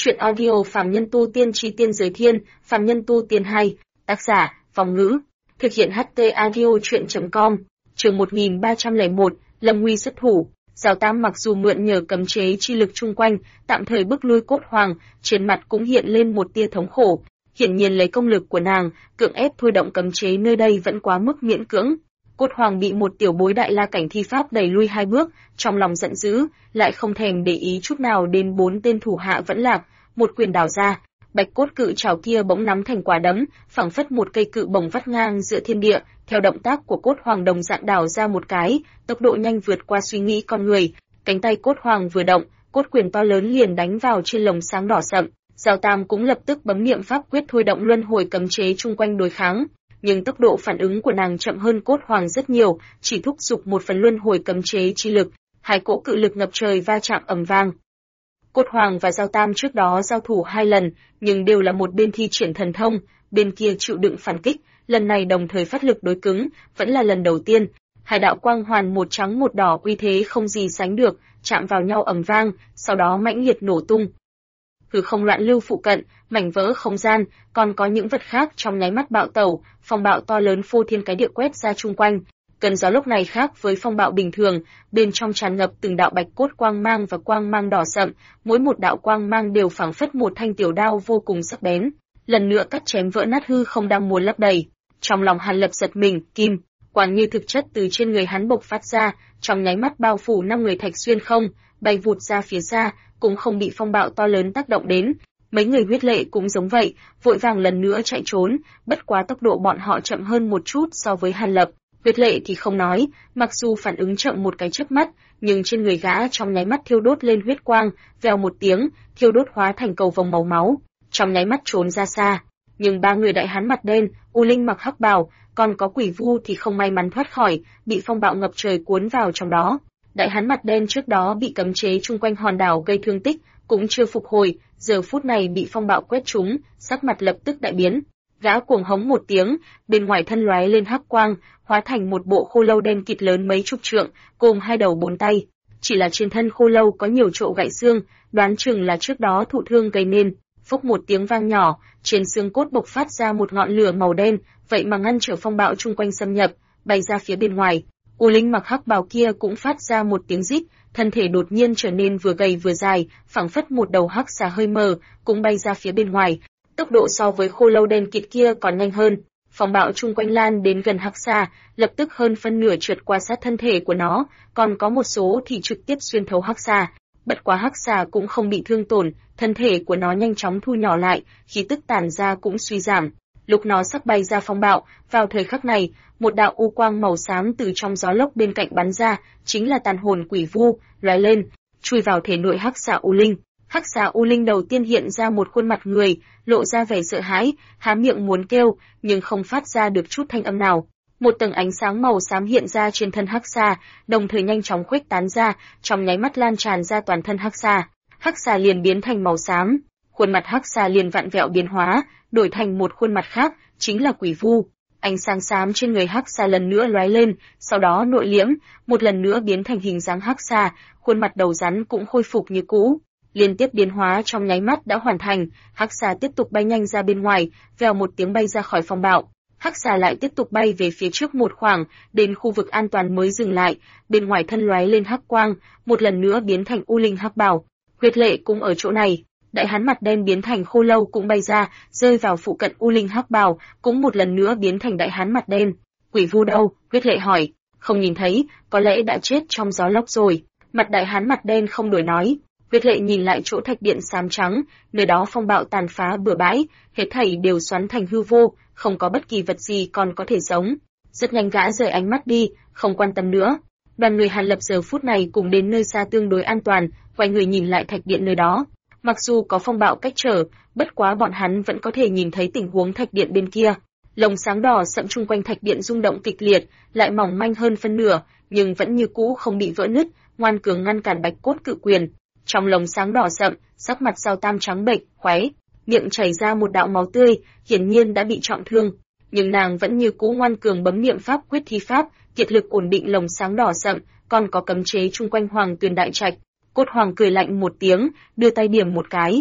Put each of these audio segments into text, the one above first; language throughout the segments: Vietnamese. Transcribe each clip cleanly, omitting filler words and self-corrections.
Chuyện audio Phàm Nhân Tu Tiên Chi Tiên Giới Thiên, Phàm Nhân Tu Tiên 2, tác giả, Vong Ngữ, thực hiện HT Audio Chuyện.com, chương 1301, Lâm Nguy xuất thủ. Giảo Tam mặc dù mượn nhờ cấm chế chi lực chung quanh, tạm thời bức lui Cốt Hoàng, trên mặt cũng hiện lên một tia thống khổ. Hiển nhiên lấy công lực của nàng, cưỡng ép thôi động cấm chế nơi đây vẫn quá mức miễn cưỡng. Cốt Hoàng bị một tiểu bối đại la cảnh thi pháp đẩy lui 2 bước, trong lòng giận dữ, lại không thèm để ý chút nào đến 4 tên thủ hạ vẫn lạc, một quyền đảo ra, bạch cốt cự trảo kia bỗng nắm thành quả đấm, phảng phất một cây cự bổng vắt ngang giữa thiên địa, theo động tác của Cốt Hoàng đồng dạng đảo ra một cái, tốc độ nhanh vượt qua suy nghĩ con người, cánh tay Cốt Hoàng vừa động, cốt quyền to lớn liền đánh vào trên lồng sáng đỏ sậm. Giảo Tam cũng lập tức bấm niệm pháp quyết thôi động luân hồi cấm chế chung quanh đối kháng, nhưng tốc độ phản ứng của nàng chậm hơn Cốt Hoàng rất nhiều, chỉ thúc giục một phần luân hồi cấm chế chi lực, 2 cỗ cự lực ngập trời va chạm ầm vang. Cốt Hoàng và Giảo Tam trước đó giao thủ 2 lần, nhưng đều là một bên thi triển thần thông, bên kia chịu đựng phản kích, lần này đồng thời phát lực đối cứng, vẫn là lần đầu tiên. 2 đạo quang hoàn một trắng một đỏ uy thế không gì sánh được, chạm vào nhau ầm vang, sau đó mãnh liệt nổ tung. Hư không loạn lưu phụ cận, mảnh vỡ không gian, còn có những vật khác trong nháy mắt bạo tẩu, phong bạo to lớn phô thiên cái địa quét ra chung quanh. Cơn gió lúc này khác với phong bạo bình thường, bên trong tràn ngập từng đạo bạch cốt quang mang và quang mang đỏ sậm, mỗi một đạo quang mang đều phảng phất một thanh tiểu đao vô cùng sắc bén, lần nữa cắt chém vỡ nát hư không đang muốn lấp đầy. Trong lòng Hàn Lập giật mình, kim quang như thực chất từ trên người hắn bộc phát ra, trong nháy mắt bao phủ 5 người Thạch Xuyên không, bay vụt ra phía xa, cũng không bị phong bạo to lớn tác động đến. Mấy người Huyết Lệ cũng giống vậy, vội vàng lần nữa chạy trốn, bất quá tốc độ bọn họ chậm hơn một chút so với Hàn Lập. Huyết Lệ thì không nói, mặc dù phản ứng chậm một cái chớp mắt, nhưng trên người gã trong nháy mắt thiêu đốt lên huyết quang, vèo một tiếng, thiêu đốt hóa thành cầu vồng màu máu, trong nháy mắt trốn ra xa. Nhưng 3 người đại hán mặt đen, U Linh mặc hắc bào, còn có Quỷ Vu thì không may mắn thoát khỏi, bị phong bạo ngập trời cuốn vào trong đó. Đại hán mặt đen trước đó bị cấm chế chung quanh hòn đảo gây thương tích, cũng chưa phục hồi, giờ phút này bị phong bạo quét trúng, sắc mặt lập tức đại biến. Gã cuồng hống một tiếng, bên ngoài thân lóe lên hắc quang, hóa thành một bộ khô lâu đen kịt lớn mấy chục trượng, cùng 2 đầu 4 tay. Chỉ là trên thân khô lâu có nhiều chỗ gãy xương, đoán chừng là trước đó thụ thương gây nên. Phốc một tiếng vang nhỏ, trên xương cốt bộc phát ra một ngọn lửa màu đen, vậy mà ngăn trở phong bạo chung quanh xâm nhập, bay ra phía bên ngoài. U Linh mặc hắc bào kia cũng phát ra một tiếng rít, thân thể đột nhiên trở nên vừa gầy vừa dài, phảng phất một đầu hắc xà hơi mờ, cũng bay ra phía bên ngoài. Tốc độ so với khô lâu đen kịt kia còn nhanh hơn. Phong bạo chung quanh lan đến gần hắc xà, lập tức hơn phân nửa trượt qua sát thân thể của nó, còn có một số thì trực tiếp xuyên thấu hắc xà. Bất quá hắc xà cũng không bị thương tổn, thân thể của nó nhanh chóng thu nhỏ lại, khí tức tản ra cũng suy giảm. Lúc nó sắp bay ra phong bạo, vào thời khắc này, một đạo u quang màu xám từ trong gió lốc bên cạnh bắn ra, chính là tàn hồn Quỷ Vu, lóe lên, chui vào thể nội hắc xà U Linh. Hắc xà U Linh đầu tiên hiện ra một khuôn mặt người, lộ ra vẻ sợ hãi, há miệng muốn kêu, nhưng không phát ra được chút thanh âm nào. Một tầng ánh sáng màu xám hiện ra trên thân hắc xà, đồng thời nhanh chóng khuếch tán ra, trong nháy mắt lan tràn ra toàn thân hắc xà. Hắc xà liền biến thành màu xám, khuôn mặt hắc xà liền vặn vẹo biến hóa, đổi thành một khuôn mặt khác, chính là Quỷ Vu. Ánh sáng xám trên người hắc xà lần nữa lóe lên, sau đó nội liễm, một lần nữa biến thành hình dáng hắc xà, khuôn mặt đầu rắn cũng khôi phục như cũ. Liên tiếp biến hóa trong nháy mắt đã hoàn thành, hắc xà tiếp tục bay nhanh ra bên ngoài, vèo một tiếng bay ra khỏi phong bạo. Hắc xà lại tiếp tục bay về phía trước một khoảng, đến khu vực an toàn mới dừng lại, bên ngoài thân lóe lên hắc quang, một lần nữa biến thành U Linh hắc bào. Huyết Lệ cũng ở chỗ này, đại hán mặt đen biến thành khô lâu cũng bay ra, rơi vào phụ cận U Linh hắc bào, cũng một lần nữa biến thành đại hán mặt đen. Quỷ Vu đâu? Huyết Lệ hỏi. Không nhìn thấy, có lẽ đã chết trong gió lốc rồi. Mặt đại hán mặt đen không đổi nói. Huyết Lệ nhìn lại chỗ thạch điện xám trắng, nơi đó phong bạo tàn phá bừa bãi, hết thảy đều xoắn thành hư vô, không có bất kỳ vật gì còn có thể sống. Rất nhanh gã rời ánh mắt đi, không quan tâm nữa. Đoàn người Hàn Lập giờ phút này cùng đến nơi xa tương đối an toàn, quay người nhìn lại thạch điện nơi đó. Mặc dù có phong bạo cách trở, bất quá bọn hắn vẫn có thể nhìn thấy tình huống thạch điện bên kia. Lồng sáng đỏ sậm chung quanh thạch điện rung động kịch liệt, lại mỏng manh hơn phân nửa, nhưng vẫn như cũ không bị vỡ nứt, ngoan cường ngăn cản bạch cốt cự quyền. Trong lồng sáng đỏ sậm, sắc mặt Giảo Tam trắng bệch, khoáy, miệng chảy ra một đạo máu tươi, hiển nhiên đã bị trọng thương, nhưng nàng vẫn như cũ ngoan cường bấm niệm pháp quyết thi pháp, kiệt lực ổn định lồng sáng đỏ sậm, còn có cấm chế chung quanh Hoàng Tuyền đại trạch. Cốt Hoàng cười lạnh một tiếng, đưa tay điểm một cái,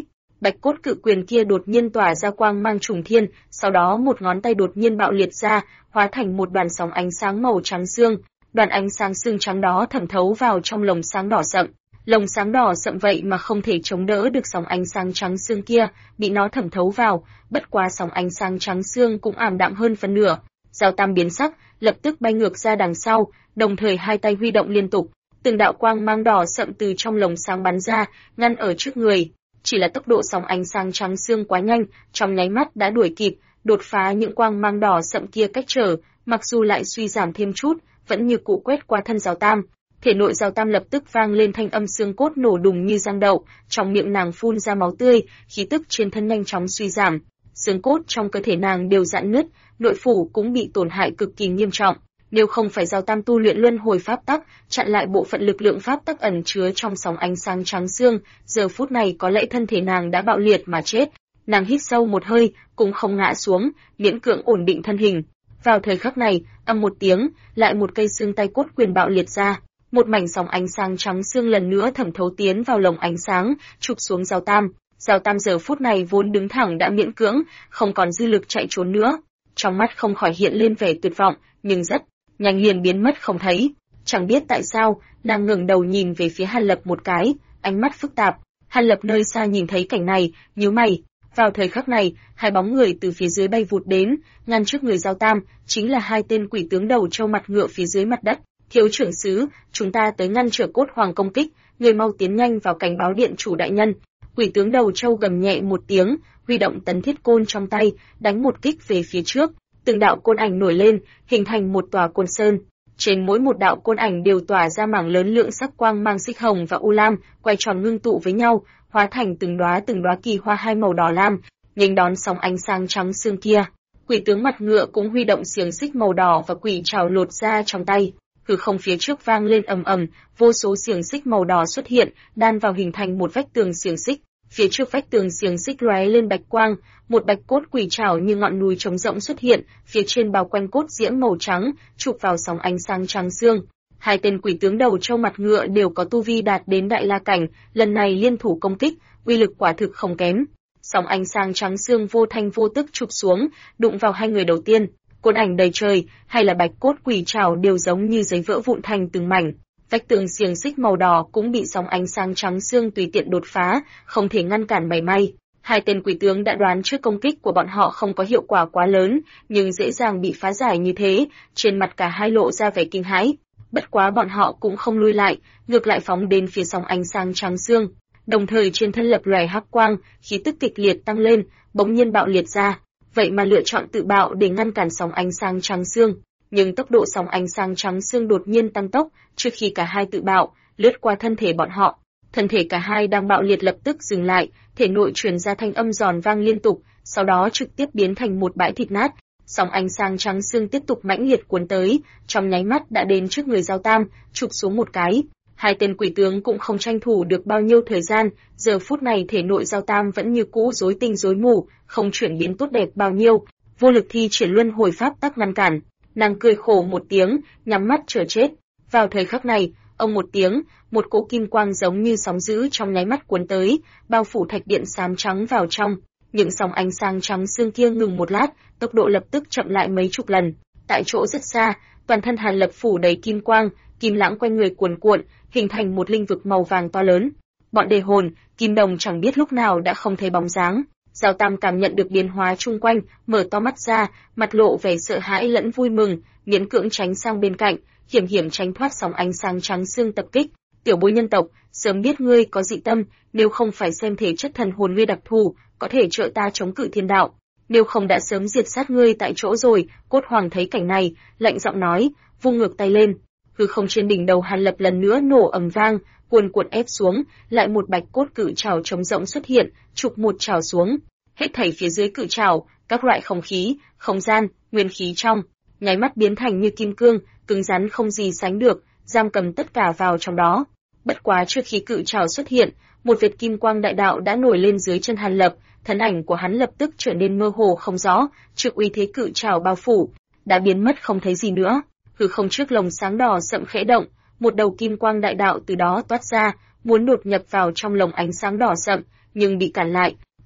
Bạch cốt cự quyền kia đột nhiên tỏa ra quang mang trùng thiên, sau đó một ngón tay đột nhiên bạo liệt ra, hóa thành một đoàn sóng ánh sáng màu trắng xương. Đoàn ánh sáng xương trắng đó thẩm thấu vào trong lồng sáng đỏ sậm. Lồng sáng đỏ sậm vậy mà không thể chống đỡ được sóng ánh sáng trắng xương kia, bị nó thẩm thấu vào, bất quá sóng ánh sáng trắng xương cũng ảm đạm hơn phần nửa. Giao Tam biến sắc, lập tức bay ngược ra đằng sau, đồng thời hai tay huy động liên tục, từng đạo quang mang đỏ sậm từ trong lồng sáng bắn ra, ngăn ở trước người. Chỉ là tốc độ sóng ánh sáng trắng xương quá nhanh, trong nháy mắt đã đuổi kịp, đột phá những quang mang đỏ sậm kia cách trở, mặc dù lại suy giảm thêm chút, vẫn như cũ quét qua thân Giao Tam. Thể nội Giao Tam lập tức vang lên thanh âm xương cốt nổ đùng như giang đậu, trong miệng nàng phun ra máu tươi, khí tức trên thân nhanh chóng suy giảm, xương cốt trong cơ thể nàng đều rạn nứt, nội phủ cũng bị tổn hại cực kỳ nghiêm trọng. Nếu không phải Giao Tam tu luyện luân hồi pháp tắc, chặn lại bộ phận lực lượng pháp tắc ẩn chứa trong sóng ánh sáng trắng xương, giờ phút này có lẽ thân thể nàng đã bạo liệt mà chết. Nàng hít sâu một hơi, cũng không ngã xuống, miễn cưỡng ổn định thân hình. Vào thời khắc này, ầm một tiếng, lại một cây xương tay cốt quyền bạo liệt ra, một mảnh sóng ánh sáng trắng xương lần nữa thẩm thấu tiến vào lồng ánh sáng, chụp xuống Giao Tam. Giao Tam giờ phút này vốn đứng thẳng đã miễn cưỡng, không còn dư lực chạy trốn nữa. Trong mắt không khỏi hiện lên vẻ tuyệt vọng, nhưng rất nhanh liền biến mất không thấy. Chẳng biết tại sao, đang ngẩng đầu nhìn về phía Hàn Lập một cái, ánh mắt phức tạp. Hàn Lập nơi xa nhìn thấy cảnh này, nhíu mày. Vào thời khắc này, hai bóng người từ phía dưới bay vụt đến, ngăn trước người Giao Tam, chính là hai tên quỷ tướng đầu trâu mặt ngựa phía dưới mặt đất. Thiếu trưởng sứ, chúng ta tới ngăn trở Cốt Hoàng công kích, người mau tiến nhanh vào cảnh báo điện chủ đại nhân. Quỷ tướng đầu trâu gầm nhẹ một tiếng, huy động tấn thiết côn trong tay, đánh một kích về phía trước. Từng đạo côn ảnh nổi lên, hình thành một tòa côn sơn. Trên mỗi một đạo côn ảnh đều tỏa ra mảng lớn lượng sắc quang mang xích hồng và u lam, quay tròn ngưng tụ với nhau, hóa thành từng đóa kỳ hoa hai màu đỏ lam, nghênh đón sóng ánh sáng trắng xương kia. Quỷ tướng mặt ngựa cũng huy động xiềng xích màu đỏ và quỷ trảo lột ra trong tay. Hư không phía trước vang lên ầm ầm, vô số xiềng xích màu đỏ xuất hiện, đan vào hình thành một vách tường xiềng xích. Phía trước vách tường xiềng xích lóe lên bạch quang, một bạch cốt quỷ trảo như ngọn núi trống rỗng xuất hiện, phía trên bao quanh cốt diễm màu trắng, chụp vào sóng ánh sáng trắng xương. Hai tên quỷ tướng đầu trâu mặt ngựa đều có tu vi đạt đến đại la cảnh, lần này liên thủ công kích, uy lực quả thực không kém. Sóng ánh sáng trắng xương vô thanh vô tức chụp xuống, đụng vào hai người đầu tiên. Côn ảnh đầy trời, hay là bạch cốt quỷ trảo đều giống như giấy vỡ vụn thành từng mảnh. Vách tường xiềng xích màu đỏ cũng bị sóng ánh sáng trắng xương tùy tiện đột phá, không thể ngăn cản mảy may. Hai tên quỷ tướng đã đoán trước công kích của bọn họ không có hiệu quả quá lớn, nhưng dễ dàng bị phá giải như thế, trên mặt cả hai lộ ra vẻ kinh hãi. Bất quá bọn họ cũng không lui lại, ngược lại phóng đến phía sóng ánh sáng trắng xương. Đồng thời trên thân lập lòe hắc quang, khí tức kịch liệt tăng lên, bỗng nhiên bạo liệt ra. Vậy mà lựa chọn tự bạo để ngăn cản sóng ánh sáng trắng xương. Nhưng tốc độ sóng ánh sáng trắng xương đột nhiên tăng tốc, trước khi cả hai tự bạo, lướt qua thân thể bọn họ. Thân thể cả hai đang bạo liệt lập tức dừng lại, thể nội truyền ra thanh âm giòn vang liên tục, sau đó trực tiếp biến thành một bãi thịt nát. Sóng ánh sáng trắng xương tiếp tục mãnh liệt cuốn tới, trong nháy mắt đã đến trước người Giao Tam, chụp xuống một cái. Hai tên quỷ tướng cũng không tranh thủ được bao nhiêu thời gian, giờ phút này thể nội Giao Tam vẫn như cũ rối tinh rối mù, không chuyển biến tốt đẹp bao nhiêu, vô lực thi triển luân hồi pháp tắc ngăn cản. Nàng cười khổ một tiếng, nhắm mắt chờ chết. Vào thời khắc này, ông một tiếng, một cỗ kim quang giống như sóng dữ trong nháy mắt cuốn tới, bao phủ thạch điện xám trắng vào trong. Những sóng ánh sáng trắng xương kia ngừng một lát, tốc độ lập tức chậm lại mấy chục lần. Tại chỗ rất xa, toàn thân Hàn Lập phủ đầy kim quang, kim lãng quanh người cuồn cuộn, hình thành một linh vực màu vàng to lớn. Bọn đề hồn, kim đồng chẳng biết lúc nào đã không thấy bóng dáng. Giao Tam cảm nhận được biến hóa chung quanh, mở to mắt ra, mặt lộ vẻ sợ hãi lẫn vui mừng, miễn cưỡng tránh sang bên cạnh, hiểm hiểm tránh thoát sóng ánh sáng trắng xương tập kích. Tiểu bối nhân tộc, sớm biết ngươi có dị tâm, nếu không phải xem thể chất thần hồn ngươi đặc thù, có thể trợ ta chống cự thiên đạo. Nếu không đã sớm diệt sát ngươi tại chỗ rồi. Cốt Hoàng thấy cảnh này, lạnh giọng nói, vung ngược tay lên. Hư không trên đỉnh đầu Hàn Lập lần nữa nổ ầm vang, cuồn cuộn ép xuống, lại một bạch cốt cự trảo trống rỗng xuất hiện, chụp một trảo xuống. Hết thảy phía dưới cự trảo, các loại không khí, không gian, nguyên khí trong, nháy mắt biến thành như kim cương, cứng rắn không gì sánh được, giam cầm tất cả vào trong đó. Bất quá trước khi cự trảo xuất hiện, một vệt kim quang đại đạo đã nổi lên dưới chân Hàn Lập, thân ảnh của hắn lập tức trở nên mơ hồ không rõ, trước uy thế cự trảo bao phủ, đã biến mất không thấy gì nữa. Hư không trước lồng sáng đỏ sậm khẽ động, một đầu kim quang đại đạo từ đó toát ra, muốn đột nhập vào trong lồng ánh sáng đỏ sậm, nhưng bị cản lại.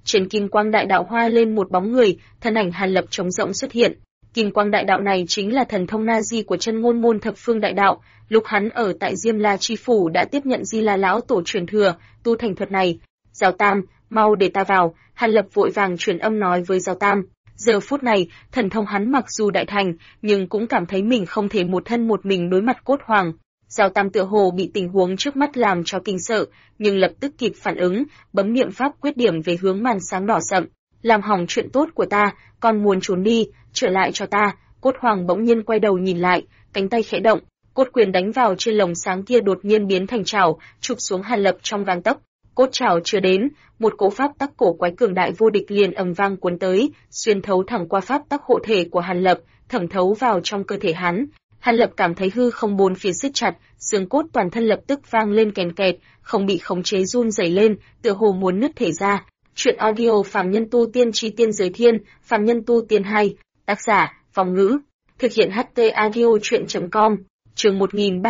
Trên kim quang đại đạo hoa lên một bóng người, thân ảnh Hàn Lập trống rỗng xuất hiện. Kim quang đại đạo này chính là thần thông na di của chân ngôn môn thập phương đại đạo, lúc hắn ở tại Diêm La Chi Phủ đã tiếp nhận Di La lão tổ truyền thừa, tu thành thuật này. Giao Tam, mau để ta vào, Hàn Lập vội vàng truyền âm nói với Giao Tam. Giờ phút này, thần thông hắn mặc dù đại thành, nhưng cũng cảm thấy mình không thể một thân một mình đối mặt Cốt Hoàng. Giao Tam tựa hồ bị tình huống trước mắt làm cho kinh sợ, nhưng lập tức kịp phản ứng, bấm niệm pháp quyết điểm về hướng màn sáng đỏ sậm. Làm hỏng chuyện tốt của ta, con muốn trốn đi, trở lại cho ta. Cốt Hoàng bỗng nhiên quay đầu nhìn lại, cánh tay khẽ động, cốt quyền đánh vào trên lồng sáng kia đột nhiên biến thành chảo, chụp xuống Hàn Lập trong gang tấc. Cốt chảo chưa đến, một cỗ pháp tắc cổ quái cường đại vô địch liền ầm vang cuốn tới, xuyên thấu thẳng qua pháp tắc hộ thể của Hàn Lập, thẩm thấu vào trong cơ thể hắn. Hàn Lập cảm thấy hư không bốn phía siết chặt, xương cốt toàn thân lập tức vang lên kèn kẹt, không bị khống chế run rẩy lên, tựa hồ muốn nứt thể ra. Chuyện audio Phàm Nhân Tu Tiên Chi Tiên Giới Thiên, Phàm Nhân Tu Tiên 2, tác giả, Phong Ngữ, thực hiện HT audio chuyện.com, chương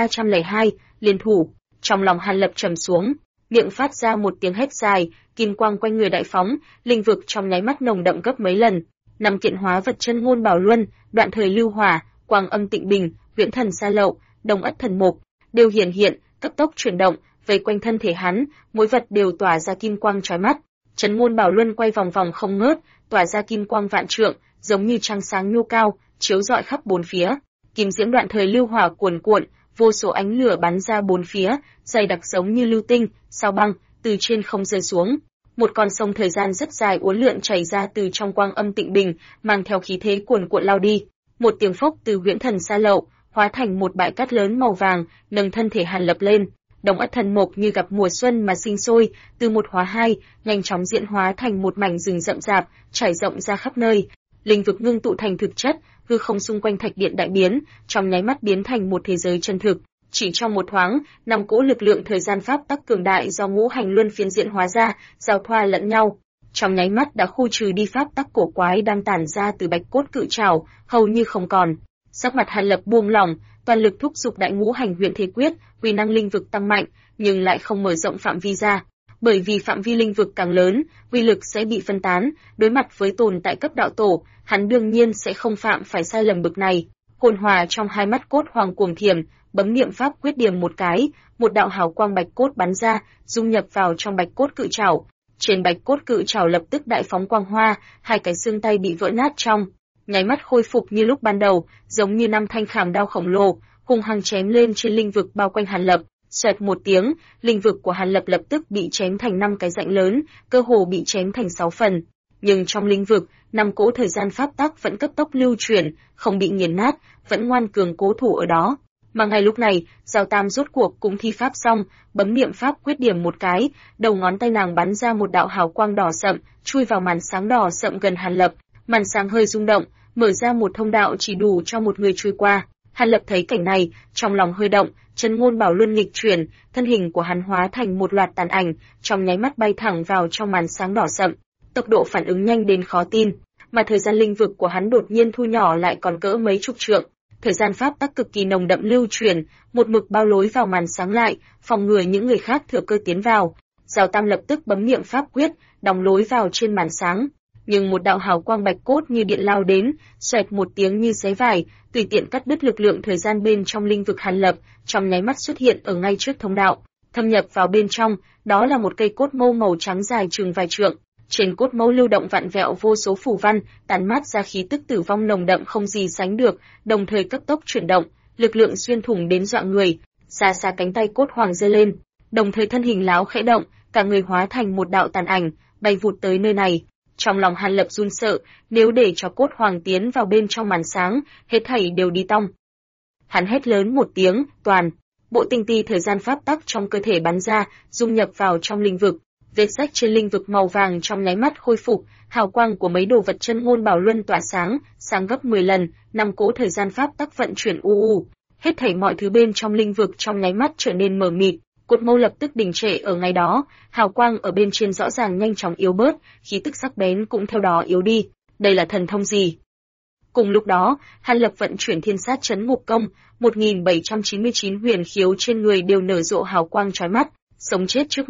1302, liên thủ. Trong lòng Hàn Lập trầm xuống, miệng phát ra một tiếng hét dài, kim quang quanh người đại phóng, linh vực trong nháy mắt nồng đậm gấp mấy lần. Năm kiện hóa vật chân ngôn bảo luân, đoạn thời lưu hỏa, quang âm tịnh bình, huyễn thần sa lậu, đông ất thần mục, đều hiện, cấp tốc chuyển động, vây quanh thân thể hắn, mỗi vật đều tỏa ra kim quang chói mắt. Chấn ngôn bảo luân quay vòng vòng không ngớt, tỏa ra kim quang vạn trượng, giống như trăng sáng nhô cao, chiếu rọi khắp bốn phía. Kim diễm đoạn thời lưu hỏa cuồn cuộn, vô số ánh lửa bắn ra bốn phía, dày đặc giống như lưu tinh, sao băng, từ trên không rơi xuống. Một con sông thời gian rất dài uốn lượn chảy ra từ trong quang âm tịnh bình, mang theo khí thế cuồn cuộn lao đi. Một tiếng phốc từ huyễn thần sa lậu, hóa thành một bãi cát lớn màu vàng, nâng thân thể Hàn Lập lên. Đông ất thần mục như gặp mùa xuân mà sinh sôi, từ một hóa hai, nhanh chóng diễn hóa thành một mảnh rừng rậm rạp, trải rộng ra khắp nơi. Linh vực ngưng tụ thành thực chất, hư không xung quanh thạch điện đại biến, trong nháy mắt biến thành một thế giới chân thực. Chỉ trong một thoáng, năm cỗ lực lượng thời gian pháp tắc cường đại do ngũ hành luân phiến diễn hóa ra, giao thoa lẫn nhau. Trong nháy mắt đã khu trừ đi pháp tắc cổ quái đang tản ra từ bạch cốt cự trảo, hầu như không còn. Sắc mặt Hàn Lập buông lỏng, toàn lực thúc giục đại ngũ hành huyền thế quyết, uy năng linh vực tăng mạnh, nhưng lại không mở rộng phạm vi ra. Bởi vì phạm vi linh vực càng lớn, uy lực sẽ bị phân tán, đối mặt với tồn tại cấp đạo tổ, hắn đương nhiên sẽ không phạm phải sai lầm bực này. Hồn hòa trong hai mắt Cốt Hoàng cuồng thiểm, bấm niệm pháp quyết điểm một cái, một đạo hào quang bạch cốt bắn ra, dung nhập vào trong bạch cốt cự trảo. Trên bạch cốt cự trảo lập tức đại phóng quang hoa, hai cái xương tay bị vỡ nát trong nháy mắt khôi phục như lúc ban đầu, giống như năm thanh khảm đao khổng lồ, hung hăng chém lên trên linh vực bao quanh Hàn Lập. Xoẹt một tiếng, linh vực của Hàn Lập lập tức bị chém thành 5 cái rãnh lớn, cơ hồ bị chém thành 6 phần. Nhưng trong linh vực, 5 cỗ thời gian pháp tắc vẫn cấp tốc lưu chuyển, không bị nghiền nát, vẫn ngoan cường cố thủ ở đó. Mà ngay lúc này, Giao Tam rốt cuộc cũng thi pháp xong, bấm niệm pháp quyết điểm một cái, đầu ngón tay nàng bắn ra một đạo hào quang đỏ sậm, chui vào màn sáng đỏ sậm gần Hàn Lập. Màn sáng hơi rung động, mở ra một thông đạo chỉ đủ cho một người chui qua. Hàn Lập thấy cảnh này, trong lòng hơi động, chân ngôn bảo luân nghịch chuyển, thân hình của hắn hóa thành một loạt tàn ảnh, trong nháy mắt bay thẳng vào trong màn sáng đỏ sậm. Tốc độ phản ứng nhanh đến khó tin, mà thời gian linh vực của hắn đột nhiên thu nhỏ lại còn cỡ mấy chục trượng. Thời gian pháp tắc cực kỳ nồng đậm lưu chuyển, một mực bao lối vào màn sáng lại, phòng ngừa những người khác thừa cơ tiến vào. Giao Tam lập tức bấm niệm pháp quyết, đóng lối vào trên màn sáng. Nhưng một đạo hào quang bạch cốt như điện lao đến, xoẹt một tiếng như xé vải, tùy tiện cắt đứt lực lượng thời gian bên trong linh vực Hàn Lập, trong nháy mắt xuất hiện ở ngay trước thông đạo, thâm nhập vào bên trong, đó là một cây cốt mâu màu trắng dài chừng vài trượng. Trên cốt mâu lưu động vặn vẹo vô số phù văn, tản mát ra khí tức tử vong nồng đậm không gì sánh được, đồng thời cấp tốc chuyển động, lực lượng xuyên thủng đến dọa người. Xa xa cánh tay Cốt Hoàng giơ lên, đồng thời thân hình láo khẽ động, cả người hóa thành một đạo tàn ảnh, bay vụt tới nơi này. Trong lòng Hàn Lập run sợ, nếu để cho Cốt Hoàng tiến vào bên trong màn sáng, hết thảy đều đi tong. Hắn hét lớn một tiếng, toàn bộ tinh ti thời gian pháp tắc trong cơ thể bắn ra, dung nhập vào trong linh vực. Vết rách trên linh vực màu vàng trong nháy mắt khôi phục, hào quang của mấy đồ vật chân ngôn bảo luân tỏa sáng, sáng gấp 10 lần, 5 cỗ thời gian pháp tắc vận chuyển hết thảy mọi thứ bên trong linh vực trong nháy mắt trở nên mờ mịt. Cột mâu lập tức đình trệ ở ngay đó, hào quang ở bên trên rõ ràng nhanh chóng yếu bớt, khí tức sắc bén cũng theo đó yếu đi. Đây là thần thông gì? Cùng lúc đó, Hàn Lập vận chuyển thiên sát chấn ngục công, 1799 huyền khiếu trên người đều nở rộ hào quang chói mắt, sống chết trước mắt,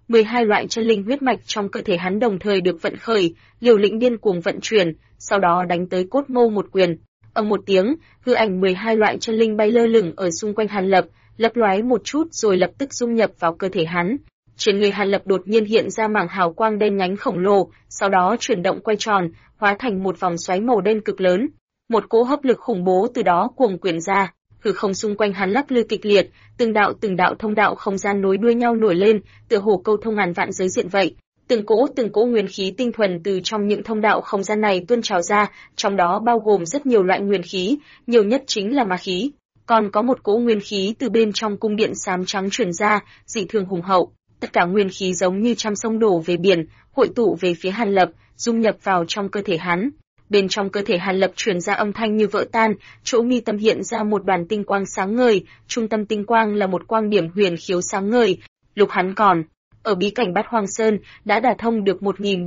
12 loại chân linh huyết mạch trong cơ thể hắn đồng thời được vận khởi, liều lĩnh điên cuồng vận chuyển, sau đó đánh tới cốt mâu một quyền. Ầm một tiếng, hư ảnh 12 loại chân linh bay lơ lửng ở xung quanh Hàn Lập, lấp lóe một chút rồi lập tức dung nhập vào cơ thể hắn. Trên người Hàn Lập đột nhiên hiện ra mảng hào quang đen nhánh khổng lồ, sau đó chuyển động quay tròn, hóa thành một vòng xoáy màu đen cực lớn. Một cỗ hấp lực khủng bố từ đó cuồng quyển ra, hư không xung quanh hắn lắc lư kịch liệt, từng đạo thông đạo không gian nối đuôi nhau nổi lên, tựa hồ câu thông ngàn vạn giới diện vậy. Từng cỗ nguyên khí tinh thuần từ trong những thông đạo không gian này tuôn trào ra, trong đó bao gồm rất nhiều loại nguyên khí, nhiều nhất chính là ma khí. Còn có một cỗ nguyên khí từ bên trong cung điện xám trắng truyền ra, dị thường hùng hậu. Tất cả nguyên khí giống như trăm sông đổ về biển, hội tụ về phía Hàn Lập, dung nhập vào trong cơ thể hắn. Bên trong cơ thể Hàn Lập truyền ra âm thanh như vỡ tan, chỗ mi tâm hiện ra một đoàn tinh quang sáng ngời, trung tâm tinh quang là một quang điểm huyền khiếu sáng ngời. Lúc hắn còn ở bí cảnh Bát Hoang Sơn, đã đả thông được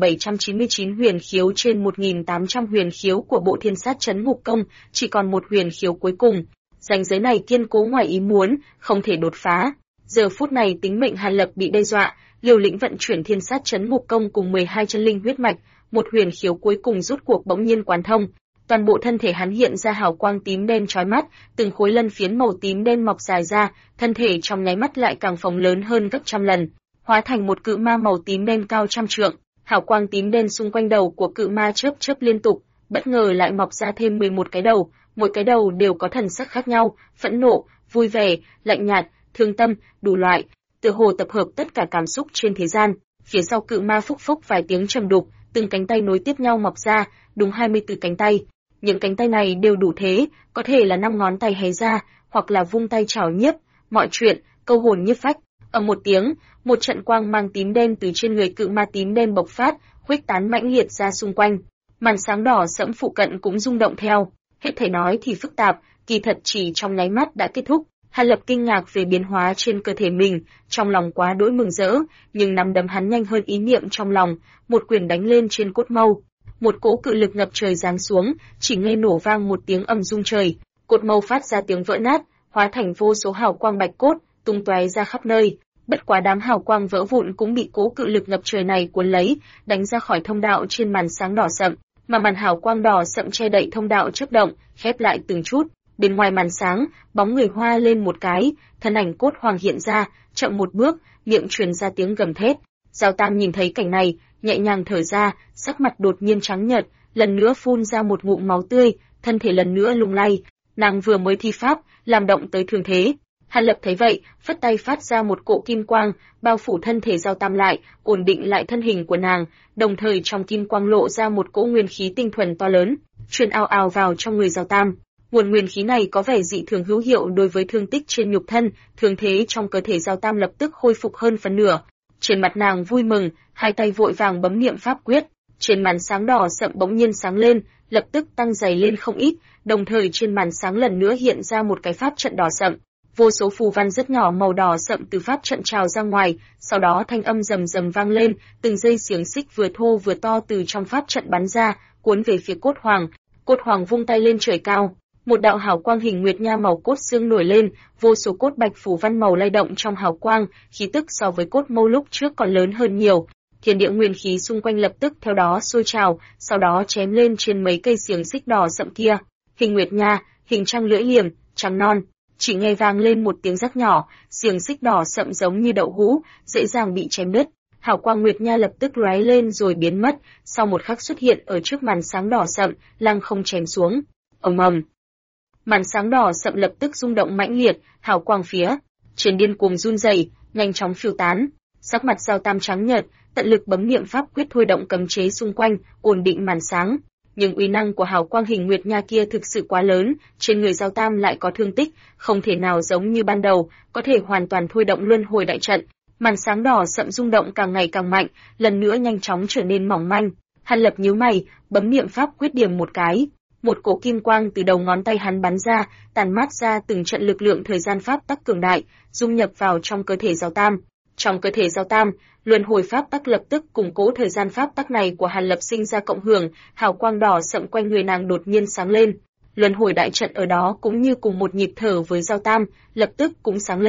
1799 huyền khiếu trên 1800 huyền khiếu của bộ Thiên Sát Chấn Ngục Công, chỉ còn một huyền khiếu cuối cùng. Ranh giới này kiên cố ngoài ý muốn, không thể đột phá. Giờ phút này tính mệnh Hàn Lập bị đe dọa, liều lĩnh vận chuyển Thiên Sát Chấn Ngục Công cùng 12 chân linh huyết mạch, một huyền khiếu cuối cùng rút cuộc bỗng nhiên quán thông. Toàn bộ thân thể hắn hiện ra hào quang tím đen chói mắt, từng khối lân phiến màu tím đen mọc dài ra, thân thể trong nháy mắt lại càng phồng lớn hơn gấp trăm lần, hóa thành một cự ma màu tím đen cao trăm trượng. Hào quang tím đen xung quanh đầu của cự ma chớp liên tục, bất ngờ lại mọc ra thêm 11 cái đầu, mỗi cái đầu đều có thần sắc khác nhau, phẫn nộ, vui vẻ, lạnh nhạt, thương tâm, đủ loại, tựa hồ tập hợp tất cả cảm xúc trên thế gian. Phía sau cự ma phúc phúc vài tiếng trầm đục, từng cánh tay nối tiếp nhau mọc ra, đúng 24 cánh tay. Những cánh tay này đều đủ thế, có thể là 5 ngón tay hé ra, hoặc là vung tay chảo nhiếp, mọi chuyện, câu hồn nhiếp phách. Ở một tiếng, một trận quang mang tím đen từ trên người cự ma tím đen bộc phát, khuếch tán mãnh liệt ra xung quanh. Màn sáng đỏ sẫm phụ cận cũng rung động theo. Hết thảy nói thì phức tạp, kỳ thật chỉ trong nháy mắt đã kết thúc. Hàn Lập kinh ngạc về biến hóa trên cơ thể mình, trong lòng quá đỗi mừng rỡ, nhưng nắm đấm hắn nhanh hơn ý niệm trong lòng, một quyền đánh lên trên cốt mâu. Một cỗ cự lực ngập trời giáng xuống, chỉ nghe nổ vang một tiếng ầm rung trời, cột mâu phát ra tiếng vỡ nát, hóa thành vô số hào quang bạch cốt, tung tóe ra khắp nơi. Bất quá đám hào quang vỡ vụn cũng bị cỗ cự lực ngập trời này cuốn lấy, đánh ra khỏi thông đạo trên màn sáng đỏ sậm, mà màn hào quang đỏ sậm che đậy thông đạo chớp động, khép lại từng chút. Bên ngoài màn sáng, bóng người hoa lên một cái, thân ảnh cốt hoàng hiện ra, chậm một bước, miệng truyền ra tiếng gầm thét. Giao Tam nhìn thấy cảnh này, nhẹ nhàng thở ra, sắc mặt đột nhiên trắng nhợt, lần nữa phun ra một ngụm máu tươi, thân thể lần nữa lung lay. Nàng vừa mới thi pháp, làm động tới thương thế. Hàn Lập thấy vậy, phất tay phát ra một cỗ kim quang, bao phủ thân thể Giao Tam lại, ổn định lại thân hình của nàng, đồng thời trong kim quang lộ ra một cỗ nguyên khí tinh thuần to lớn, truyền ào ào vào trong người Giao Tam. Nguồn nguyên khí này có vẻ dị thường hữu hiệu đối với thương tích trên nhục thân, thương thế trong cơ thể Giao Tam lập tức khôi phục hơn phần nửa. Trên mặt nàng vui mừng, hai tay vội vàng bấm niệm pháp quyết, trên màn sáng đỏ sậm bỗng nhiên sáng lên, lập tức tăng dày lên không ít, đồng thời trên màn sáng lần nữa hiện ra một cái pháp trận đỏ sậm. Vô số phù văn rất nhỏ màu đỏ sậm từ pháp trận trào ra ngoài, sau đó thanh âm rầm rầm vang lên, từng dây xiềng xích vừa thô vừa to từ trong pháp trận bắn ra, cuốn về phía cốt hoàng. Cốt hoàng vung tay lên trời cao, một đạo hào quang hình nguyệt nha màu cốt xương nổi lên, vô số cốt bạch phù văn màu lay động trong hào quang, khí tức so với cốt mâu lúc trước còn lớn hơn nhiều. Thiên địa nguyên khí xung quanh lập tức theo đó sôi trào, sau đó chém lên trên mấy cây xiềng xích đỏ sậm kia. Hình nguyệt nha, hình trăng lưỡi liềm, trắng non. Chỉ nghe vang lên một tiếng rắc nhỏ, xiềng xích đỏ sậm giống như đậu hũ, dễ dàng bị chém đứt. Hào quang nguyệt nha lập tức lóe lên rồi biến mất, sau một khắc xuất hiện ở trước màn sáng đỏ sậm, lăng không chém xuống. Ầm ầm. Màn sáng đỏ sậm lập tức rung động mãnh liệt, hào quang phía trên điên cuồng run rẩy, nhanh chóng phiêu tán. Sắc mặt Giao Tam trắng nhợt, tận lực bấm niệm pháp quyết thôi động cấm chế xung quanh, ổn định màn sáng. Nhưng uy năng của hào quang hình nguyệt nha kia thực sự quá lớn, trên người Giao Tam lại có thương tích, không thể nào giống như ban đầu, có thể hoàn toàn thôi động luân hồi đại trận. Màn sáng đỏ sậm rung động càng ngày càng mạnh, lần nữa nhanh chóng trở nên mỏng manh. Hàn Lập nhíu mày, bấm niệm pháp quyết điểm một cái, một cỗ kim quang từ đầu ngón tay hắn bắn ra, tàn mát ra từng trận lực lượng thời gian pháp tắc cường đại, dung nhập vào trong cơ thể Giao Tam. Trong cơ thể Giao Tam, luân hồi pháp tắc lập tức củng cố thời gian pháp tắc này của Hàn Lập sinh ra cộng hưởng, hào quang đỏ sậm quanh người nàng đột nhiên sáng lên. Luân hồi đại trận ở đó cũng như cùng một nhịp thở với Giao Tam, lập tức cũng sáng lên.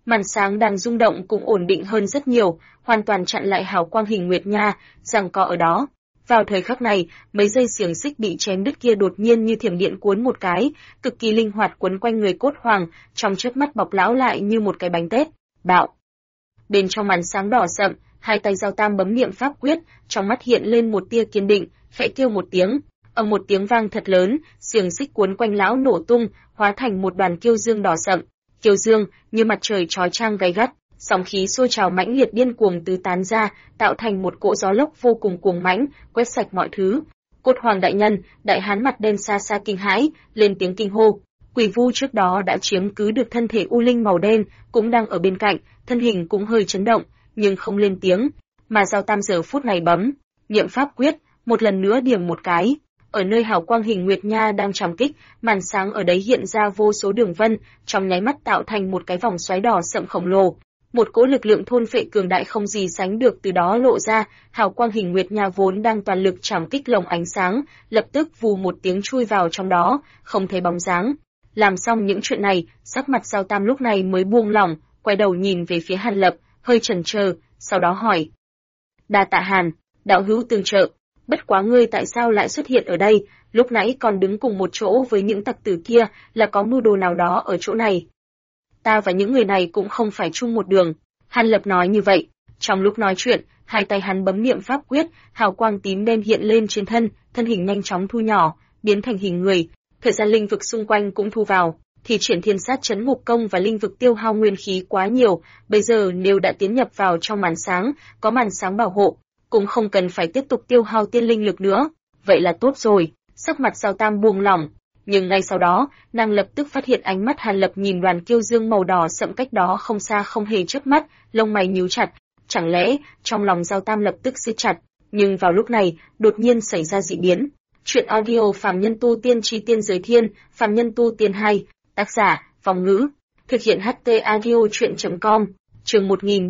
Màn sáng đang rung động cũng ổn định hơn rất nhiều, hoàn toàn chặn lại hào quang hình nguyệt nha, giằng co ở đó. Vào thời khắc này, mấy dây xiềng xích bị chém đứt kia đột nhiên như thiểm điện cuốn một cái, cực kỳ linh hoạt quấn quanh người Cốt Hoàng, trong chớp mắt bọc lão lại như một cái bánh tét. Bạo. Bên trong màn sáng đỏ sậm, hai tay Giao Tam bấm niệm pháp quyết, trong mắt hiện lên một tia kiên định, khẽ kêu một tiếng, một tiếng vang thật lớn, xiềng xích cuốn quanh lão nổ tung, hóa thành một đoàn kiêu dương đỏ sậm. Kiêu dương như mặt trời chói chang gay gắt, sóng khí sôi trào mãnh liệt điên cuồng tứ tán ra, tạo thành một cỗ gió lốc vô cùng cuồng mãnh, quét sạch mọi thứ. Cốt Hoàng đại nhân, đại hán mặt đen xa xa kinh hãi, lên tiếng kinh hô. Quỷ Vu trước đó đã chiếm cứ được thân thể u linh màu đen, cũng đang ở bên cạnh, thân hình cũng hơi chấn động, nhưng không lên tiếng, mà Giao Tam giờ phút này bấm niệm pháp quyết, một lần nữa điểm một cái. Ở nơi hào quang hình nguyệt nha đang trảm kích, màn sáng ở đấy hiện ra vô số đường vân, trong nháy mắt tạo thành một cái vòng xoáy đỏ sậm khổng lồ. Một cỗ lực lượng thôn phệ cường đại không gì sánh được từ đó lộ ra, hào quang hình nguyệt nha vốn đang toàn lực trảm kích lồng ánh sáng, lập tức vù một tiếng chui vào trong đó, không thấy bóng dáng. Làm xong những chuyện này, sắc mặt Giao Tam lúc này mới buông lỏng, quay đầu nhìn về phía Hàn Lập, hơi chần chờ, sau đó hỏi: "Đa tạ Hàn, đạo hữu tương trợ, bất quá ngươi tại sao lại xuất hiện ở đây, lúc nãy còn đứng cùng một chỗ với những tặc tử kia, là có mưu đồ nào đó ở chỗ này?" "Ta và những người này cũng không phải chung một đường." Hàn Lập nói như vậy. Trong lúc nói chuyện, hai tay hắn bấm niệm pháp quyết, hào quang tím đen hiện lên trên thân hình nhanh chóng thu nhỏ, biến thành hình người. Thời gian linh vực xung quanh cũng thu vào, thì triển thiên sát chấn ngục công và linh vực tiêu hao nguyên khí quá nhiều, bây giờ nếu đã tiến nhập vào trong màn sáng, có màn sáng bảo hộ, cũng không cần phải tiếp tục tiêu hao tiên linh lực nữa. Vậy là tốt rồi. Sắc mặt Giao Tam buông lỏng, nhưng ngay sau đó, nàng lập tức phát hiện ánh mắt Hàn Lập nhìn đoàn kiêu dương màu đỏ sậm cách đó không xa không hề chớp mắt, lông mày nhíu chặt. Chẳng lẽ trong lòng Giao Tam lập tức siết chặt, nhưng vào lúc này, đột nhiên xảy ra dị biến. Chuyện audio Phàm Nhân Tu Tiên Chi Tiên Giới Thiên, Phàm Nhân Tu Tiên 2, tác giả, Phong Ngữ, thực hiện HT audio chuyện.com, chương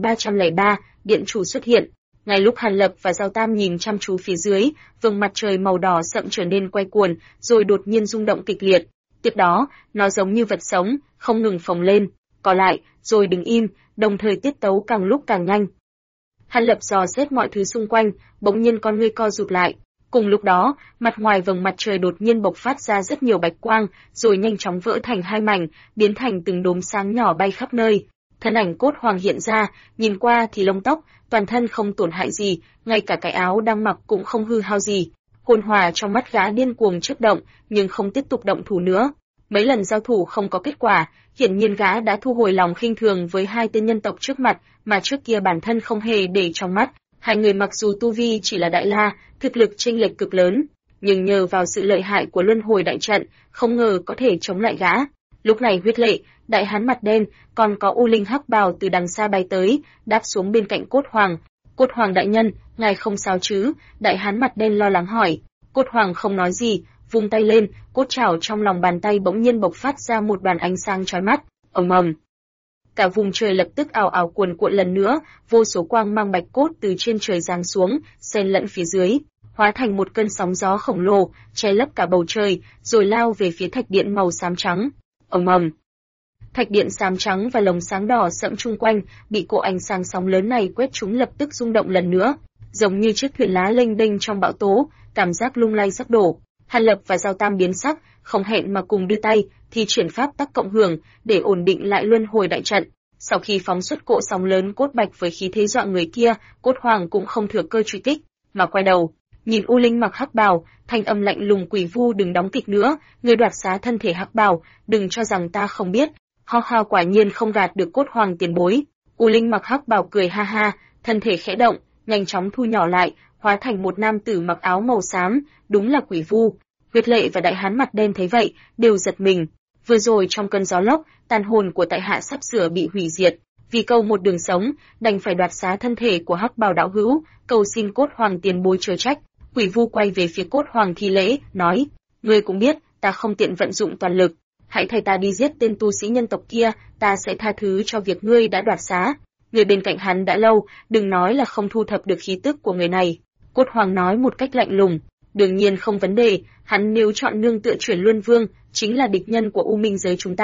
1303, điện chủ xuất hiện. Ngay lúc Hàn Lập và Giao Tam nhìn chăm chú phía dưới, vầng mặt trời màu đỏ sậm trở nên quay cuồng, rồi đột nhiên rung động kịch liệt. Tiếp đó, nó giống như vật sống, không ngừng phồng lên, co lại, rồi đứng im, đồng thời tiết tấu càng lúc càng nhanh. Hàn Lập dò xét mọi thứ xung quanh, bỗng nhiên con ngươi co rụt lại. Cùng lúc đó, mặt ngoài vầng mặt trời đột nhiên bộc phát ra rất nhiều bạch quang, rồi nhanh chóng vỡ thành hai mảnh, biến thành từng đốm sáng nhỏ bay khắp nơi. Thân ảnh Cốt Hoàng hiện ra, nhìn qua thì lông tóc, toàn thân không tổn hại gì, ngay cả cái áo đang mặc cũng không hư hao gì. Hồn hòa trong mắt gã điên cuồng chớp động, nhưng không tiếp tục động thủ nữa. Mấy lần giao thủ không có kết quả, hiển nhiên gã đã thu hồi lòng khinh thường với hai tên nhân tộc trước mặt, mà trước kia bản thân không hề để trong mắt. Hai người mặc dù tu vi chỉ là đại la, thực lực chênh lệch cực lớn, nhưng nhờ vào sự lợi hại của luân hồi đại trận, không ngờ có thể chống lại gã. Lúc này Huyết Lệ, đại hán mặt đen, còn có U Linh hắc bào từ đằng xa bay tới, đáp xuống bên cạnh Cốt Hoàng. "Cốt Hoàng đại nhân, ngài không sao chứ?" Đại hán mặt đen lo lắng hỏi. Cốt Hoàng không nói gì, vung tay lên, cốt trảo trong lòng bàn tay bỗng nhiên bộc phát ra một đoàn ánh sáng chói mắt. Ầm ầm. Cả vùng trời lập tức ào ào cuồn cuộn lần nữa, vô số quang mang bạch cốt từ trên trời giáng xuống, xen lẫn phía dưới, hóa thành một cơn sóng gió khổng lồ, che lấp cả bầu trời, rồi lao về phía thạch điện màu xám trắng. Ầm ầm. Thạch điện xám trắng và lồng sáng đỏ sẫm chung quanh bị cỗ ánh sáng sóng lớn này quét trúng lập tức rung động lần nữa, giống như chiếc thuyền lá lênh đênh trong bão tố, cảm giác lung lay sắp đổ. Hàn Lập và Giao Tam biến sắc, không hẹn mà cùng đưa tay thì triển pháp tắc cộng hưởng để ổn định lại luân hồi đại trận. Sau khi phóng xuất cỗ sóng lớn cốt bạch với khí thế dọa người kia, Cốt Hoàng cũng không thừa cơ truy kích, mà quay đầu nhìn U Linh mặc hắc bào, thanh âm lạnh lùng: "Quỷ Vu đừng đóng kịch nữa, ngươi đoạt xá thân thể hắc bào, đừng cho rằng ta không biết." Ho ho, quả nhiên không gạt được Cốt Hoàng tiền bối. U Linh mặc hắc bào cười ha ha, thân thể khẽ động, nhanh chóng thu nhỏ lại, hóa thành một nam tử mặc áo màu xám, đúng là Quỷ Vu. Huyết Lệ và đại hán mặt đen thấy vậy, đều giật mình. Vừa rồi trong cơn gió lốc, tàn hồn của tại hạ sắp sửa bị hủy diệt, vì câu một đường sống, đành phải đoạt xá thân thể của hắc bào đạo hữu, cầu xin Cốt Hoàng tiền bối chớ trách. Quỷ Vu quay về phía Cốt Hoàng thi lễ, nói: "Ngươi cũng biết, ta không tiện vận dụng toàn lực, hãy thay ta đi giết tên tu sĩ nhân tộc kia, ta sẽ tha thứ cho việc ngươi đã đoạt xá. Người bên cạnh hắn đã lâu, đừng nói là không thu thập được khí tức của người này." Cốt Hoàng nói một cách lạnh lùng: "Đương nhiên không vấn đề, hắn nếu chọn nương tựa chuyển luân vương, chính là địch nhân của U Minh giới chúng ta."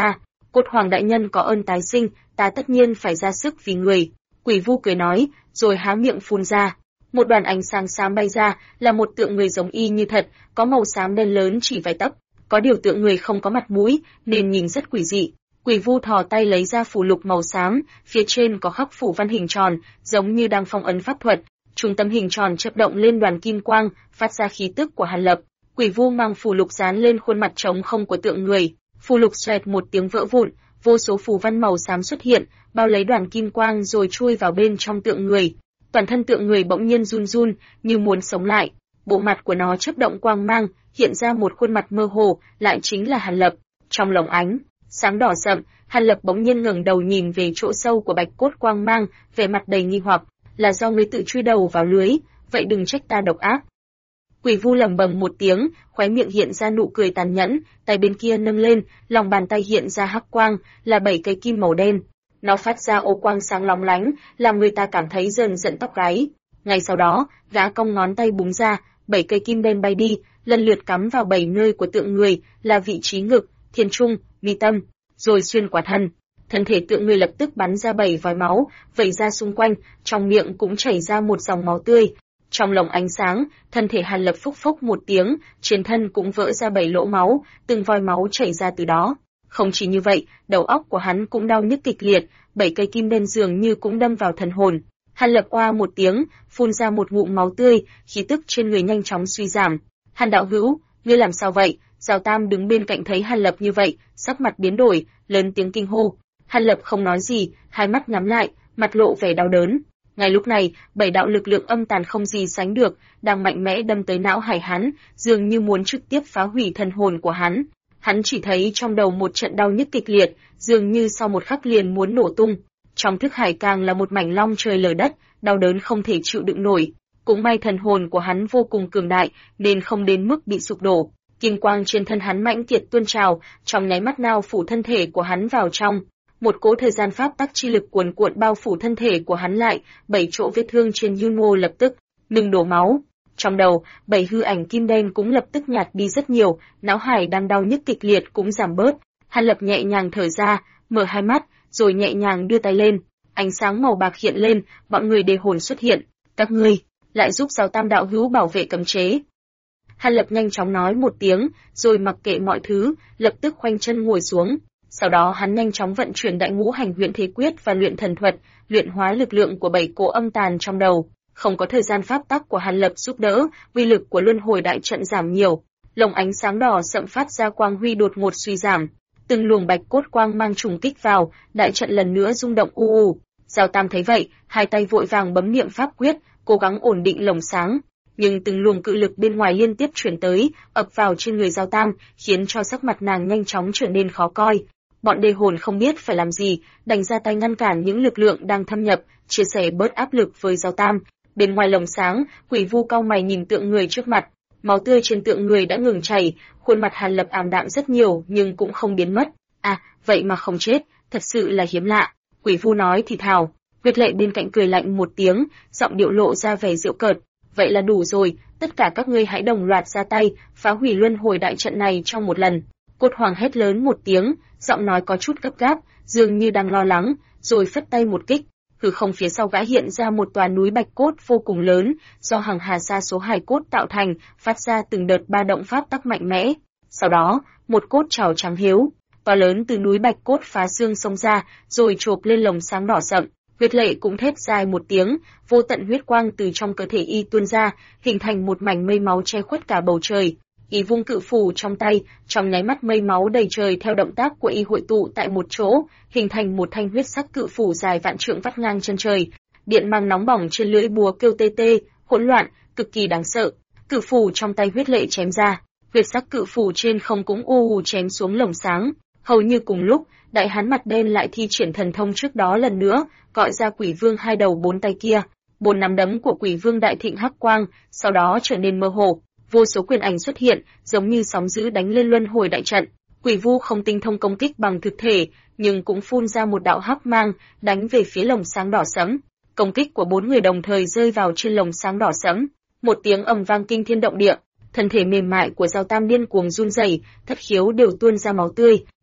Cốt Hoàng đại nhân có ơn tái sinh, ta tất nhiên phải ra sức vì người. Quỷ Vu cười nói, rồi há miệng phun ra. Một đoàn ánh sáng xám bay ra, là một tượng người giống y như thật, có màu xám đen lớn chỉ vài tấc. Có điều tượng người không có mặt mũi, nên nhìn rất quỷ dị. Quỷ Vu thò tay lấy ra phù lục màu xám, phía trên có khắc phủ văn hình tròn, giống như đang phong ấn pháp thuật. Trung tâm hình tròn chớp động lên đoàn kim quang, phát ra khí tức của Hàn Lập. Quỷ Vu mang phù lục dán lên khuôn mặt trống không của tượng người, phù lục xoẹt một tiếng vỡ vụn, vô số phù văn màu xám xuất hiện, bao lấy đoàn kim quang rồi chui vào bên trong tượng người. Toàn thân tượng người bỗng nhiên run run, như muốn sống lại. Bộ mặt của nó chớp động quang mang, hiện ra một khuôn mặt mơ hồ, lại chính là Hàn Lập. Trong lồng ánh sáng đỏ sậm, Hàn Lập bỗng nhiên ngẩng đầu nhìn về chỗ sâu của bạch cốt quang mang, vẻ mặt đầy nghi hoặc, là do ngươi tự chui đầu vào lưới, vậy đừng trách ta độc ác. Quỷ Vu lẩm bẩm một tiếng, khóe miệng hiện ra nụ cười tàn nhẫn, tay bên kia nâng lên, lòng bàn tay hiện ra hắc quang, là 7 cây kim màu đen. Nó phát ra ô quang sáng lóng lánh, làm người ta cảm thấy rờn rợn tóc gáy. Ngay sau đó, gã cong ngón tay búng ra, 7 cây kim đen bay đi, lần lượt cắm vào 7 nơi của tượng người, là vị trí ngực, thiên trung, mi tâm, rồi xuyên qua thân. Thân thể tượng người lập tức bắn ra 7 vòi máu, vẩy ra xung quanh, trong miệng cũng chảy ra một dòng máu tươi. Trong lồng ánh sáng, thân thể Hàn Lập phốc phốc một tiếng, trên thân cũng vỡ ra 7 lỗ máu, từng vòi máu chảy ra từ đó. Không chỉ như vậy, đầu óc của hắn cũng đau nhức kịch liệt, 7 cây kim đen dường như cũng đâm vào thần hồn. Hàn Lập oa một tiếng, phun ra một ngụm máu tươi, khí tức trên người nhanh chóng suy giảm. Hàn đạo hữu, ngươi làm sao vậy? Giào Tam đứng bên cạnh thấy Hàn Lập như vậy, sắc mặt biến đổi, lớn tiếng kinh hô. Hàn Lập không nói gì, hai mắt nhắm lại, mặt lộ vẻ đau đớn. Ngay lúc này, 7 đạo lực lượng âm tàn không gì sánh được, đang mạnh mẽ đâm tới não hải hắn, dường như muốn trực tiếp phá hủy thần hồn của hắn. Hắn chỉ thấy trong đầu một trận đau nhức kịch liệt, dường như sau một khắc liền muốn nổ tung. Trong thức hải càng là một mảnh long trời lở đất, đau đớn không thể chịu đựng nổi. Cũng may thần hồn của hắn vô cùng cường đại, nên không đến mức bị sụp đổ. Kim quang trên thân hắn mãnh liệt tuôn trào, trong nháy mắt nào phủ thân thể của hắn vào trong. Một cỗ thời gian pháp tắc chi lực cuồn cuộn bao phủ thân thể của hắn lại, 7 chỗ vết thương trên Yunwo lập tức ngừng đổ máu. Trong đầu, 7 hư ảnh kim đen cũng lập tức nhạt đi rất nhiều, não hải đang đau nhức kịch liệt cũng giảm bớt. Hàn Lập nhẹ nhàng thở ra, mở hai mắt, rồi nhẹ nhàng đưa tay lên. Ánh sáng màu bạc hiện lên, bọn người đề hồn xuất hiện. Các ngươi lại giúp Giào Tam đạo hữu bảo vệ cấm chế. Hàn Lập nhanh chóng nói một tiếng, rồi mặc kệ mọi thứ, lập tức khoanh chân ngồi xuống. Sau đó hắn nhanh chóng vận chuyển đại ngũ hành huyễn thế quyết và luyện thần thuật, luyện hóa lực lượng của 7 cỗ âm tàn trong đầu. Không có thời gian pháp tắc của Hàn Lập giúp đỡ, uy lực của luân hồi đại trận giảm nhiều. Lồng ánh sáng đỏ sậm phát ra quang huy đột ngột suy giảm. Từng luồng bạch cốt quang mang trùng kích vào, đại trận lần nữa rung động u u. Giào Tam thấy vậy, hai tay vội vàng bấm niệm pháp quyết, cố gắng ổn định lồng sáng. Nhưng từng luồng cự lực bên ngoài liên tiếp chuyển tới, ập vào trên người Giào Tam, khiến cho sắc mặt nàng nhanh chóng trở nên khó coi. Bọn đề hồn không biết phải làm gì, đành ra tay ngăn cản những lực lượng đang thâm nhập, chia sẻ bớt áp lực với Giào Tam. Bên ngoài lồng sáng, Quỷ Vu cau mày nhìn tượng người trước mặt, máu tươi trên tượng người đã ngừng chảy, khuôn mặt Hàn Lập ảm đạm rất nhiều nhưng cũng không biến mất. À, vậy mà không chết, thật sự là hiếm lạ. Quỷ Vu nói thì thào. Nguyệt Lệ bên cạnh cười lạnh một tiếng, giọng điệu lộ ra vẻ giễu cợt. Vậy là đủ rồi, tất cả các ngươi hãy đồng loạt ra tay, phá hủy luân hồi đại trận này trong một lần. Cốt Hoàng hét lớn một tiếng, giọng nói có chút gấp gáp, dường như đang lo lắng, rồi phất tay một kích. Hư không phía sau gã hiện ra một tòa núi bạch cốt vô cùng lớn, do hàng hà sa số hài cốt tạo thành, phát ra từng đợt ba động pháp tắc mạnh mẽ. Sau đó, một cốt trảo trắng hiếu, to lớn từ núi bạch cốt phá xương xông ra, rồi chộp lên lồng sáng đỏ sậm. Nguyệt Lệ cũng thét dài một tiếng, vô tận huyết quang từ trong cơ thể y tuôn ra, hình thành một mảnh mây máu che khuất cả bầu trời. Y vung cự phù trong tay, trong nháy mắt mây máu đầy trời theo động tác của y hội tụ tại một chỗ, hình thành một thanh huyết sắc cự phù dài vạn trượng vắt ngang chân trời. Điện mang nóng bỏng trên lưỡi búa kêu tê tê, hỗn loạn, cực kỳ đáng sợ. Cự phù trong tay Huyết Lệ chém ra, huyết sắc cự phù trên không cũng u u chém xuống lồng sáng. Hầu như cùng lúc, đại hán mặt đen lại thi triển thần thông trước đó lần nữa, gọi ra Quỷ Vương hai đầu bốn tay kia. 4 nắm đấm của Quỷ Vương đại thịnh hắc quang, sau đó trở nên mơ hồ. Vô số quyền ảnh xuất hiện, giống như sóng dữ đánh lên luân hồi đại trận. Quỷ Vu không tinh thông công kích bằng thực thể, nhưng cũng phun ra một đạo hắc mang, đánh về phía lồng sáng đỏ sẫm. Công kích của 4 người đồng thời rơi vào trên lồng sáng đỏ sẫm. Một tiếng ầm vang kinh thiên động địa, thân thể mềm mại của Giào Tam điên cuồng run rẩy, thất khiếu đều tuôn ra máu tươi.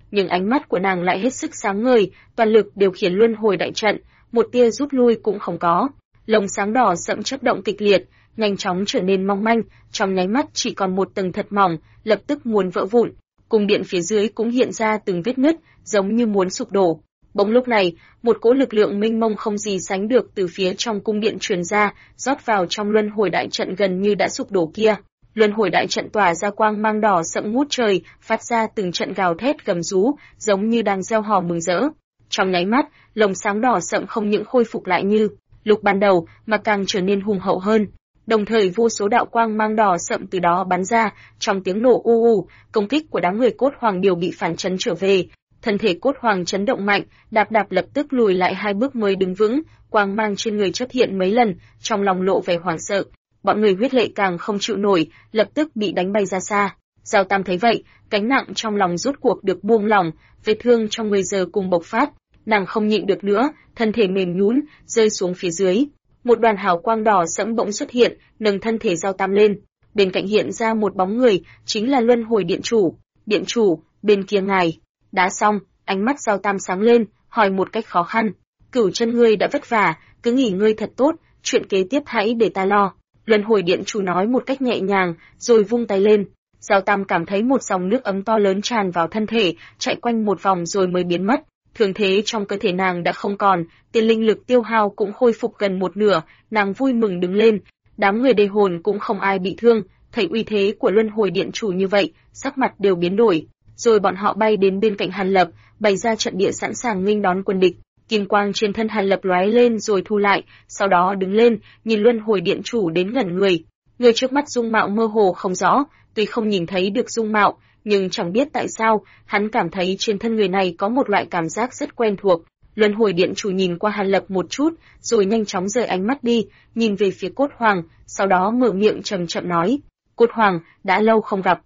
nhưng ánh mắt của nàng lại hết sức sáng ngời, toàn lực điều khiển luân hồi đại trận, một tia rút lui cũng không có. Lồng sáng đỏ sẫm chớp động kịch liệt, nhanh chóng trở nên mong manh, trong nháy mắt chỉ còn một tầng thật mỏng, lập tức muốn vỡ vụn. Cung điện phía dưới cũng hiện ra từng vết nứt, giống như muốn sụp đổ. Bỗng lúc này, một cỗ lực lượng mênh mông không gì sánh được từ phía trong cung điện truyền ra, rót vào trong luân hồi đại trận gần như đã sụp đổ kia. Luân hồi đại trận tỏa ra quang mang đỏ sẫm ngút trời, phát ra từng trận gào thét gầm rú, giống như đang reo hò mừng rỡ. Trong nháy mắt, lồng sáng đỏ sẫm không những khôi phục lại như lúc ban đầu, mà càng trở nên hùng hậu hơn. Đồng thời vô số đạo quang mang đỏ sẫm từ đó bắn ra, trong tiếng nổ u u, công kích của đám người cốt hoàng đều bị phản chấn trở về. Thân thể cốt hoàng chấn động mạnh, đạp lập tức lùi lại 2 bước mới đứng vững, quang mang trên người chớp hiện mấy lần, trong lòng lộ vẻ hoảng sợ. Bọn người huyết lệ càng không chịu nổi, lập tức bị đánh bay ra xa. Giao Tam thấy vậy, gánh nặng trong lòng rốt cuộc được buông lỏng, vết thương trong người giờ cùng bộc phát, nàng không nhịn được nữa, thân thể mềm nhũn, rơi xuống phía dưới. Một đoàn hào quang đỏ sẫm bỗng xuất hiện, nâng thân thể Giao Tam lên. Bên cạnh hiện ra một bóng người, chính là Luân Hồi Điện Chủ. Điện Chủ, bên kia ngài. Đã xong, ánh mắt Giao Tam sáng lên, hỏi một cách khó khăn. Cửu chân ngươi đã vất vả, cứ nghỉ ngơi thật tốt, chuyện kế tiếp hãy để ta lo. Luân Hồi Điện Chủ nói một cách nhẹ nhàng, rồi vung tay lên. Giao Tam cảm thấy một dòng nước ấm to lớn tràn vào thân thể, chạy quanh một vòng rồi mới biến mất. Thương thế trong cơ thể nàng đã không còn, tiền linh lực tiêu hao cũng khôi phục gần một nửa, nàng vui mừng đứng lên. Đám người đề hồn cũng không ai bị thương, thấy uy thế của Luân Hồi Điện Chủ như vậy, sắc mặt đều biến đổi. Rồi bọn họ bay đến bên cạnh Hàn Lập, bày ra trận địa sẵn sàng nghênh đón quân địch. Kim quang trên thân Hàn Lập lóe lên rồi thu lại, sau đó đứng lên, nhìn Luân Hồi Điện Chủ đến ngẩn người. Người trước mắt dung mạo mơ hồ không rõ, tuy không nhìn thấy được dung mạo, nhưng chẳng biết tại sao, hắn cảm thấy trên thân người này có một loại cảm giác rất quen thuộc. Luân Hồi Điện Chủ nhìn qua Hàn Lập một chút, rồi nhanh chóng rời ánh mắt đi, nhìn về phía Cốt Hoàng, sau đó mở miệng chậm chậm nói: "Cốt Hoàng, đã lâu không gặp.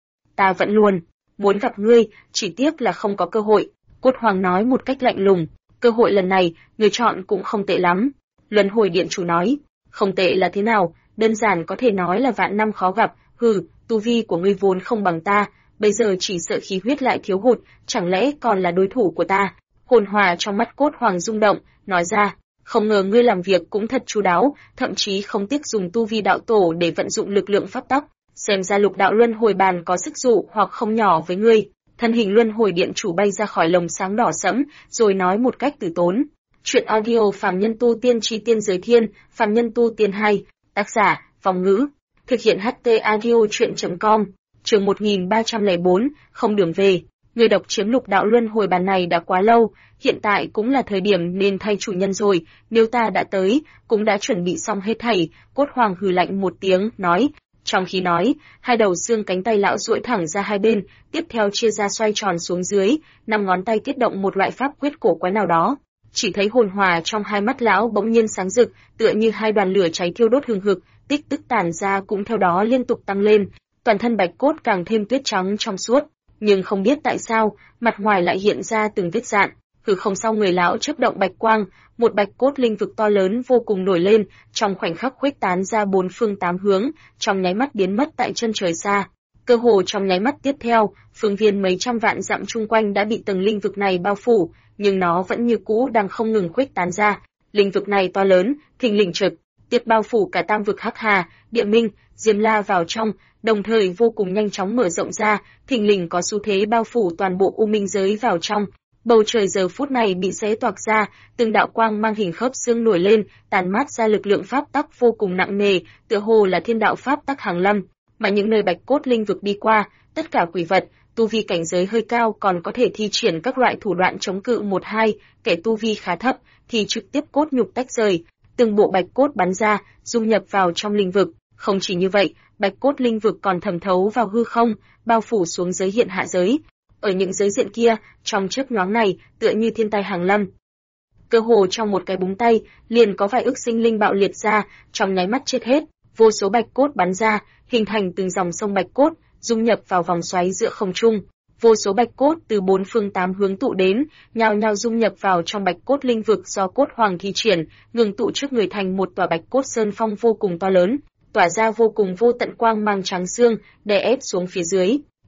Ta vẫn luôn muốn gặp ngươi, chỉ tiếc là không có cơ hội." Cốt Hoàng nói một cách lạnh lùng: "Cơ hội lần này, ngươi chọn cũng không tệ lắm." Luân Hồi Điện Chủ nói: "Không tệ là thế nào, đơn giản có thể nói là vạn năm khó gặp, tu vi của ngươi vốn không bằng ta, bây giờ chỉ sợ khí huyết lại thiếu hụt, chẳng lẽ còn là đối thủ của ta?" Hồn hòa trong mắt Cốt Hoàng rung động, nói ra: "Không ngờ ngươi làm việc cũng thật chu đáo, thậm chí không tiếc dùng tu vi đạo tổ để vận dụng lực lượng pháp tắc, xem ra lục đạo luân hồi bàn có sức dụ hoặc không nhỏ với ngươi." Thân hình Luân Hồi Điện Chủ bay ra khỏi lồng sáng đỏ sẫm, rồi nói một cách từ tốn: "Chuyện audio phàm nhân tu tiên chi tiên giới thiên, phàm nhân tu tiên 2, tác giả Vòng Ngữ, thực hiện HT audio truyện.com, chương 1304, không đường về." Người độc chiếm lục đạo luân hồi bàn này đã quá lâu, hiện tại cũng là thời điểm nên thay chủ nhân rồi, nếu ta đã tới, cũng đã chuẩn bị xong hết thảy. Cốt Hoàng hừ lạnh một tiếng, nói. Trong khi nói, hai đầu xương cánh tay lão duỗi thẳng ra hai bên, tiếp theo chia ra xoay tròn xuống dưới, 5 ngón tay tiết động một loại pháp quyết cổ quái nào đó. Chỉ thấy hồn hòa trong hai mắt lão bỗng nhiên sáng rực, tựa như hai đoàn lửa cháy thiêu đốt hừng hực, tích tức tản ra cũng theo đó liên tục tăng lên, toàn thân bạch cốt càng thêm tuyết trắng trong suốt, nhưng không biết tại sao, mặt ngoài lại hiện ra từng vết rạn. Hư không sau người lão chớp động bạch quang, một bạch cốt linh vực to lớn vô cùng nổi lên, trong khoảnh khắc khuếch tán ra 4 phương 8 hướng, trong nháy mắt biến mất tại chân trời xa. Cơ hồ trong nháy mắt tiếp theo, phương viên mấy trăm vạn dặm chung quanh đã bị tầng linh vực này bao phủ, nhưng nó vẫn như cũ đang không ngừng khuếch tán ra. Linh vực này to lớn, thình lình trực tiếp bao phủ cả tam vực Hắc Hà, Địa Minh, Diêm La vào trong, đồng thời vô cùng nhanh chóng mở rộng ra, thình lình có xu thế bao phủ toàn bộ U Minh giới vào trong. Bầu trời giờ phút này bị xé toạc ra, từng đạo quang mang hình khớp xương nổi lên, tàn mát ra lực lượng pháp tắc vô cùng nặng nề, tựa hồ là thiên đạo pháp tắc hàng lâm. Mà những nơi bạch cốt linh vực đi qua, tất cả quỷ vật, tu vi cảnh giới hơi cao còn có thể thi triển các loại thủ đoạn chống cự 1-2, kẻ tu vi khá thấp thì trực tiếp cốt nhục tách rời, từng bộ bạch cốt bắn ra, dung nhập vào trong linh vực. Không chỉ như vậy, bạch cốt linh vực còn thẩm thấu vào hư không, bao phủ xuống giới hiện hạ giới. Ở những giới diện kia, trong chớp nhoáng này, tựa như thiên tai hàng lâm. Cơ hồ trong một cái búng tay, liền có vài ức sinh linh bạo liệt ra, trong nháy mắt chết hết. Vô số bạch cốt bắn ra, hình thành từng dòng sông bạch cốt, dung nhập vào vòng xoáy giữa không trung. Vô số bạch cốt từ 4 phương 8 hướng tụ đến, nhao nhao dung nhập vào trong bạch cốt linh vực do Cốt Hoàng thi triển, ngừng tụ trước người thành một tòa bạch cốt sơn phong vô cùng to lớn, tỏa ra vô cùng vô tận quang mang trắng xương, đè ép xuống phía dưới.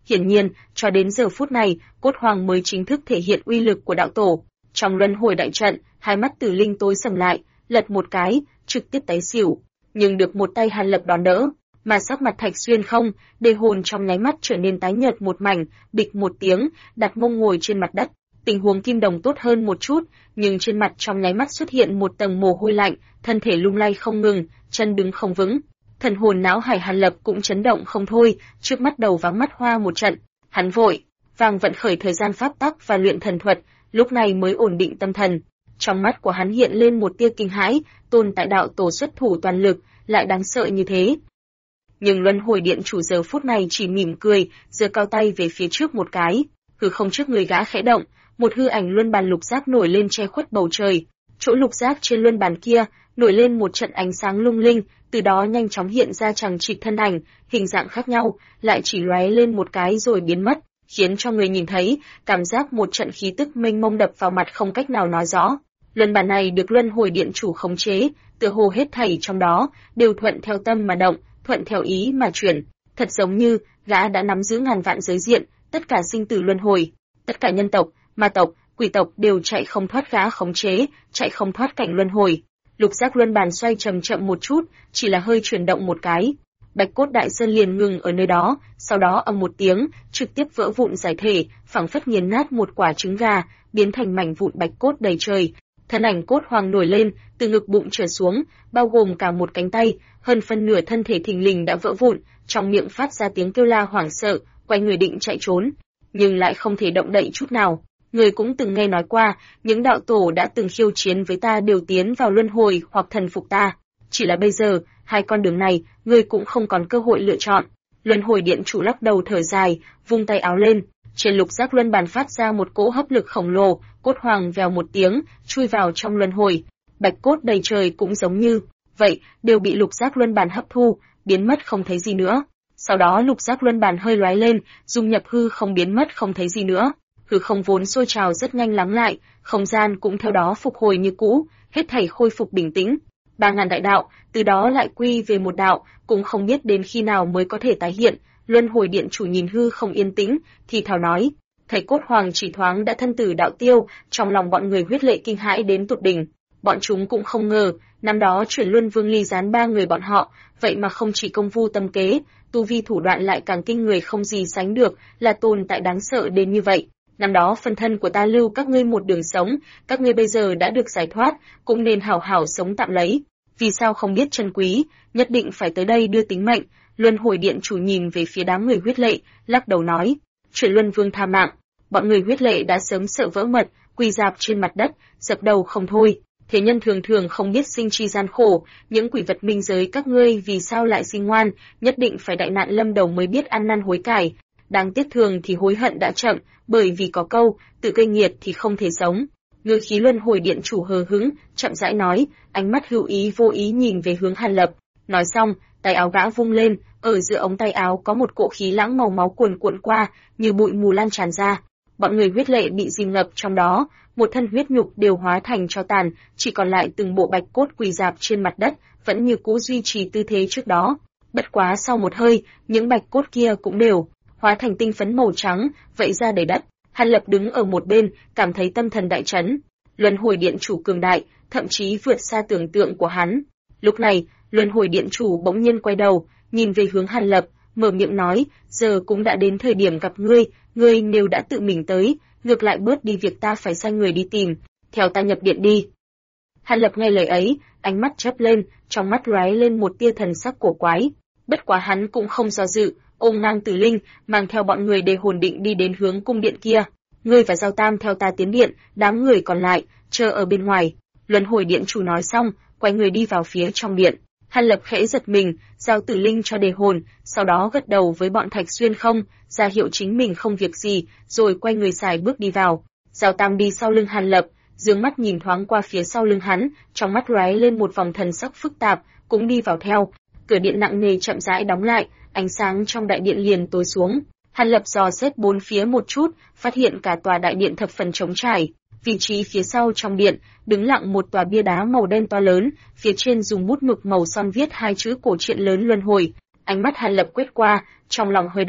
Hiển nhiên, cho đến giờ phút này, cốt hoàng mới chính thức thể hiện uy lực của đạo tổ. Trong luân hồi đại trận, hai mắt Tử Linh tối sầm lại, lật một cái, trực tiếp té xỉu, nhưng được một tay Hàn Lập đón đỡ, mà sắc mặt Thạch Xuyên không, đề hồn trong nháy mắt trở nên tái nhợt một mảnh, bịch một tiếng, đặt mông ngồi trên mặt đất. Tình huống Kim Đồng tốt hơn một chút, nhưng trên mặt trong nháy mắt xuất hiện một tầng mồ hôi lạnh, thân thể lung lay không ngừng, chân đứng không vững. Thần hồn não hải Hàn Lập cũng chấn động không thôi, trước mắt đầu váng mắt hoa một trận, hắn vội vàng vận khởi thời gian pháp tắc và luyện thần thuật, lúc này mới ổn định tâm thần. Trong mắt của hắn hiện lên một tia kinh hãi, tồn tại đạo tổ xuất thủ toàn lực, lại đáng sợ như thế. Nhưng luân hồi điện chủ giờ phút này chỉ mỉm cười, giơ cao tay về phía trước một cái, hư không trước người gã khẽ động, một hư ảnh luân bàn lục giác nổi lên che khuất bầu trời. Chỗ lục giác trên luân bàn kia nổi lên một trận ánh sáng lung linh, từ đó nhanh chóng hiện ra chằng chịt thân ảnh, hình dạng khác nhau, lại chỉ lóe lên một cái rồi biến mất, khiến cho người nhìn thấy cảm giác một trận khí tức mênh mông đập vào mặt không cách nào nói rõ. Luân bàn này được luân hồi điện chủ khống chế, tựa hồ hết thảy trong đó đều thuận theo tâm mà động, thuận theo ý mà chuyển, thật giống như gã đã nắm giữ ngàn vạn giới diện, tất cả sinh tử luân hồi, tất cả nhân tộc, ma tộc, quỷ tộc đều chạy không thoát gã khống chế, chạy không thoát cảnh luân hồi. Lục giác luân bàn xoay chậm chậm một chút, chỉ là hơi chuyển động một cái, Bạch Cốt Đại Sơn liền ngừng ở nơi đó, sau đó ầm một tiếng, trực tiếp vỡ vụn giải thể, phảng phất nghiền nát một quả trứng gà, biến thành mảnh vụn bạch cốt đầy trời. Thân ảnh cốt hoàng nổi lên, từ ngực bụng trở xuống, bao gồm cả một cánh tay, hơn phân nửa thân thể thình lình đã vỡ vụn, trong miệng phát ra tiếng kêu la hoảng sợ, quay người định chạy trốn, nhưng lại không thể động đậy chút nào. Người cũng từng nghe nói qua, những đạo tổ đã từng khiêu chiến với ta đều tiến vào luân hồi hoặc thần phục ta. Chỉ là bây giờ, hai con đường này, người cũng không còn cơ hội lựa chọn. Luân hồi điện chủ lắc đầu thở dài, vung tay áo lên, trên lục giác luân bàn phát ra một cỗ hấp lực khổng lồ, cốt hoàng vèo một tiếng, chui vào trong luân hồi. Bạch cốt đầy trời cũng giống như vậy, đều bị lục giác luân bàn hấp thu, biến mất không thấy gì nữa. Sau đó lục giác luân bàn hơi lóe lên, dung nhập hư không biến mất không thấy gì nữa. Hư không vốn sôi trào rất nhanh lắng lại, không gian cũng theo đó phục hồi như cũ, hết thảy khôi phục bình tĩnh. 3000 đại đạo, từ đó lại quy về một đạo, cũng không biết đến khi nào mới có thể tái hiện. Luân hồi điện chủ nhìn hư không yên tĩnh, thì thào nói, thầy cốt hoàng chỉ thoáng đã thân tử đạo tiêu, trong lòng bọn người huyết lệ kinh hãi đến tột đỉnh. Bọn chúng cũng không ngờ, năm đó chuyển luân vương ly gián 3 người bọn họ, vậy mà không chỉ công phu tâm kế, tu vi thủ đoạn lại càng kinh người không gì sánh được, là tồn tại đáng sợ đến như vậy. Năm đó phân thân của ta lưu các ngươi một đường sống, các ngươi bây giờ đã được giải thoát, cũng nên hảo hảo sống tạm lấy. Vì sao không biết trân quý, nhất định phải tới đây đưa tính mệnh. Luân hồi điện chủ nhìn về phía đám người huyết lệ, lắc đầu nói, chuyển luân vương tha mạng. Bọn người huyết lệ đã sớm sợ vỡ mật, quỳ rạp trên mặt đất, dập đầu không thôi. Thế nhân thường thường không biết sinh chi gian khổ, những quỷ vật minh giới các ngươi vì sao lại sinh ngoan, nhất định phải đại nạn lâm đầu mới biết ăn năn hối cải. Đáng tiếc thường thì hối hận đã chậm, bởi vì có câu, tự gây nghiệt thì không thể sống. Ngữ khí luân hồi điện chủ hờ hững, chậm rãi nói, ánh mắt hữu ý vô ý nhìn về hướng Hàn Lập. Nói xong, tay áo gã vung lên, ở giữa ống tay áo có một cỗ khí lãng màu máu cuồn cuộn qua, như bụi mù lan tràn ra. Bọn người huyết lệ bị dìm ngập trong đó, một thân huyết nhục đều hóa thành tro tàn, chỉ còn lại từng bộ bạch cốt quỳ rạp trên mặt đất, vẫn như cũ duy trì tư thế trước đó. Bất quá sau một hơi, những bạch cốt kia cũng đều hóa thành tinh phấn màu trắng, vẫy ra đầy đất. Hàn Lập đứng ở một bên, cảm thấy tâm thần đại chấn. Luân hồi điện chủ cường đại, thậm chí vượt xa tưởng tượng của hắn. Lúc này, luân hồi điện chủ bỗng nhiên quay đầu, nhìn về hướng Hàn Lập, mở miệng nói, giờ cũng đã đến thời điểm gặp ngươi, ngươi nếu đã tự mình tới, ngược lại bớt đi việc ta phải sai người đi tìm, theo ta nhập điện đi. Hàn Lập nghe lời ấy, ánh mắt chớp lên, trong mắt lóe lên một tia thần sắc cổ quái. Bất quá hắn cũng không do dự, ôm ngang Tử Linh, mang theo bọn người đề hồn định đi đến hướng cung điện kia. Ngươi và Giao Tam theo ta tiến điện, đám người còn lại chờ ở bên ngoài. Luân hồi điện chủ nói xong, quay người đi vào phía trong điện. Hàn Lập khẽ giật mình, giao Tử Linh cho đề hồn, sau đó gật đầu với bọn Thạch Xuyên không, ra hiệu chính mình không việc gì, rồi quay người xài bước đi vào. Giao Tam đi sau lưng Hàn Lập, dương mắt nhìn thoáng qua phía sau lưng hắn, trong mắt lóe lên một vòng thần sắc phức tạp, cũng đi vào theo. Cửa điện nặng nề chậm rãi đóng lại, ánh sáng trong đại điện liền tối xuống. Hàn Lập dò xét bốn phía một chút, phát hiện cả tòa đại điện thập phần trống trải. Vị trí phía sau trong điện, đứng lặng một tòa bia đá màu đen to lớn, phía trên dùng bút mực màu son viết hai chữ cổ truyện lớn luân hồi. Ánh mắt Hàn Lập quét qua, trong lòng hơi động,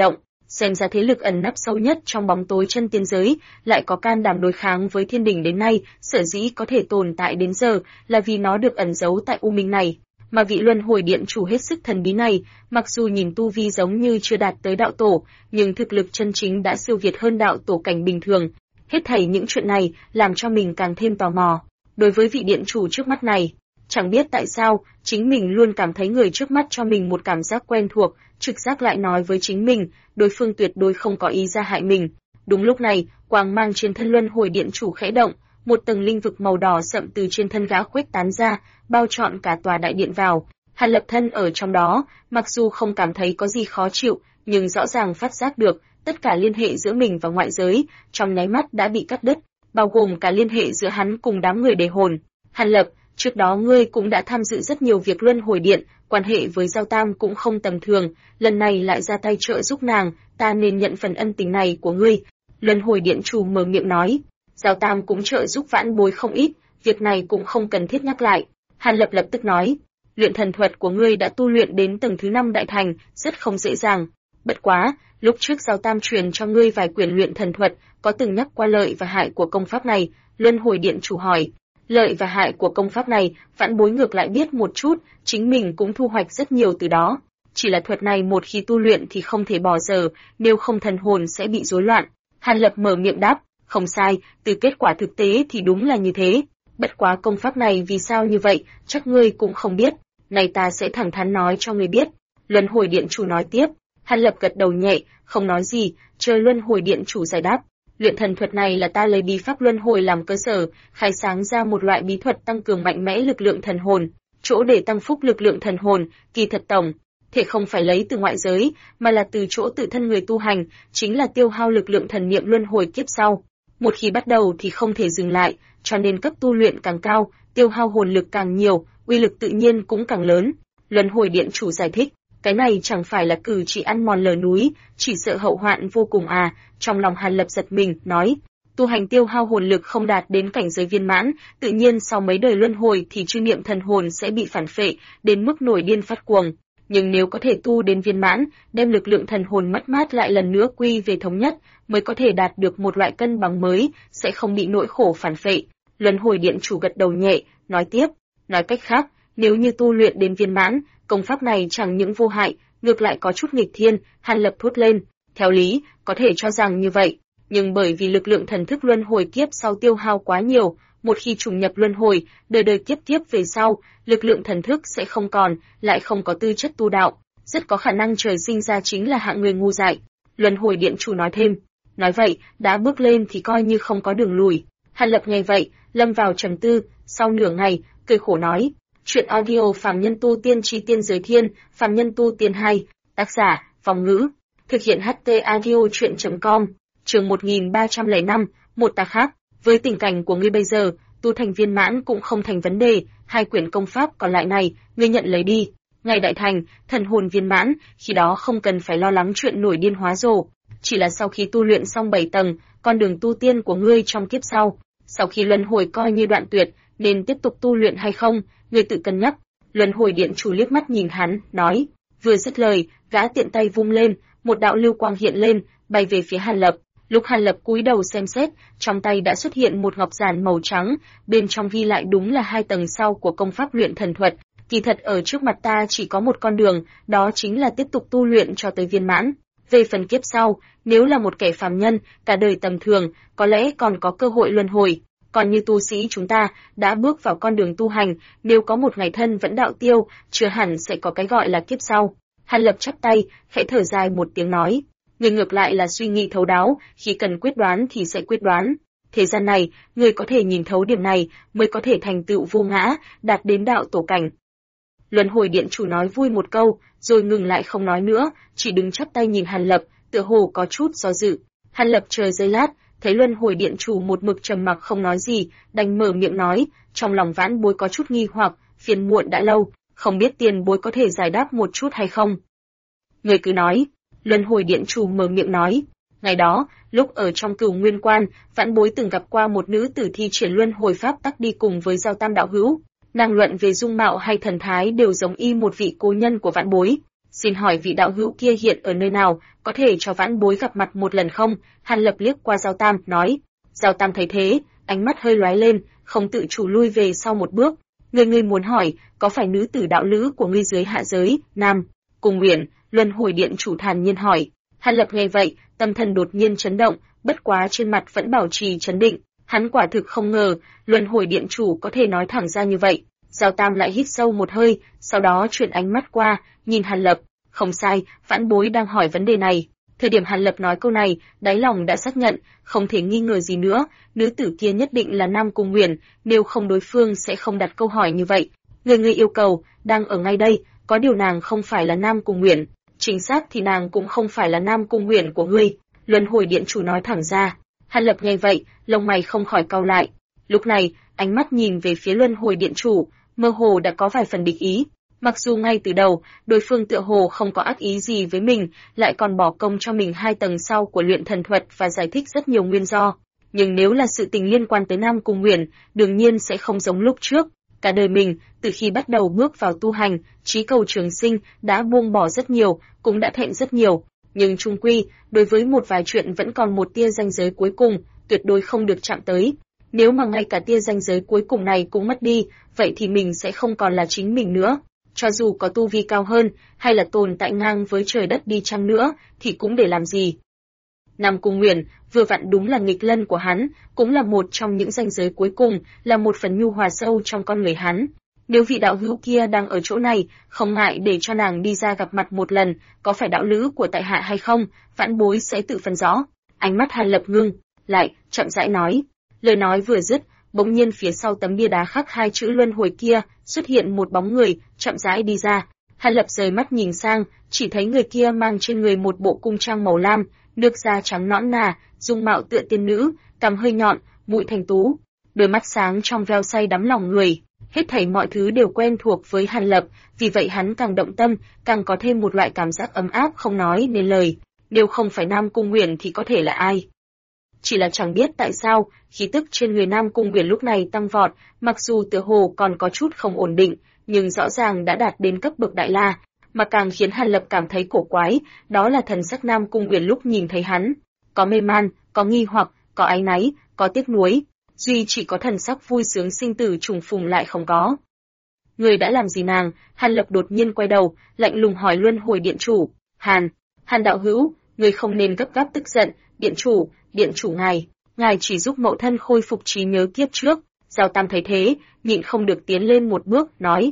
Xem ra thế lực ẩn nấp sâu nhất trong bóng tối chân tiên giới, lại có can đảm đối kháng với thiên đình đến nay, sở dĩ có thể tồn tại đến giờ, là vì nó được ẩn giấu tại u minh này. Mà vị luân hồi điện chủ hết sức thần bí này, mặc dù nhìn tu vi giống như chưa đạt tới đạo tổ, nhưng thực lực chân chính đã siêu việt hơn đạo tổ cảnh bình thường. Hết thảy những chuyện này làm cho mình càng thêm tò mò. Đối với vị điện chủ trước mắt này, chẳng biết tại sao, chính mình luôn cảm thấy người trước mắt cho mình một cảm giác quen thuộc, trực giác lại nói với chính mình, đối phương tuyệt đối không có ý ra hại mình. Đúng lúc này, quang mang trên thân luân hồi điện chủ khẽ động, một tầng linh vực màu đỏ sậm từ trên thân gã khuếch tán ra, bao trọn cả tòa đại điện vào. Hàn Lập thân ở trong đó, mặc dù không cảm thấy có gì khó chịu, nhưng rõ ràng phát giác được, tất cả liên hệ giữa mình và ngoại giới, trong nháy mắt đã bị cắt đứt, bao gồm cả liên hệ giữa hắn cùng đám người đề hồn. Hàn Lập, trước đó ngươi cũng đã tham dự rất nhiều việc luân hồi điện, quan hệ với Giao Tam cũng không tầm thường, lần này lại ra tay trợ giúp nàng, ta nên nhận phần ân tình này của ngươi. Luân hồi điện chủ mở miệng nói, Giao Tam cũng trợ giúp vãn bối không ít, việc này cũng không cần thiết nhắc lại. Hàn Lập lập tức nói, luyện thần thuật của ngươi đã tu luyện đến tầng thứ 5 đại thành, rất không dễ dàng. Bất quá, lúc trước Giao Tam truyền cho ngươi vài quyển luyện thần thuật, có từng nhắc qua lợi và hại của công pháp này? Luân hồi điện chủ hỏi. Lợi và hại của công pháp này, vãn bối ngược lại biết một chút, chính mình cũng thu hoạch rất nhiều từ đó. Chỉ là thuật này một khi tu luyện thì không thể bỏ dở, nếu không thần hồn sẽ bị rối loạn. Hàn Lập mở miệng đáp, không sai, từ kết quả thực tế thì đúng là như thế. Bất quá công pháp này vì sao như vậy, chắc ngươi cũng không biết. Này ta sẽ thẳng thắn nói cho ngươi biết. Luân hồi điện chủ nói tiếp. Hàn Lập gật đầu nhẹ, không nói gì, chờ luân hồi điện chủ giải đáp. Luyện thần thuật này là ta lấy bí pháp luân hồi làm cơ sở, khai sáng ra một loại bí thuật tăng cường mạnh mẽ lực lượng thần hồn. Chỗ để tăng phúc lực lượng thần hồn, kỳ thật tổng thể không phải lấy từ ngoại giới, mà là từ chỗ tự thân người tu hành, chính là tiêu hao lực lượng thần niệm luân hồi kiếp sau. Một khi bắt đầu thì không thể dừng lại, cho nên cấp tu luyện càng cao, tiêu hao hồn lực càng nhiều, uy lực tự nhiên cũng càng lớn. Luân hồi điện chủ giải thích, cái này chẳng phải là cử chỉ ăn mòn lở núi, chỉ sợ hậu hoạn vô cùng à. Trong lòng Hàn Lập giật mình, nói, tu hành tiêu hao hồn lực không đạt đến cảnh giới viên mãn, tự nhiên sau mấy đời luân hồi thì chư niệm thần hồn sẽ bị phản phệ, đến mức nổi điên phát cuồng. Nhưng nếu có thể tu đến viên mãn, đem lực lượng thần hồn mất mát lại lần nữa quy về thống nhất, mới có thể đạt được một loại cân bằng mới, sẽ không bị nỗi khổ phản phệ. Luân hồi điện chủ gật đầu nhẹ, nói tiếp, nói cách khác, nếu như tu luyện đến viên mãn, công pháp này chẳng những vô hại, ngược lại có chút nghịch thiên. Hàn Lập thốt lên, theo lý, có thể cho rằng như vậy, nhưng bởi vì lực lượng thần thức luân hồi kiếp sau tiêu hao quá nhiều, một khi trùng nhập luân hồi, đời đời kiếp tiếp về sau, lực lượng thần thức sẽ không còn, lại không có tư chất tu đạo, rất có khả năng trời sinh ra chính là hạng người ngu dại. Luân hồi điện chủ nói thêm, nói vậy, đã bước lên thì coi như không có đường lùi. Hàn Lập nghe vậy, lâm vào trầm tư, sau nửa ngày, cười khổ nói, chuyện audio phàm nhân tu tiên chi tiên giới thiên, phàm nhân tu tiên 2, tác giả, Phong Ngữ, thực hiện HT audio chuyện.com, chương 1305, một ta khác, với tình cảnh của ngươi bây giờ, tu thành viên mãn cũng không thành vấn đề, 2 quyển công pháp còn lại này, ngươi nhận lấy đi. Ngày đại thành, thần hồn viên mãn, khi đó không cần phải lo lắng chuyện nổi điên hóa rồ, chỉ là sau khi tu luyện xong 7 tầng, con đường tu tiên của ngươi trong kiếp sau khi luân hồi coi như đoạn tuyệt, nên tiếp tục tu luyện hay không, ngươi tự cân nhắc. Luân hồi điện chủ liếc mắt nhìn hắn, nói, vừa dứt lời, gã tiện tay vung lên, một đạo lưu quang hiện lên, bay về phía Hàn Lập. Lúc Hàn Lập cúi đầu xem xét, trong tay đã xuất hiện một ngọc giản màu trắng, bên trong ghi lại đúng là 2 tầng sau của công pháp luyện thần thuật. Kỳ thật ở trước mặt ta chỉ có một con đường, đó chính là tiếp tục tu luyện cho tới viên mãn. Về phần kiếp sau, nếu là một kẻ phàm nhân, cả đời tầm thường, có lẽ còn có cơ hội luân hồi. Còn như tu sĩ chúng ta, đã bước vào con đường tu hành, nếu có một ngày thân vẫn đạo tiêu, chưa hẳn sẽ có cái gọi là kiếp sau. Hàn Lập chắp tay, khẽ thở dài một tiếng nói, người ngược lại là suy nghĩ thấu đáo, khi cần quyết đoán thì sẽ quyết đoán. Thế gian này, người có thể nhìn thấu điểm này, mới có thể thành tựu vô ngã, đạt đến đạo tổ cảnh. Luân hồi điện chủ nói vui một câu, rồi ngừng lại không nói nữa, chỉ đứng chắp tay nhìn Hàn Lập, tựa hồ có chút do dự. Hàn Lập chờ giây lát, thấy luân hồi điện chủ một mực trầm mặc không nói gì, đành mở miệng nói, trong lòng vãn bối có chút nghi hoặc, phiền muộn đã lâu, không biết tiền bối có thể giải đáp một chút hay không. Người cứ nói. Luân hồi điện chủ mở miệng nói, ngày đó, lúc ở trong Cửu Nguyên Quan, vãn bối từng gặp qua một nữ tử thi triển luân hồi pháp tắc đi cùng với Giao Tam đạo hữu, nàng luận về dung mạo hay thần thái đều giống y một vị cố nhân của vãn bối. Xin hỏi vị đạo hữu kia hiện ở nơi nào, có thể cho vãn bối gặp mặt một lần không? Hàn Lập liếc qua Giao Tam, nói. Giao Tam thấy thế, ánh mắt hơi lóe lên, không tự chủ lui về sau một bước. Ngươi muốn hỏi, có phải nữ tử đạo lữ của ngươi dưới hạ giới, Nam Cung Uyển? Luân Hồi Điện chủ thản nhiên hỏi. Hàn Lập nghe vậy, tâm thần đột nhiên chấn động, bất quá trên mặt vẫn bảo trì trấn định. Hắn quả thực không ngờ, Luân Hồi Điện chủ có thể nói thẳng ra như vậy. Giao Tam lại hít sâu một hơi, sau đó chuyển ánh mắt qua, nhìn Hàn Lập. Không sai, vãn bối đang hỏi vấn đề này. Thời điểm Hàn Lập nói câu này, đáy lòng đã xác nhận, không thể nghi ngờ gì nữa, nữ tử kia nhất định là Nam Cung Uyển, nếu không đối phương sẽ không đặt câu hỏi như vậy. Người yêu cầu, đang ở ngay đây, có điều nàng không phải là Nam Cung Uyển, chính xác thì nàng cũng không phải là Nam Cung Uyển của ngươi. Luân Hồi Điện chủ nói thẳng ra. Hàn Lập nghe vậy, lông mày không khỏi cau lại. Lúc này, ánh mắt nhìn về phía Luân Hồi Điện chủ, mơ hồ đã có vài phần địch ý. Mặc dù ngay từ đầu, đối phương tựa hồ không có ác ý gì với mình, lại còn bỏ công cho mình 2 tầng sau của luyện thần thuật và giải thích rất nhiều nguyên do. Nhưng nếu là sự tình liên quan tới Nam Cung Uyển, đương nhiên sẽ không giống lúc trước. Cả đời mình, từ khi bắt đầu bước vào tu hành, chí cầu trường sinh, đã buông bỏ rất nhiều, cũng đã thẹn rất nhiều. Nhưng chung quy, đối với một vài chuyện vẫn còn một tia ranh giới cuối cùng, tuyệt đối không được chạm tới. Nếu mà ngay cả tia ranh giới cuối cùng này cũng mất đi, vậy thì mình sẽ không còn là chính mình nữa. Cho dù có tu vi cao hơn, hay là tồn tại ngang với trời đất đi chăng nữa, thì cũng để làm gì. Nam Cung Uyển vừa vặn đúng là nghịch lân của hắn, cũng là một trong những ranh giới cuối cùng, là một phần nhu hòa sâu trong con người hắn. Nếu vị đạo hữu kia đang ở chỗ này, không ngại để cho nàng đi ra gặp mặt một lần, có phải đạo lữ của tại hạ hay không, vãn bối sẽ tự phân rõ. Ánh mắt Hàn Lập ngưng lại, chậm rãi nói. Lời nói vừa dứt, bỗng nhiên phía sau tấm bia đá khắc 2 chữ luân hồi kia, xuất hiện một bóng người, chậm rãi đi ra. Hàn Lập rời mắt nhìn sang, chỉ thấy người kia mang trên người một bộ cung trang màu lam, nước da trắng nõn nà, dung mạo tựa tiên nữ, cằm hơi nhọn, mũi thành tú, đôi mắt sáng trong veo say đắm lòng người. Hết thảy mọi thứ đều quen thuộc với Hàn Lập, vì vậy hắn càng động tâm, càng có thêm một loại cảm giác ấm áp không nói nên lời. Nếu không phải Nam Cung Uyển thì có thể là ai? Chỉ là chẳng biết tại sao, khí tức trên người Nam Cung Uyển lúc này tăng vọt, mặc dù tựa hồ còn có chút không ổn định, nhưng rõ ràng đã đạt đến cấp bậc đại la, mà càng khiến Hàn Lập cảm thấy cổ quái, đó là thần sắc Nam Cung Uyển lúc nhìn thấy hắn, có mê man, có nghi hoặc, có áy náy, có tiếc nuối, duy chỉ có thần sắc vui sướng sinh tử trùng phùng lại không có. Người đã làm gì nàng? Hàn Lập đột nhiên quay đầu, lạnh lùng hỏi Luân Hồi Điện chủ. Hàn đạo hữu, người không nên gấp gáp tức giận, điện chủ ngài chỉ giúp mẫu thân khôi phục trí nhớ kiếp trước. Giao Tam thấy thế, nhịn không được tiến lên một bước, nói,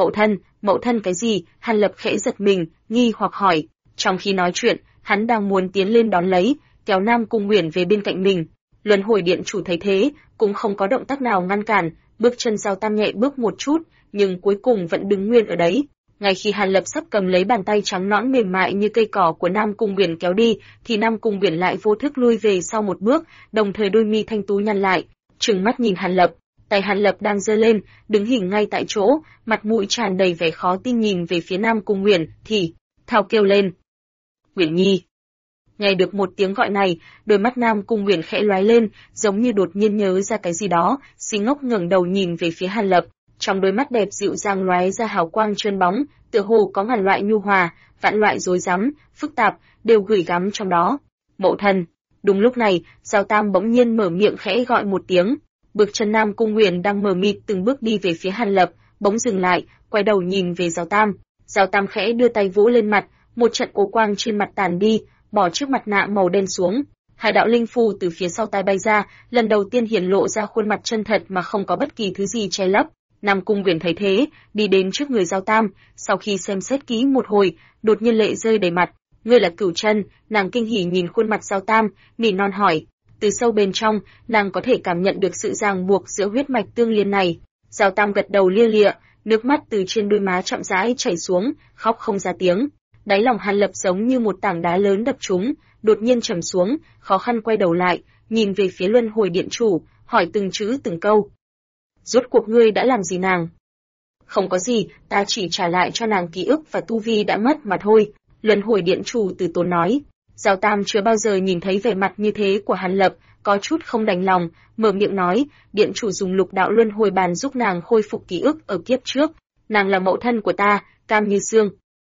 mẫu thân cái gì? Hàn Lập khẽ giật mình, nghi hoặc hỏi. Trong khi nói chuyện, hắn đang muốn tiến lên đón lấy, kéo Nam Cung Uyển về bên cạnh mình. Luân Hồi Điện chủ thấy thế, cũng không có động tác nào ngăn cản, bước chân Giao Tam nhẹ bước một chút, nhưng cuối cùng vẫn đứng nguyên ở đấy. Ngay khi Hàn Lập sắp cầm lấy bàn tay trắng nõn mềm mại như cây cỏ của Nam Cung Uyển kéo đi, thì Nam Cung Uyển lại vô thức lui về sau một bước, đồng thời đôi mi thanh tú nhăn lại, trừng mắt nhìn Hàn Lập. Tay Hàn Lập đang giơ lên, đứng hình ngay tại chỗ, mặt mũi tràn đầy vẻ khó tin nhìn về phía Nam Cung Uyển, thì thào kêu lên: "Uyển Nhi!" Nghe được một tiếng gọi này, đôi mắt Nam Cung Uyển khẽ lóe lên, giống như đột nhiên nhớ ra cái gì đó, si ngốc ngẩng đầu nhìn về phía Hàn Lập. Trong đôi mắt đẹp dịu dàng lóe ra hào quang trơn bóng, tựa hồ có ngàn loại nhu hòa, vạn loại rối rắm, phức tạp, đều gửi gắm trong đó. Mẫu thân. Đúng lúc này, Giao Tam bỗng nhiên mở miệng khẽ gọi một tiếng. Bước chân Nam Cung Uyển đang mờ mịt từng bước đi về phía Hàn Lập, bỗng dừng lại, quay đầu nhìn về Giao Tam. Giao Tam khẽ đưa tay vỗ lên mặt, một trận ô quang trên mặt tàn đi, bỏ chiếc mặt nạ màu đen xuống. Hai đạo linh phù từ phía sau tai bay ra, lần đầu tiên hiển lộ ra khuôn mặt chân thật mà không có bất kỳ thứ gì che lấp. Nam Cung Uyển thấy thế, đi đến trước người Giao Tam, sau khi xem xét kỹ một hồi, đột nhiên lệ rơi đầy mặt. Ngươi là Cửu Chân? Nàng kinh hỉ nhìn khuôn mặt Giao Tam, nỉ non hỏi. Từ sâu bên trong, nàng có thể cảm nhận được sự ràng buộc giữa huyết mạch tương liên này. Giao Tam gật đầu lia lịa, nước mắt từ trên đôi má chậm rãi chảy xuống, khóc không ra tiếng. Đáy lòng Hàn Lập giống như một tảng đá lớn đập trúng, đột nhiên trầm xuống, khó khăn quay đầu lại, nhìn về phía Luân Hồi Điện chủ, hỏi từng chữ từng câu. Rốt cuộc ngươi đã làm gì nàng? Không có gì, ta chỉ trả lại cho nàng ký ức và tu vi đã mất mà thôi. Luân Hồi Điện chủ từ tốn nói. Giao Tam chưa bao giờ nhìn thấy vẻ mặt như thế của Hàn Lập, có chút không đành lòng, mở miệng nói, điện chủ dùng lục đạo luân hồi bàn giúp nàng khôi phục ký ức ở kiếp trước. Nàng là mẫu thân của ta, cam như xương.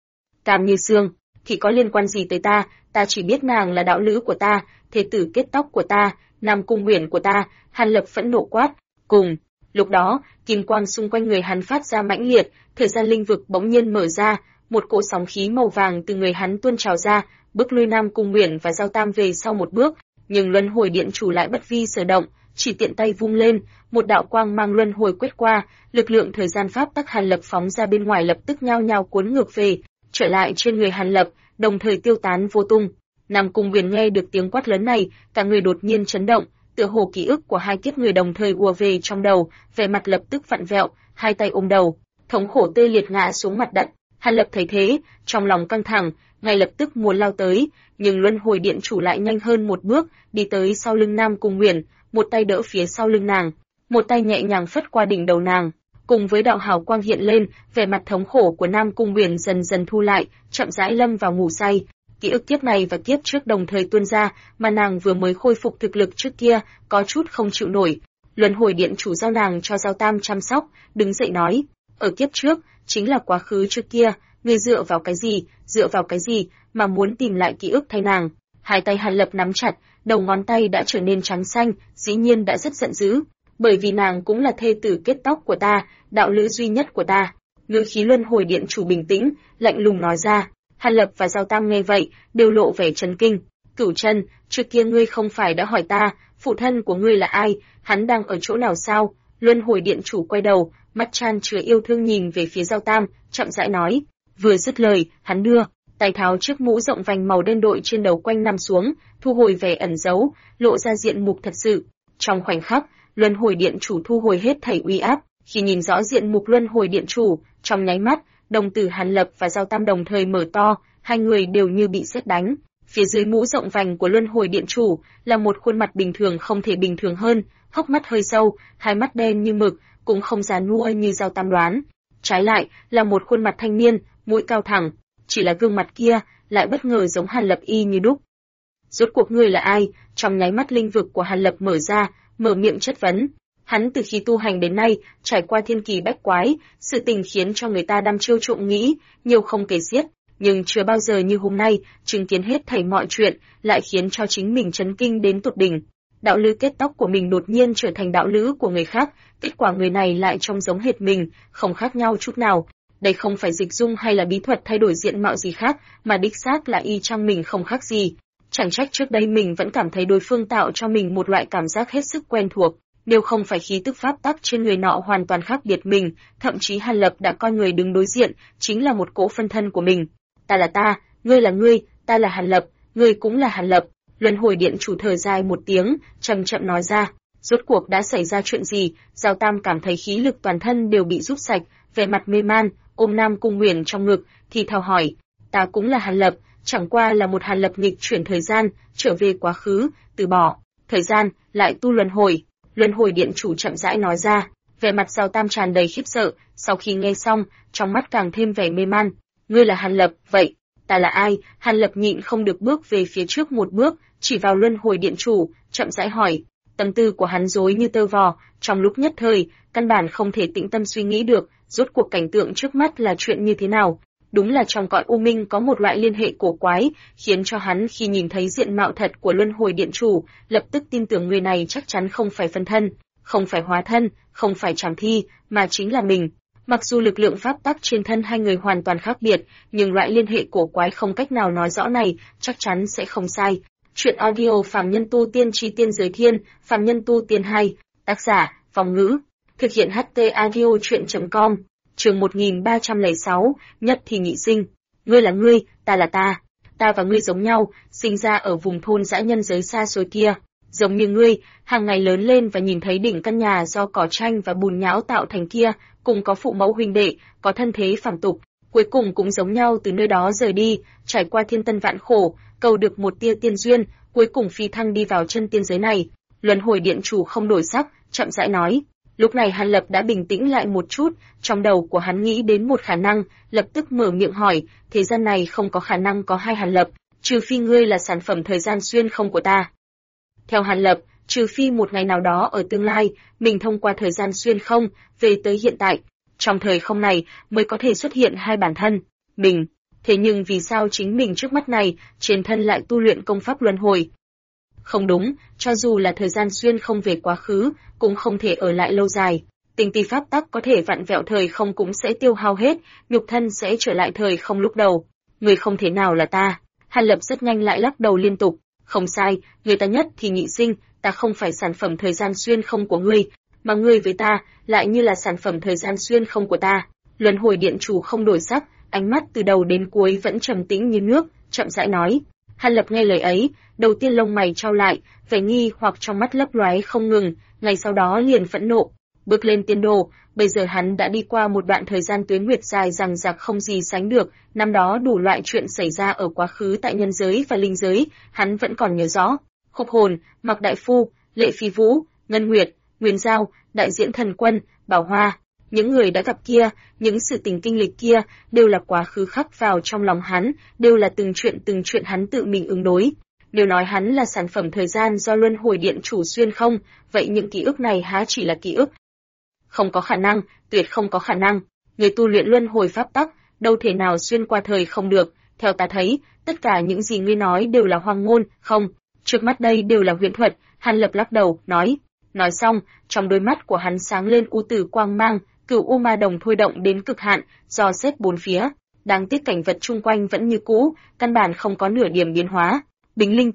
Cam Như Sương, thì có liên quan gì tới ta chỉ biết nàng là đạo lữ của ta, thế tử kết tóc của ta, Nam Cung Huyền của ta. Hàn Lập phẫn nộ quát. Cùng lúc đó, kim quang xung quanh người hắn phát ra mãnh liệt, thời gian linh vực bỗng nhiên mở ra, một cỗ sóng khí màu vàng từ người hắn tuôn trào ra, bước lui Nam Cung Huyền và Giao Tam về sau một bước, nhưng Luân Hồi Điện Chủ lại bất vi sở động, chỉ tiện tay vung lên, một đạo quang mang luân hồi quét qua, lực lượng thời gian pháp tắc Hàn Lập phóng ra bên ngoài lập tức nhao nhao cuốn ngược về, trở lại trên người Hàn Lập, đồng thời tiêu tán vô tung. Nam Cung Huyền nghe được tiếng quát lớn này, cả người đột nhiên chấn động, tựa hồ ký ức của hai kiếp người đồng thời ùa về trong đầu, vẻ mặt lập tức vặn vẹo, hai tay ôm đầu, thống khổ tê liệt ngã xuống mặt đất. Hàn Lập thấy thế, trong lòng căng thẳng, ngay lập tức muốn lao tới, nhưng Luân Hồi Điện Chủ lại nhanh hơn một bước, đi tới sau lưng Nam Cung Huyền, một tay đỡ phía sau lưng nàng, một tay nhẹ nhàng phất qua đỉnh đầu nàng. Cùng với đạo hào quang hiện lên, vẻ mặt thống khổ của Nam Cung Huyền dần dần thu lại, chậm rãi lâm vào ngủ say. Ký ức kiếp này và kiếp trước đồng thời tuôn ra, mà nàng vừa mới khôi phục thực lực trước kia, có chút không chịu nổi. Luân Hồi Điện Chủ giao nàng cho Giao Tam chăm sóc, đứng dậy nói, ở kiếp trước, chính là quá khứ trước kia, ngươi dựa vào cái gì mà muốn tìm lại ký ức thay nàng. Hai tay Hàn Lập nắm chặt, đầu ngón tay đã trở nên trắng xanh, dĩ nhiên đã rất giận dữ, bởi vì nàng cũng là thê tử kết tóc của ta, đạo lữ duy nhất của ta. Ngữ khí Luân Hồi Điện Chủ bình tĩnh, lạnh lùng nói ra. Hàn Lập và Giao Tam nghe vậy, đều lộ vẻ chấn kinh. Cửu Trân, trước kia ngươi không phải đã hỏi ta, phụ thân của ngươi là ai, hắn đang ở chỗ nào sao? Luân Hồi Điện Chủ quay đầu, mắt tràn chứa yêu thương nhìn về phía Giao Tam, chậm rãi nói. Vừa dứt lời, hắn đưa tay tháo chiếc mũ rộng vành màu đen đội trên đầu quanh nằm xuống, thu hồi vẻ ẩn giấu, lộ ra diện mục thật sự. Trong khoảnh khắc, Luân Hồi Điện Chủ thu hồi hết thảy uy áp, khi nhìn rõ diện mục Luân Hồi Điện Chủ, trong nháy mắt, đồng tử Hàn Lập và Giao Tam đồng thời mở to, hai người đều như bị sét đánh. Phía dưới mũ rộng vành của Luân Hồi Điện Chủ là một khuôn mặt bình thường không thể bình thường hơn, hốc mắt hơi sâu, hai mắt đen như mực, cũng không già nua như Giao Tam đoán. Trái lại là một khuôn mặt thanh niên, mũi cao thẳng, chỉ là gương mặt kia lại bất ngờ giống Hàn Lập y như đúc. Rốt cuộc ngươi là ai? Trong nháy mắt linh vực của Hàn Lập mở ra, mở miệng chất vấn. Hắn từ khi tu hành đến nay, trải qua thiên kỳ bách quái, sự tình khiến cho người ta đăm chiêu trộm nghĩ, nhiều không kể xiết, nhưng chưa bao giờ như hôm nay, chứng kiến hết thảy mọi chuyện, lại khiến cho chính mình chấn kinh đến tột đỉnh. Đạo lữ kết tóc của mình đột nhiên trở thành đạo lữ của người khác, kết quả người này lại trông giống hệt mình, không khác nhau chút nào. Đây không phải dịch dung hay là bí thuật thay đổi diện mạo gì khác, mà đích xác là y chang mình không khác gì. Chẳng trách trước đây mình vẫn cảm thấy đối phương tạo cho mình một loại cảm giác hết sức quen thuộc. Nếu không phải khí tức pháp tắc trên người nọ hoàn toàn khác biệt mình, thậm chí Hàn Lập đã coi người đứng đối diện chính là một cỗ phân thân của mình. Ta là ta, ngươi là ngươi, ta là Hàn Lập, ngươi cũng là Hàn Lập. Luân Hồi Điện Chủ thở dài một tiếng, chậm chậm nói ra. Rốt cuộc đã xảy ra chuyện gì? Giao Tam cảm thấy khí lực toàn thân đều bị rút sạch, vẻ mặt mê man, ôm Nam Cung Huyền trong ngực, thì thào hỏi. Ta cũng là Hàn Lập, chẳng qua là một Hàn Lập nghịch chuyển thời gian, trở về quá khứ, từ bỏ thời gian, lại tu luân hồi. Luân Hồi Điện Chủ chậm rãi nói ra, vẻ mặt Giao Tam tràn đầy khiếp sợ, sau khi nghe xong, trong mắt càng thêm vẻ mê man. Ngươi là Hàn Lập, vậy ta là ai? Hàn Lập nhịn không được bước về phía trước một bước, chỉ vào Luân Hồi Điện Chủ, chậm rãi hỏi. Tâm tư của hắn rối như tơ vò, trong lúc nhất thời, căn bản không thể tĩnh tâm suy nghĩ được, rốt cuộc cảnh tượng trước mắt là chuyện như thế nào. Đúng là trong cõi u minh có một loại liên hệ cổ quái, khiến cho hắn khi nhìn thấy diện mạo thật của Luân Hồi Điện Chủ, lập tức tin tưởng người này chắc chắn không phải phân thân, không phải hóa thân, không phải trảm thi, mà chính là mình. Mặc dù lực lượng pháp tắc trên thân hai người hoàn toàn khác biệt, nhưng loại liên hệ cổ quái không cách nào nói rõ này, chắc chắn sẽ không sai. Chuyện audio Phàm Nhân Tu Tiên Chi Tiên Giới Thiên, Phàm Nhân Tu Tiên 2, tác giả, Vong Ngữ, thực hiện HT audio chuyện.com. Chương 1306, nhất thì nhị sinh. Ngươi là ngươi, ta là ta và ngươi giống nhau, sinh ra ở vùng thôn dã nhân giới xa xôi kia. Giống như ngươi, hàng ngày lớn lên và nhìn thấy đỉnh căn nhà do cỏ tranh và bùn nhão tạo thành kia, cùng có phụ mẫu huynh đệ, có thân thế phàm tục, cuối cùng cũng giống nhau từ nơi đó rời đi, trải qua thiên tân vạn khổ, cầu được một tia tiên duyên, cuối cùng phi thăng đi vào chân tiên giới này. Luân Hồi Điện Chủ không đổi sắc, chậm rãi nói. Lúc này Hàn Lập đã bình tĩnh lại một chút, trong đầu của hắn nghĩ đến một khả năng, lập tức mở miệng hỏi, thế gian này không có khả năng có hai Hàn Lập, trừ phi ngươi là sản phẩm thời gian xuyên không của ta. Theo Hàn Lập, trừ phi một ngày nào đó ở tương lai, mình thông qua thời gian xuyên không, về tới hiện tại, trong thời không này mới có thể xuất hiện hai bản thân, mình. thế nhưng vì sao chính mình trước mắt này, trên thân lại tu luyện công pháp luân hồi? Không đúng, cho dù là thời gian xuyên không về quá khứ, cũng không thể ở lại lâu dài. Tinh ti pháp tắc có thể vặn vẹo thời không cũng sẽ tiêu hao hết, nhục thân sẽ trở lại thời không lúc đầu. Người không thể nào là ta. Hàn Lập rất nhanh lại lắc đầu liên tục. Không sai, người ta nhất thì nhị sinh, ta không phải sản phẩm thời gian xuyên không của ngươi, mà ngươi với ta lại như là sản phẩm thời gian xuyên không của ta. Luân hồi điện chủ không đổi sắc, ánh mắt từ đầu đến cuối vẫn trầm tĩnh như nước, chậm rãi nói. Hàn Lập nghe lời ấy, đầu tiên lông mày trao lại, vẻ nghi hoặc trong mắt lấp lóe không ngừng, ngay sau đó liền phẫn nộ. Bước lên tiên đồ, bây giờ hắn đã đi qua một đoạn thời gian tuế nguyệt dài dằng dặc không gì sánh được, năm đó đủ loại chuyện xảy ra ở quá khứ tại nhân giới và linh giới, hắn vẫn còn nhớ rõ. Khúc Hồn, Mạc Đại Phu, Lệ Phi Vũ, Ngân Nguyệt, Nguyên Giao, Đại Diễn Thần Quân, Bảo Hoa, những người đã gặp kia, những sự tình kinh lịch kia, đều là quá khứ khắc vào trong lòng hắn, đều là từng chuyện hắn tự mình ứng đối. Nếu nói hắn là sản phẩm thời gian do luân hồi điện chủ xuyên không, vậy những ký ức này há chỉ là ký ức? Không có khả năng, tuyệt không có khả năng. Người tu luyện luân hồi pháp tắc, đâu thể nào xuyên qua thời không được. Theo ta thấy, tất cả những gì ngươi nói đều là hoang ngôn, không. Trước mắt đây đều là huyễn thuật. Hàn Lập lắc đầu, nói. Nói xong, trong đôi mắt của hắn sáng lên u tử quang mang, cửu u ma đồng thôi động đến cực hạn, dò xét bốn phía. Đáng tiếc cảnh vật chung quanh vẫn như cũ, căn bản không có nửa điểm biến hóa. Bình Linh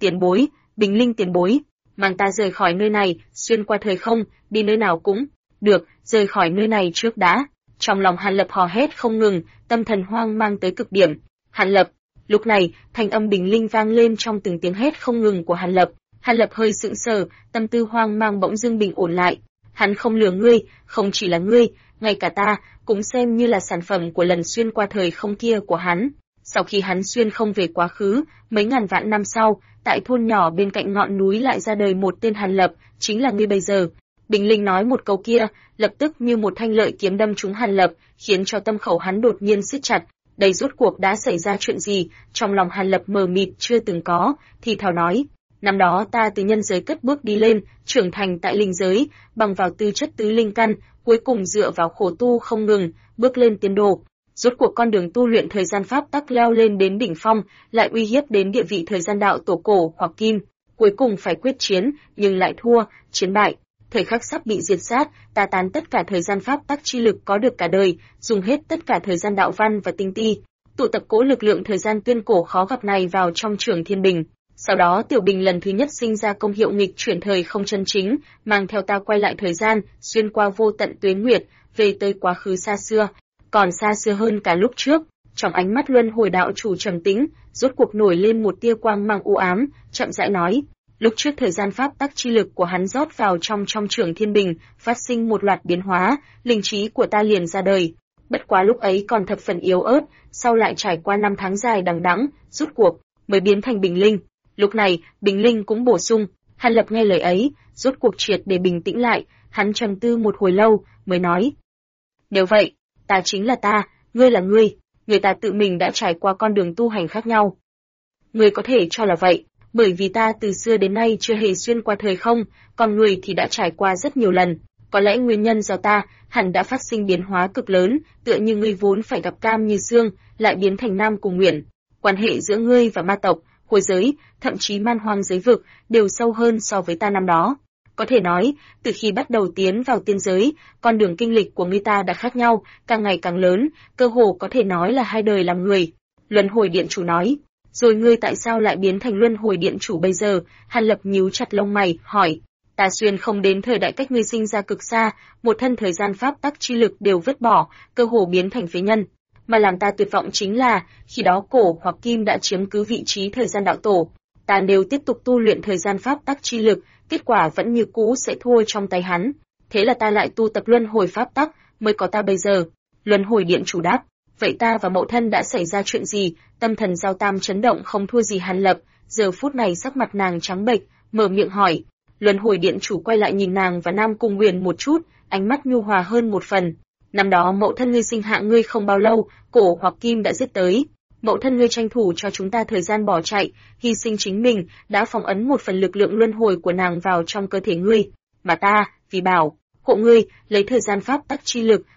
tiền bối, mang ta rời khỏi nơi này, xuyên qua thời không, đi nơi nào cũng được, rời khỏi nơi này trước đã. Trong lòng Hàn Lập hò hét không ngừng, tâm thần hoang mang tới cực điểm. Hàn Lập, lúc này, thanh âm Bình Linh vang lên trong từng tiếng hét không ngừng của Hàn Lập. Hàn Lập hơi sững sờ, tâm tư hoang mang bỗng dưng bình ổn lại. Hắn không lừa ngươi, không chỉ là ngươi, ngay cả ta cũng xem như là sản phẩm của lần xuyên qua thời không kia của hắn. Sau khi hắn xuyên không về quá khứ, mấy ngàn vạn năm sau, tại thôn nhỏ bên cạnh ngọn núi lại ra đời một tên Hàn Lập, chính là ngươi bây giờ. Bình Linh nói một câu kia, lập tức như một thanh lợi kiếm đâm trúng Hàn Lập, khiến cho tâm khẩu hắn đột nhiên siết chặt. Đây rốt cuộc đã xảy ra chuyện gì? Trong lòng Hàn Lập mờ mịt chưa từng có, thì thào nói. Năm đó ta từ nhân giới cất bước đi lên, trưởng thành tại linh giới, bằng vào tư chất tứ linh căn, cuối cùng dựa vào khổ tu không ngừng, bước lên tiến độ. Rốt cuộc con đường tu luyện thời gian pháp tắc leo lên đến đỉnh phong, lại uy hiếp đến địa vị thời gian đạo tổ cổ hoặc kim. Cuối cùng phải quyết chiến, nhưng lại thua, chiến bại. Thời khắc sắp bị diệt sát, ta tán tất cả thời gian pháp tắc chi lực có được cả đời, dùng hết tất cả thời gian đạo văn và tinh ti, tụ tập cỗ lực lượng thời gian tuyên cổ khó gặp này vào trong Trường Thiên Bình. Sau đó Tiểu Bình lần thứ nhất sinh ra công hiệu nghịch chuyển thời không chân chính, mang theo ta quay lại thời gian, xuyên qua vô tận tuế nguyệt, về tới quá khứ xa xưa, còn xa xưa hơn cả lúc trước. Trong ánh mắt luân hồi đạo chủ trầm tĩnh, rốt cuộc nổi lên một tia quang mang u ám, chậm rãi nói. Lúc trước thời gian pháp tắc chi lực của hắn rót vào trong Trường Thiên Bình, phát sinh một loạt biến hóa, linh trí của ta liền ra đời. Bất quá lúc ấy còn thập phần yếu ớt, sau lại trải qua 5 tháng dài đằng đẵng, rốt cuộc mới biến thành Bình Linh. Lúc này, Bình Linh cũng bổ sung. Hàn Lập nghe lời ấy, rốt cuộc triệt để bình tĩnh lại, hắn trầm tư một hồi lâu, mới nói. Nếu vậy, ta chính là ta, ngươi là ngươi, người ta tự mình đã trải qua con đường tu hành khác nhau. Ngươi có thể cho là vậy, bởi vì ta từ xưa đến nay chưa hề xuyên qua thời không, còn ngươi thì đã trải qua rất nhiều lần. Có lẽ nguyên nhân do ta, hẳn đã phát sinh biến hóa cực lớn, tựa như ngươi vốn phải gặp cam như xương, lại biến thành nam cùng nguyện. Quan hệ giữa ngươi và ma tộc, hồi giới, thậm chí man hoang giới vực, đều sâu hơn so với ta năm đó. Có thể nói, từ khi bắt đầu tiến vào tiên giới, con đường kinh lịch của ngươi ta đã khác nhau, càng ngày càng lớn, cơ hồ có thể nói là hai đời làm người. Luân hồi điện chủ nói. Rồi ngươi tại sao lại biến thành luân hồi điện chủ bây giờ? Hàn Lập nhíu chặt lông mày, hỏi. Ta xuyên không đến thời đại cách ngươi sinh ra cực xa, một thân thời gian pháp tắc chi lực đều vứt bỏ, cơ hồ biến thành phế nhân. Mà làm ta tuyệt vọng chính là, khi đó cổ hoặc kim đã chiếm cứ vị trí thời gian đạo tổ. Ta đều tiếp tục tu luyện thời gian pháp tắc chi lực, kết quả vẫn như cũ sẽ thua trong tay hắn. Thế là ta lại tu tập luân hồi pháp tắc, mới có ta bây giờ. Luân hồi điện chủ đáp. Vậy ta và mẫu thân đã xảy ra chuyện gì? Tâm thần Giao Tam chấn động không thua gì Hàn Lập, giờ phút này sắc mặt nàng trắng bệch, mở miệng hỏi. Luân hồi điện chủ quay lại nhìn nàng và Nam Cung Nguyền một chút, ánh mắt nhu hòa hơn một phần. Năm đó mẫu thân ngươi sinh hạ ngươi không bao lâu, cổ hoặc kim đã giết tới. Mẫu thân ngươi tranh thủ cho chúng ta thời gian bỏ chạy, hy sinh chính mình, đã phong ấn một phần lực lượng luân hồi của nàng vào trong cơ thể ngươi. Mà ta, vì bảo hộ ngươi, lấy thời gian pháp tắc chi lực,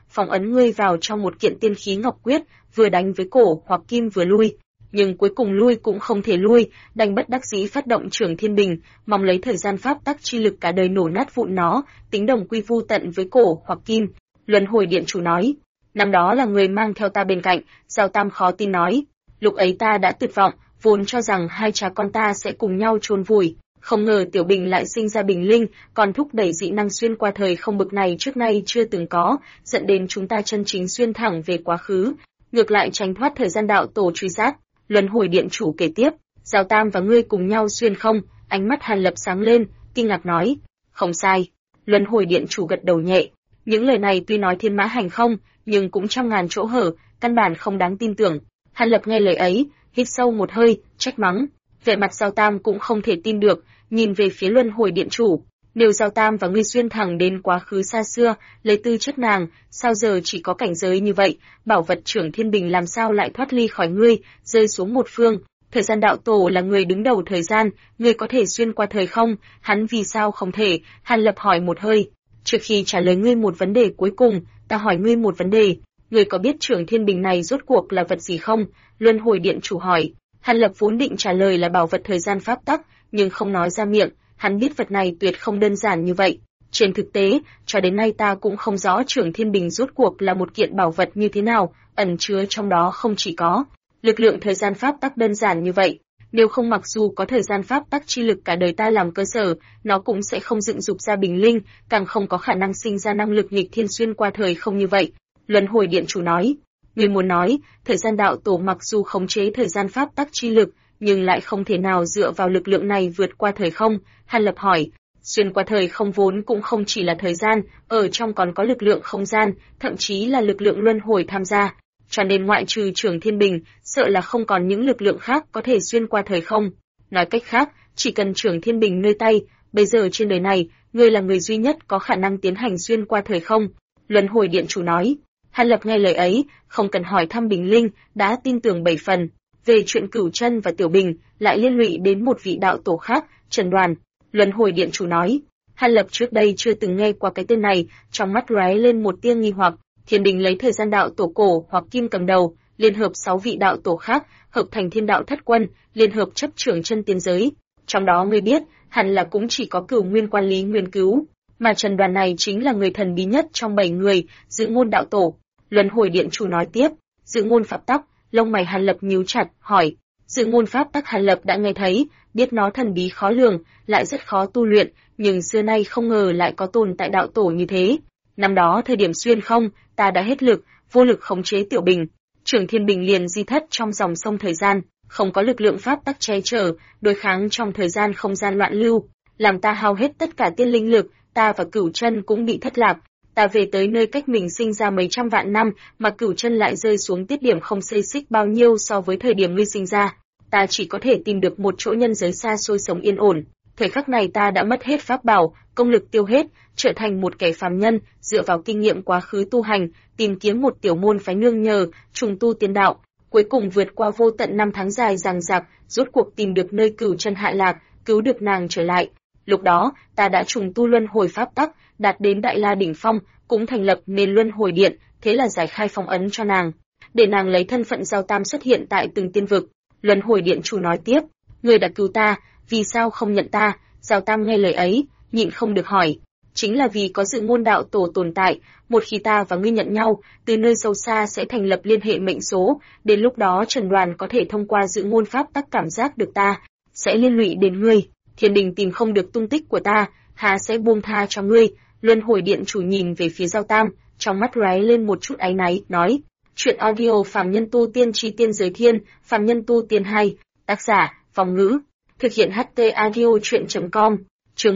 phong ấn ngươi vào trong một kiện tiên khí ngọc quyết, vừa đánh với cổ hoặc kim vừa lui. Nhưng cuối cùng lui cũng không thể lui, đành bất đắc dĩ phát động Trường Thiên Bình, mong lấy thời gian pháp tắc chi lực cả đời nổ nát vụn nó, tính đồng quy vu tận với cổ hoặc kim. Luân Hồi Điện chủ nói, năm đó là người mang theo ta bên cạnh. Giao Tam khó tin nói, lúc ấy ta đã tuyệt vọng, vốn cho rằng hai cha con ta sẽ cùng nhau chôn vùi, không ngờ Tiểu Bình lại sinh ra bình linh, còn thúc đẩy dị năng xuyên qua thời không bực này trước nay chưa từng có, dẫn đến chúng ta chân chính xuyên thẳng về quá khứ, ngược lại tránh thoát thời gian đạo tổ truy sát. Luân Hồi Điện chủ kể tiếp, Giao Tam và ngươi cùng nhau xuyên không? Ánh mắt Hàn Lập sáng lên, kinh ngạc nói, không sai. Luân Hồi Điện chủ gật đầu nhẹ, những lời này tuy nói thiên mã hành không, nhưng cũng trăm ngàn chỗ hở, căn bản không đáng tin tưởng. Hàn Lập nghe lời ấy, hít sâu một hơi, trách mắng. Vẻ mặt Giao Tam cũng không thể tin được, nhìn về phía Luân Hồi Điện chủ. Nếu Giao Tam và ngươi xuyên thẳng đến quá khứ xa xưa, lấy tư chất nàng, sao giờ chỉ có cảnh giới như vậy, bảo vật Trưởng Thiên Bình làm sao lại thoát ly khỏi ngươi, rơi xuống một phương. Thời gian đạo tổ là người đứng đầu thời gian, ngươi có thể xuyên qua thời không, hắn vì sao không thể? Hàn Lập hỏi một hơi. Trước khi trả lời ngươi một vấn đề cuối cùng, ta hỏi ngươi một vấn đề. Ngươi có biết Trưởng Thiên Bình này rốt cuộc là vật gì không? Luân Hồi Điện chủ hỏi. Hàn Lập vốn định trả lời là bảo vật thời gian pháp tắc, nhưng không nói ra miệng. Hắn biết vật này tuyệt không đơn giản như vậy. Trên thực tế, cho đến nay ta cũng không rõ Trưởng Thiên Bình rốt cuộc là một kiện bảo vật như thế nào, ẩn chứa trong đó không chỉ có lực lượng thời gian pháp tắc đơn giản như vậy. Nếu không, mặc dù có thời gian pháp tắc chi lực cả đời ta làm cơ sở, nó cũng sẽ không dựng dục ra bình linh, càng không có khả năng sinh ra năng lực nghịch thiên xuyên qua thời không như vậy. Luân Hồi Điện chủ nói, người muốn nói, thời gian đạo tổ mặc dù khống chế thời gian pháp tắc chi lực, nhưng lại không thể nào dựa vào lực lượng này vượt qua thời không. Hàn Lập hỏi, xuyên qua thời không vốn cũng không chỉ là thời gian, ở trong còn có lực lượng không gian, thậm chí là lực lượng luân hồi tham gia. Cho nên ngoại trừ Trưởng Thiên Bình, sợ là không còn những lực lượng khác có thể xuyên qua thời không. Nói cách khác, chỉ cần Trưởng Thiên Bình nơi tay, bây giờ trên đời này, ngươi là người duy nhất có khả năng tiến hành xuyên qua thời không. Luân Hồi Điện chủ nói. Hàn Lập nghe lời ấy, không cần hỏi thăm Bình Linh, đã tin tưởng 7 phần. Về chuyện Cửu Chân và Tiểu Bình, lại liên lụy đến một vị đạo tổ khác, Trần Đoàn. Luân Hồi Điện chủ nói. Hàn Lập trước đây chưa từng nghe qua cái tên này, trong mắt lóe lên một tia nghi hoặc. Thiên Đình lấy thời gian đạo tổ cổ hoặc kim cầm đầu, liên hợp 6 vị đạo tổ khác, hợp thành Thiên Đạo Thất Quân, liên hợp chấp trưởng chân tiên giới. Trong đó người biết, hẳn là cũng chỉ có Cửu Nguyên Quan Lý Nguyên Cứu, mà Trần Đoàn này chính là người thần bí nhất trong 7 người, Dự Ngôn đạo tổ. Luân Hồi Điện chủ nói tiếp, Dự Ngôn pháp tắc. Lông mày Hàn Lập nhíu chặt, hỏi, Dự Ngôn pháp tắc Hàn Lập đã nghe thấy, biết nó thần bí khó lường, lại rất khó tu luyện, nhưng xưa nay không ngờ lại có tồn tại đạo tổ như thế. Năm đó thời điểm xuyên không, ta đã hết lực, vô lực khống chế Tiểu Bình. Trưởng Thiên Bình liền di thất trong dòng sông thời gian, không có lực lượng pháp tắc che chở, đối kháng trong thời gian không gian loạn lưu, làm ta hao hết tất cả tiên linh lực, ta và Cửu Chân cũng bị thất lạc. Ta về tới nơi cách mình sinh ra mấy trăm vạn năm, mà Cửu Chân lại rơi xuống tiết điểm không xê xích bao nhiêu so với thời điểm ngươi sinh ra. Ta chỉ có thể tìm được một chỗ nhân giới xa xôi sống yên ổn. Thời khắc này ta đã mất hết pháp bảo, công lực tiêu hết, trở thành một kẻ phàm nhân, dựa vào kinh nghiệm quá khứ tu hành, tìm kiếm một tiểu môn phái nương nhờ, trùng tu tiên đạo, cuối cùng vượt qua vô tận năm tháng dài dằng dặc, rốt cuộc tìm được nơi Cửu Chân hạ lạc, cứu được nàng trở lại. Lúc đó, ta đã trùng tu luân hồi pháp tắc, đạt đến Đại La đỉnh phong, cũng thành lập nên Luân Hồi Điện, thế là giải khai phong ấn cho nàng, để nàng lấy thân phận Giao Tam xuất hiện tại từng tiên vực. Luân Hồi Điện chủ nói tiếp, ngươi đã cứu ta, vì sao không nhận ta? Giao Tam nghe lời ấy, nhịn không được hỏi, chính là vì có Dự Ngôn đạo tổ tồn tại, một khi ta và ngươi nhận nhau, từ nơi sâu xa sẽ thành lập liên hệ mệnh số, đến lúc đó Trần Đoàn có thể thông qua Dự Ngôn pháp tắc cảm giác được ta, sẽ liên lụy đến ngươi. Thiên Đình tìm không được tung tích của ta, há sẽ buông tha cho ngươi. Luân Hồi Điện chủ nhìn về phía Giao Tam, trong mắt lóe lên một chút áy náy, nói, chuyện audio Phàm Nhân Tu Tiên Chi Tiên Giới Thiên, Phàm Nhân Tu Tiên 2, tác giả, Phong Ngữ, thực hiện HT audio chuyện.com, chương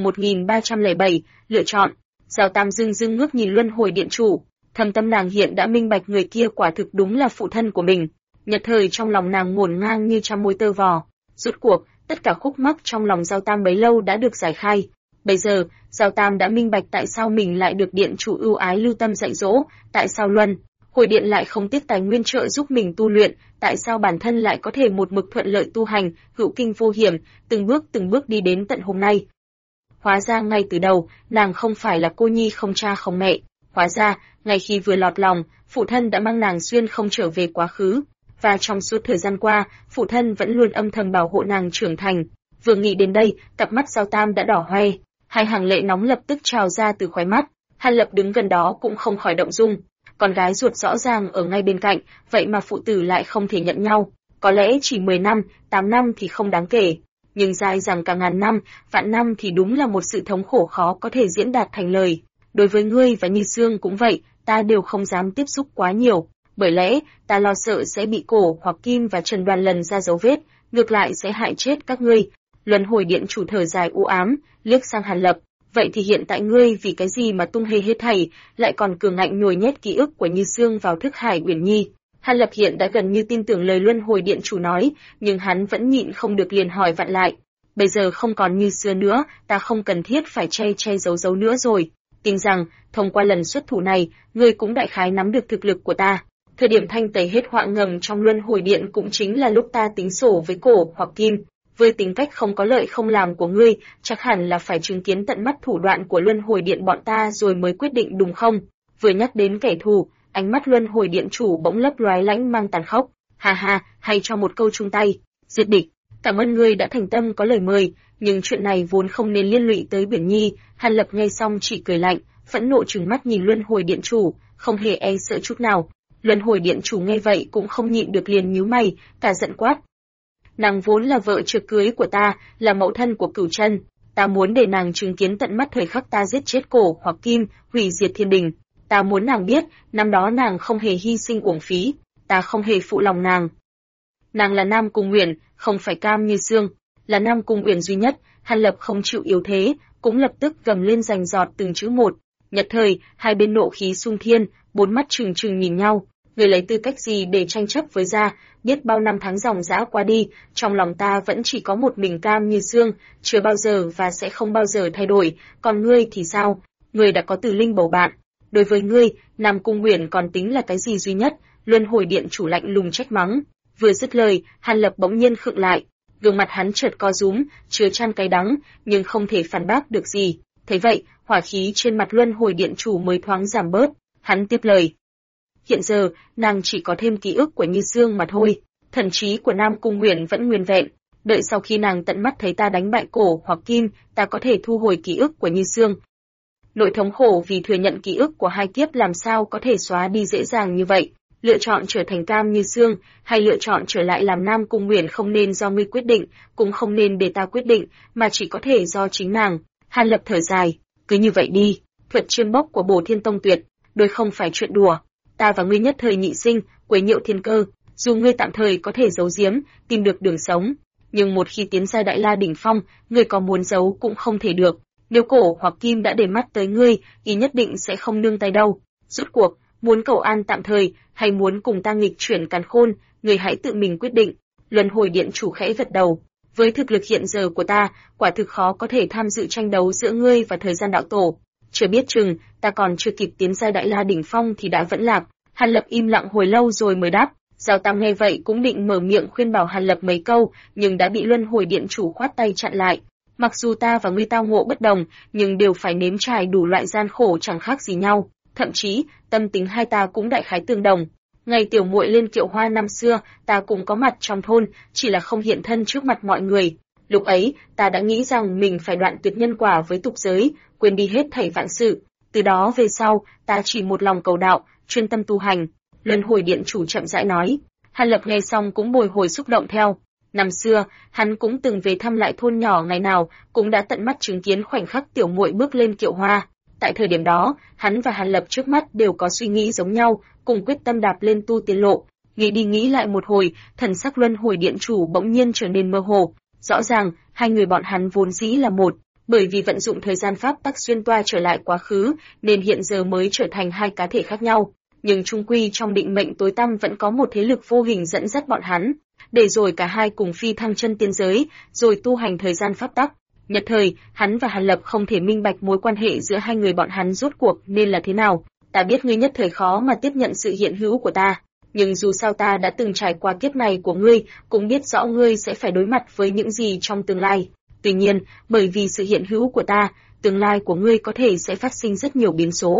1307, lựa chọn. Giao Tam dưng ngước nhìn Luân Hồi Điện chủ, thâm tâm nàng hiện đã minh bạch người kia quả thực đúng là phụ thân của mình. Nhật thời trong lòng nàng ngổn ngang như trăm mối tơ vò. Rốt cuộc, tất cả khúc mắc trong lòng Giao Tam bấy lâu đã được giải khai. Bây giờ, Giao Tam đã minh bạch tại sao mình lại được điện chủ ưu ái lưu tâm dạy dỗ, tại sao Luân Hồi Điện lại không tiếc tài nguyên trợ giúp mình tu luyện, tại sao bản thân lại có thể một mực thuận lợi tu hành, hữu kinh vô hiểm, từng bước đi đến tận hôm nay. Hóa ra ngay từ đầu, nàng không phải là cô nhi không cha không mẹ, Hóa ra, ngay khi vừa lọt lòng, phụ thân đã mang nàng xuyên không trở về quá khứ, và trong suốt thời gian qua, phụ thân vẫn luôn âm thầm bảo hộ nàng trưởng thành. Vừa nghĩ đến đây, cặp mắt Giao Tam đã đỏ hoe, hai hàng lệ nóng lập tức trào ra từ khóe mắt. Hàn Lập đứng gần đó cũng không khỏi động dung. Con gái ruột rõ ràng ở ngay bên cạnh, vậy mà phụ tử lại không thể nhận nhau. Có lẽ chỉ 10 năm, 8 năm thì không đáng kể, nhưng dài dằng cả ngàn năm, vạn năm thì đúng là một sự thống khổ khó có thể diễn đạt thành lời. Đối với ngươi và Như Sương cũng vậy, ta đều không dám tiếp xúc quá nhiều, bởi lẽ ta lo sợ sẽ bị Cổ hoặc Kim và Trần Đoàn lần ra dấu vết, ngược lại sẽ hại chết các ngươi. Luân Hồi Điện chủ thở dài u ám, liếc sang Hàn Lập. Vậy thì hiện tại ngươi vì cái gì mà tung hê hết thảy, lại còn cường ngạnh nhồi nhét ký ức của Như Sương vào thức hải Uyển Nhi? Hàn Lập hiện đã gần như tin tưởng lời Luân Hồi Điện chủ nói, nhưng hắn vẫn nhịn không được liền hỏi vặn lại. Bây giờ không còn như xưa nữa, ta không cần thiết phải che giấu nữa rồi. Tin rằng, thông qua lần xuất thủ này, ngươi cũng đại khái nắm được thực lực của ta. Thời điểm thanh tẩy hết họa ngầm trong Luân Hồi Điện cũng chính là lúc ta tính sổ với Cổ hoặc Kim. Với tính cách không có lợi không làm của ngươi, chắc hẳn là phải chứng kiến tận mắt thủ đoạn của Luân Hồi Điện bọn ta rồi mới quyết định đúng không? Vừa nhắc đến kẻ thù, ánh mắt Luân Hồi Điện chủ bỗng lấp lóe lãnh mang tàn khốc. Ha ha, hay cho một câu chung tay, giết địch. Cảm ơn ngươi đã thành tâm có lời mời, nhưng chuyện này vốn không nên liên lụy tới Uyển Nhi. Hàn Lập nghe xong chỉ cười lạnh, phẫn nộ trừng mắt nhìn Luân Hồi Điện chủ, không hề e sợ chút nào. Luân Hồi Điện chủ nghe vậy cũng không nhịn được liền nhíu mày, cả giận quát. Nàng vốn là vợ chưa cưới của ta, là mẫu thân của Cửu Chân, ta muốn để nàng chứng kiến tận mắt thời khắc ta giết chết Cổ hoặc Kim, hủy diệt thiên đình. Ta muốn nàng biết, năm đó nàng không hề hy sinh uổng phí, ta không hề phụ lòng nàng. Nàng là Nam Cung Uyển, không phải Cam Như Sương, là Nam Cung Uyển duy nhất. Hàn Lập không chịu yếu thế, cũng lập tức gầm lên rành rọt từng chữ một. Nhất thời, hai bên nộ khí xung thiên, bốn mắt trừng trừng nhìn nhau. Người lấy tư cách gì để tranh chấp với gia? Biết bao năm tháng dòng dã qua đi, trong lòng ta vẫn chỉ có một mình Cam Như Sương, chưa bao giờ và sẽ không bao giờ thay đổi. Còn ngươi thì sao? Ngươi đã có Từ Linh bầu bạn. Đối với ngươi, Nam Cung Uyển còn tính là cái gì duy nhất? Luân Hồi Điện chủ lạnh lùng trách mắng. Vừa dứt lời, Hàn Lập bỗng nhiên khựng lại, gương mặt hắn chợt co rúm, chứa chan cay đắng, nhưng không thể phản bác được gì. Thấy vậy, hỏa khí trên mặt Luân Hồi Điện chủ mới thoáng giảm bớt. Hắn tiếp lời. Hiện giờ, nàng chỉ có thêm ký ức của Như Sương mà thôi. Thần trí của Nam Cung Uyển vẫn nguyên vẹn. Đợi sau khi nàng tận mắt thấy ta đánh bại Cổ hoặc Kim, ta có thể thu hồi ký ức của Như Sương. Nỗi thống khổ vì thừa nhận ký ức của hai kiếp làm sao có thể xóa đi dễ dàng như vậy. Lựa chọn trở thành Cam Như Sương, hay lựa chọn trở lại làm Nam Cung Uyển không nên do ngươi quyết định, cũng không nên để ta quyết định, mà chỉ có thể do chính nàng. Hàn Lập thở dài, cứ như vậy đi. Thuật chiêm bốc của Bổ Thiên Tông tuyệt, đối không phải chuyện đùa. Ta và ngươi nhất thời nhị sinh, quấy nhiễu thiên cơ, dù ngươi tạm thời có thể giấu giếm, tìm được đường sống, nhưng một khi tiến ra Đại La đỉnh phong, ngươi có muốn giấu cũng không thể được. Nếu Cổ hoặc Kim đã để mắt tới ngươi, y nhất định sẽ không nương tay đâu. Rốt cuộc, muốn cầu an tạm thời, hay muốn cùng ta nghịch chuyển càn khôn, ngươi hãy tự mình quyết định. Luân Hồi Điện chủ khẽ gật đầu. Với thực lực hiện giờ của ta, quả thực khó có thể tham dự tranh đấu giữa ngươi và thời gian đạo tổ. Chưa biết chừng, ta còn chưa kịp tiến ra Đại La đỉnh phong thì đã vẫn lạc. Hàn Lập im lặng hồi lâu rồi mới đáp. Giao Tam nghe vậy cũng định mở miệng khuyên bảo Hàn Lập mấy câu, nhưng đã bị Luân Hồi Điện chủ khoát tay chặn lại. Mặc dù ta và ngươi tao ngộ bất đồng, nhưng đều phải nếm trải đủ loại gian khổ chẳng khác gì nhau. Thậm chí, tâm tính hai ta cũng đại khái tương đồng. Ngày tiểu muội lên Kiệu Hoa năm xưa, ta cũng có mặt trong thôn, chỉ là không hiện thân trước mặt mọi người. Lúc ấy, ta đã nghĩ rằng mình phải đoạn tuyệt nhân quả với tục giới, quên đi hết thảy vạn sự. Từ đó về sau, ta chỉ một lòng cầu đạo, chuyên tâm tu hành. Luân Hồi Điện chủ chậm rãi nói. Hàn Lập nghe xong cũng bồi hồi xúc động theo. Năm xưa, hắn cũng từng về thăm lại thôn nhỏ ngày nào, cũng đã tận mắt chứng kiến khoảnh khắc tiểu muội bước lên Kiệu Hoa. Tại thời điểm đó, hắn và Hàn Lập trước mắt đều có suy nghĩ giống nhau, cùng quyết tâm đạp lên tu tiên lộ. Nghĩ đi nghĩ lại một hồi, thần sắc Luân Hồi Điện chủ bỗng nhiên trở nên mơ hồ. Rõ ràng, hai người bọn hắn vốn dĩ là một, bởi vì vận dụng thời gian pháp tắc xuyên toa trở lại quá khứ, nên hiện giờ mới trở thành hai cá thể khác nhau. Nhưng chung quy trong định mệnh tối tăm vẫn có một thế lực vô hình dẫn dắt bọn hắn, để rồi cả hai cùng phi thăng chân tiên giới, rồi tu hành thời gian pháp tắc. Nhất thời, hắn và Hàn Lập không thể minh bạch mối quan hệ giữa hai người bọn hắn rốt cuộc nên là thế nào. Ta biết ngươi nhất thời khó mà tiếp nhận sự hiện hữu của ta, nhưng dù sao ta đã từng trải qua kiếp này của ngươi, cũng biết rõ ngươi sẽ phải đối mặt với những gì trong tương lai. Tuy nhiên, bởi vì sự hiện hữu của ta, tương lai của ngươi có thể sẽ phát sinh rất nhiều biến số.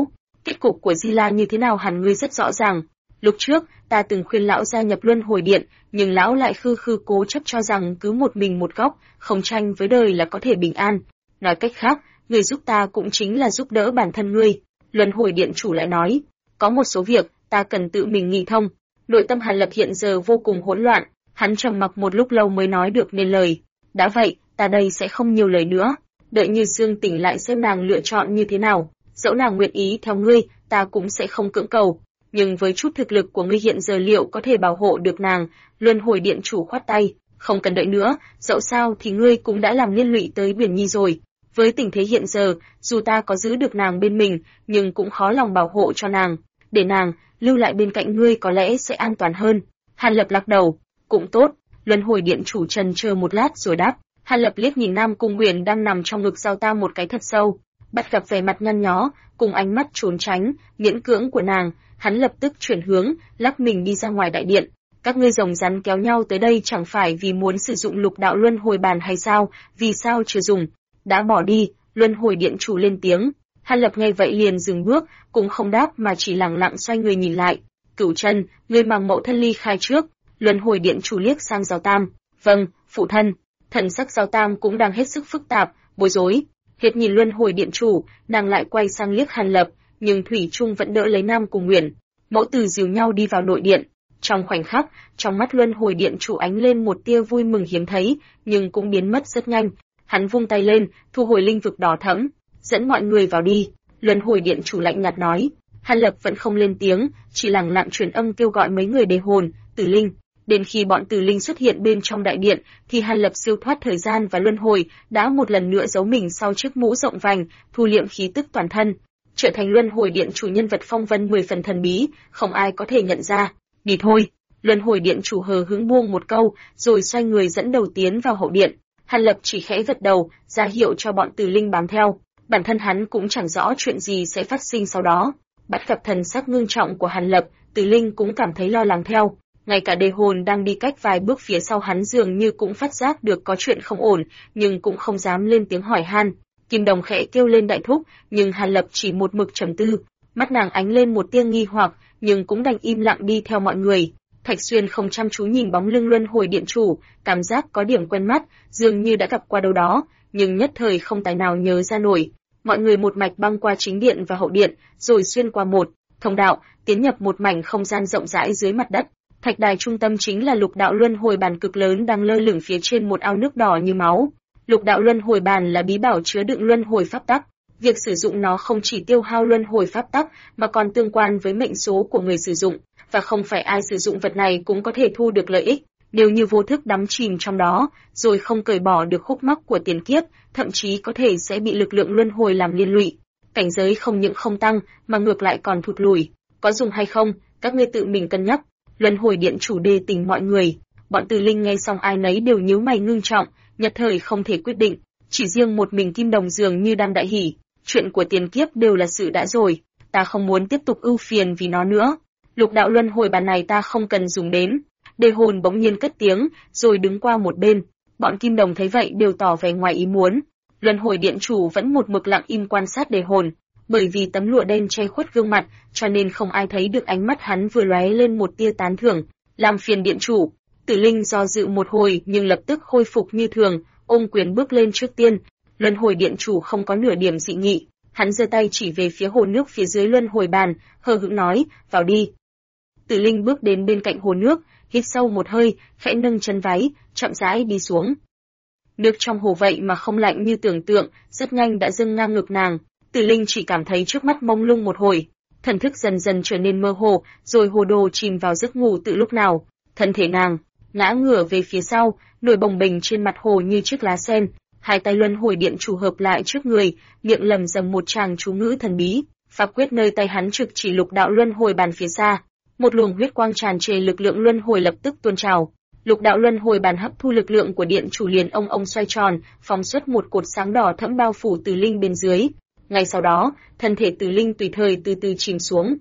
Kết cục của Di La như thế nào hẳn ngươi rất rõ ràng. Lúc trước, ta từng khuyên lão gia nhập Luân Hồi Điện, nhưng lão lại khư khư cố chấp cho rằng cứ một mình một góc, không tranh với đời là có thể bình an. Nói cách khác, ngươi giúp ta cũng chính là giúp đỡ bản thân ngươi. Luân Hồi Điện chủ lại nói, có một số việc ta cần tự mình nghĩ thông. Nội tâm Hàn Lập hiện giờ vô cùng hỗn loạn, hắn trầm mặc một lúc lâu mới nói được nên lời. Đã vậy, ta đây sẽ không nhiều lời nữa, đợi Như Dương tỉnh lại xem nàng lựa chọn như thế nào. Dẫu nàng nguyện ý theo ngươi, ta cũng sẽ không cưỡng cầu. Nhưng với chút thực lực của ngươi hiện giờ liệu có thể bảo hộ được nàng? Luân Hồi Điện chủ khoát tay, không cần đợi nữa, dẫu sao thì ngươi cũng đã làm liên lụy tới Biển Nhi rồi. Với tình thế hiện giờ, dù ta có giữ được nàng bên mình, nhưng cũng khó lòng bảo hộ cho nàng. Để nàng lưu lại bên cạnh ngươi có lẽ sẽ an toàn hơn. Hàn Lập lắc đầu, cũng tốt. Luân Hồi Điện chủ trần chờ một lát rồi đáp. Hàn Lập liếc nhìn Nam Cung Huyền đang nằm trong ngực Giao Tam một cái thật sâu, bắt gặp vẻ mặt nhăn nhó, cùng ánh mắt trốn tránh, miễn cưỡng của nàng, hắn lập tức chuyển hướng, lắc mình đi ra ngoài đại điện. Các ngươi rồng rắn kéo nhau tới đây chẳng phải vì muốn sử dụng lục đạo luân hồi bàn hay sao? Vì sao chưa dùng? Đã bỏ đi. Luân Hồi Điện chủ lên tiếng. Hàn Lập nghe vậy liền dừng bước, cũng không đáp mà chỉ lặng lặng xoay người nhìn lại. Cửu Trần, ngươi mang mẫu thân ly khai trước. Luân Hồi Điện chủ liếc sang Giao Tam. Vâng, phụ thân. Thần sắc Giao Tam cũng đang hết sức phức tạp, bối rối. Hết nhìn Luân Hồi Điện chủ, nàng lại quay sang liếc Hàn Lập, nhưng thủy chung vẫn đỡ lấy Nam Cung Huyền. Mẫu tử dìu nhau đi vào nội điện. Trong khoảnh khắc, trong mắt Luân Hồi Điện chủ ánh lên một tia vui mừng hiếm thấy, nhưng cũng biến mất rất nhanh. Hắn vung tay lên, thu hồi linh vực đỏ thẫm, dẫn mọi người vào đi. Luân Hồi Điện chủ lạnh nhạt nói. Hàn Lập vẫn không lên tiếng, chỉ lặng lặng truyền âm kêu gọi mấy người đề hồn, tử linh. Đến khi bọn tử linh xuất hiện bên trong đại điện, thì Hàn Lập siêu thoát thời gian và luân hồi, đã một lần nữa giấu mình sau chiếc mũ rộng vành, thu liệm khí tức toàn thân, trở thành Luân Hồi Điện chủ nhân vật phong vân 10 phần thần bí, không ai có thể nhận ra. Đi thôi. Luân Hồi Điện chủ hờ hững buông một câu, rồi xoay người dẫn đầu tiến vào hậu điện. Hàn Lập chỉ khẽ gật đầu, ra hiệu cho bọn tử linh bám theo. Bản thân hắn cũng chẳng rõ chuyện gì sẽ phát sinh sau đó. Bắt gặp thần sắc ngưng trọng của Hàn Lập, tử linh cũng cảm thấy lo lắng theo. Ngay cả đề hồn đang đi cách vài bước phía sau hắn dường như cũng phát giác được có chuyện không ổn, nhưng cũng không dám lên tiếng hỏi han. Kim Đồng khẽ kêu lên đại thúc, nhưng Hàn Lập chỉ một mực trầm tư. Mắt nàng ánh lên một tia nghi hoặc, nhưng cũng đành im lặng đi theo mọi người. Thạch Xuyên không chăm chú nhìn bóng lưng Luân Hồi Điện chủ, cảm giác có điểm quen mắt, dường như đã gặp qua đâu đó, nhưng nhất thời không tài nào nhớ ra nổi. Mọi người một mạch băng qua chính điện và hậu điện, rồi xuyên qua một thông đạo, tiến nhập một mảnh không gian rộng rãi dưới mặt đất. Thạch đài trung tâm chính là lục đạo luân hồi bàn cực lớn đang lơ lửng phía trên một ao nước đỏ như máu. Lục đạo luân hồi bàn là bí bảo chứa đựng luân hồi pháp tắc. Việc sử dụng nó không chỉ tiêu hao luân hồi pháp tắc, mà còn tương quan với mệnh số của người sử dụng, và không phải ai sử dụng vật này cũng có thể thu được lợi ích. Nếu như vô thức đắm chìm trong đó, rồi không cởi bỏ được khúc mắc của tiền kiếp, thậm chí có thể sẽ bị lực lượng luân hồi làm liên lụy. Cảnh giới không những không tăng, mà ngược lại còn thụt lùi. Có dùng hay không, các ngươi tự mình cân nhắc. Luân Hồi Điện chủ đề tỉnh mọi người. Bọn tử linh nghe xong ai nấy đều nhíu mày ngưng trọng, nhất thời không thể quyết định. Chỉ riêng một mình Kim Đồng dường như đang đại hỉ. Chuyện của tiền kiếp đều là sự đã rồi, ta không muốn tiếp tục ưu phiền vì nó nữa. Lục đạo luân hồi bàn này ta không cần dùng đến. Đề hồn bỗng nhiên cất tiếng, rồi đứng qua một bên. Bọn Kim Đồng thấy vậy đều tỏ vẻ ngoài ý muốn. Luân Hồi Điện chủ vẫn một mực lặng im quan sát đề hồn. Bởi vì tấm lụa đen che khuất gương mặt, cho nên không ai thấy được ánh mắt hắn vừa lóe lên một tia tán thưởng. Làm phiền điện chủ. Tử linh do dự một hồi nhưng lập tức khôi phục như thường, ôm quyền bước lên trước tiên. Luân Hồi Điện chủ không có nửa điểm dị nghị, hắn giơ tay chỉ về phía hồ nước phía dưới luân hồi bàn, hờ hững nói, vào đi. Tử linh bước đến bên cạnh hồ nước, hít sâu một hơi, khẽ nâng chân váy, chậm rãi đi xuống. Nước trong hồ vậy mà không lạnh như tưởng tượng, rất nhanh đã dâng ngang ngực nàng. Tử linh chỉ cảm thấy trước mắt mông lung một hồi, thần thức dần dần trở nên mơ hồ, rồi hồ đồ chìm vào giấc ngủ từ lúc nào. Thân thể nàng ngã ngửa về phía sau, nổi bồng bềnh trên mặt hồ như chiếc lá sen. Hai tay Luân Hồi Điện chủ hợp lại trước người, miệng lẩm bẩm một tràng chú ngữ thần bí. Pháp quyết nơi tay hắn trực chỉ lục đạo luân hồi bàn phía xa. Một luồng huyết quang tràn trề lực lượng luân hồi lập tức tuôn trào. Lục đạo luân hồi bàn hấp thu lực lượng của điện chủ liền ông xoay tròn, phóng xuất một cột sáng đỏ thẫm bao phủ Tử linh bên dưới. Ngay sau đó, thân thể Tử linh tùy thời từ từ chìm xuống.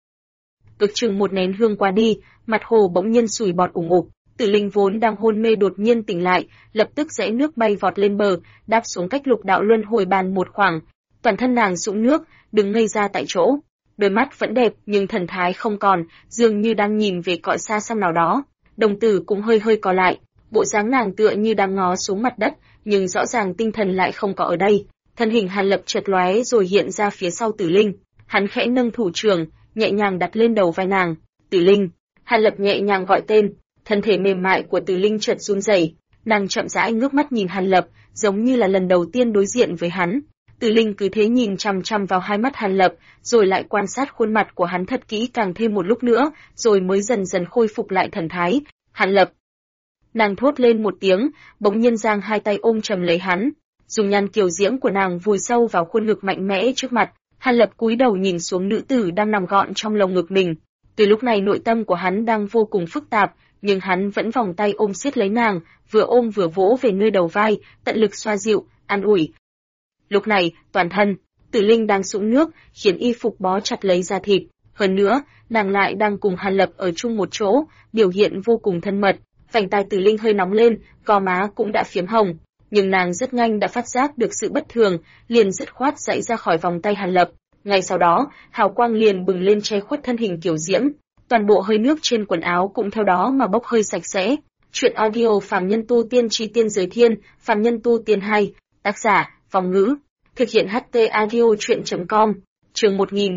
Ước chừng một nén hương qua đi, mặt hồ bỗng nhiên sủi bọt ủng ục. Tử linh vốn đang hôn mê đột nhiên tỉnh lại, lập tức rẽ nước bay vọt lên bờ, đáp xuống cách lục đạo luân hồi bàn một khoảng. Toàn thân nàng sũng nước, đứng ngây ra tại chỗ. đôi mắt vẫn đẹp nhưng thần thái không còn, dường như đang nhìn về cõi xa xăm nào đó. Đồng tử cũng hơi hơi co lại, bộ dáng nàng tựa như đang ngó xuống mặt đất, nhưng rõ ràng tinh thần lại không có ở đây. Thân hình Hàn Lập chợt lóe rồi hiện ra phía sau Tử Linh, hắn khẽ nâng thủ trưởng, nhẹ nhàng đặt lên đầu vai nàng. Tử Linh, Hàn Lập nhẹ nhàng gọi tên, thân thể mềm mại của Tử Linh chợt run rẩy, nàng chậm rãi ngước mắt nhìn Hàn Lập, giống như là lần đầu tiên đối diện với hắn. Tử Linh cứ thế nhìn chằm chằm vào hai mắt Hàn Lập, rồi lại quan sát khuôn mặt của hắn thật kỹ càng thêm một lúc nữa, rồi mới dần dần khôi phục lại thần thái. Hàn Lập. Nàng thốt lên một tiếng, bỗng nhiên giang hai tay ôm chầm lấy hắn, dùng nhan kiều diễm của nàng vùi sâu vào khuôn ngực mạnh mẽ trước mặt. Hàn Lập cúi đầu nhìn xuống nữ tử đang nằm gọn trong lồng ngực mình. Từ lúc này nội tâm của hắn đang vô cùng phức tạp, nhưng hắn vẫn vòng tay ôm siết lấy nàng, vừa ôm vừa vỗ về nơi đầu vai, tận lực xoa dịu, an ủi. Lúc này, toàn thân Tử Linh đang sũng nước, khiến y phục bó chặt lấy da thịt. Hơn nữa, nàng lại đang cùng Hàn Lập ở chung một chỗ, biểu hiện vô cùng thân mật. Vành tai Tử Linh hơi nóng lên, gò má cũng đã phiếm hồng, nhưng nàng rất nhanh đã phát giác được sự bất thường, liền dứt khoát giãy ra khỏi vòng tay Hàn Lập. Ngay sau đó, hào quang liền bừng lên che khuất thân hình kiều diễm, toàn bộ hơi nước trên quần áo cũng theo đó mà bốc hơi sạch sẽ. Truyện audio Phàm Nhân Tu Tiên Chi Tiên Giới Thiên, Phàm Nhân Tu Tiên 2, tác giả Vong Ngữ, thực hiện HT audio truyện.com. Chương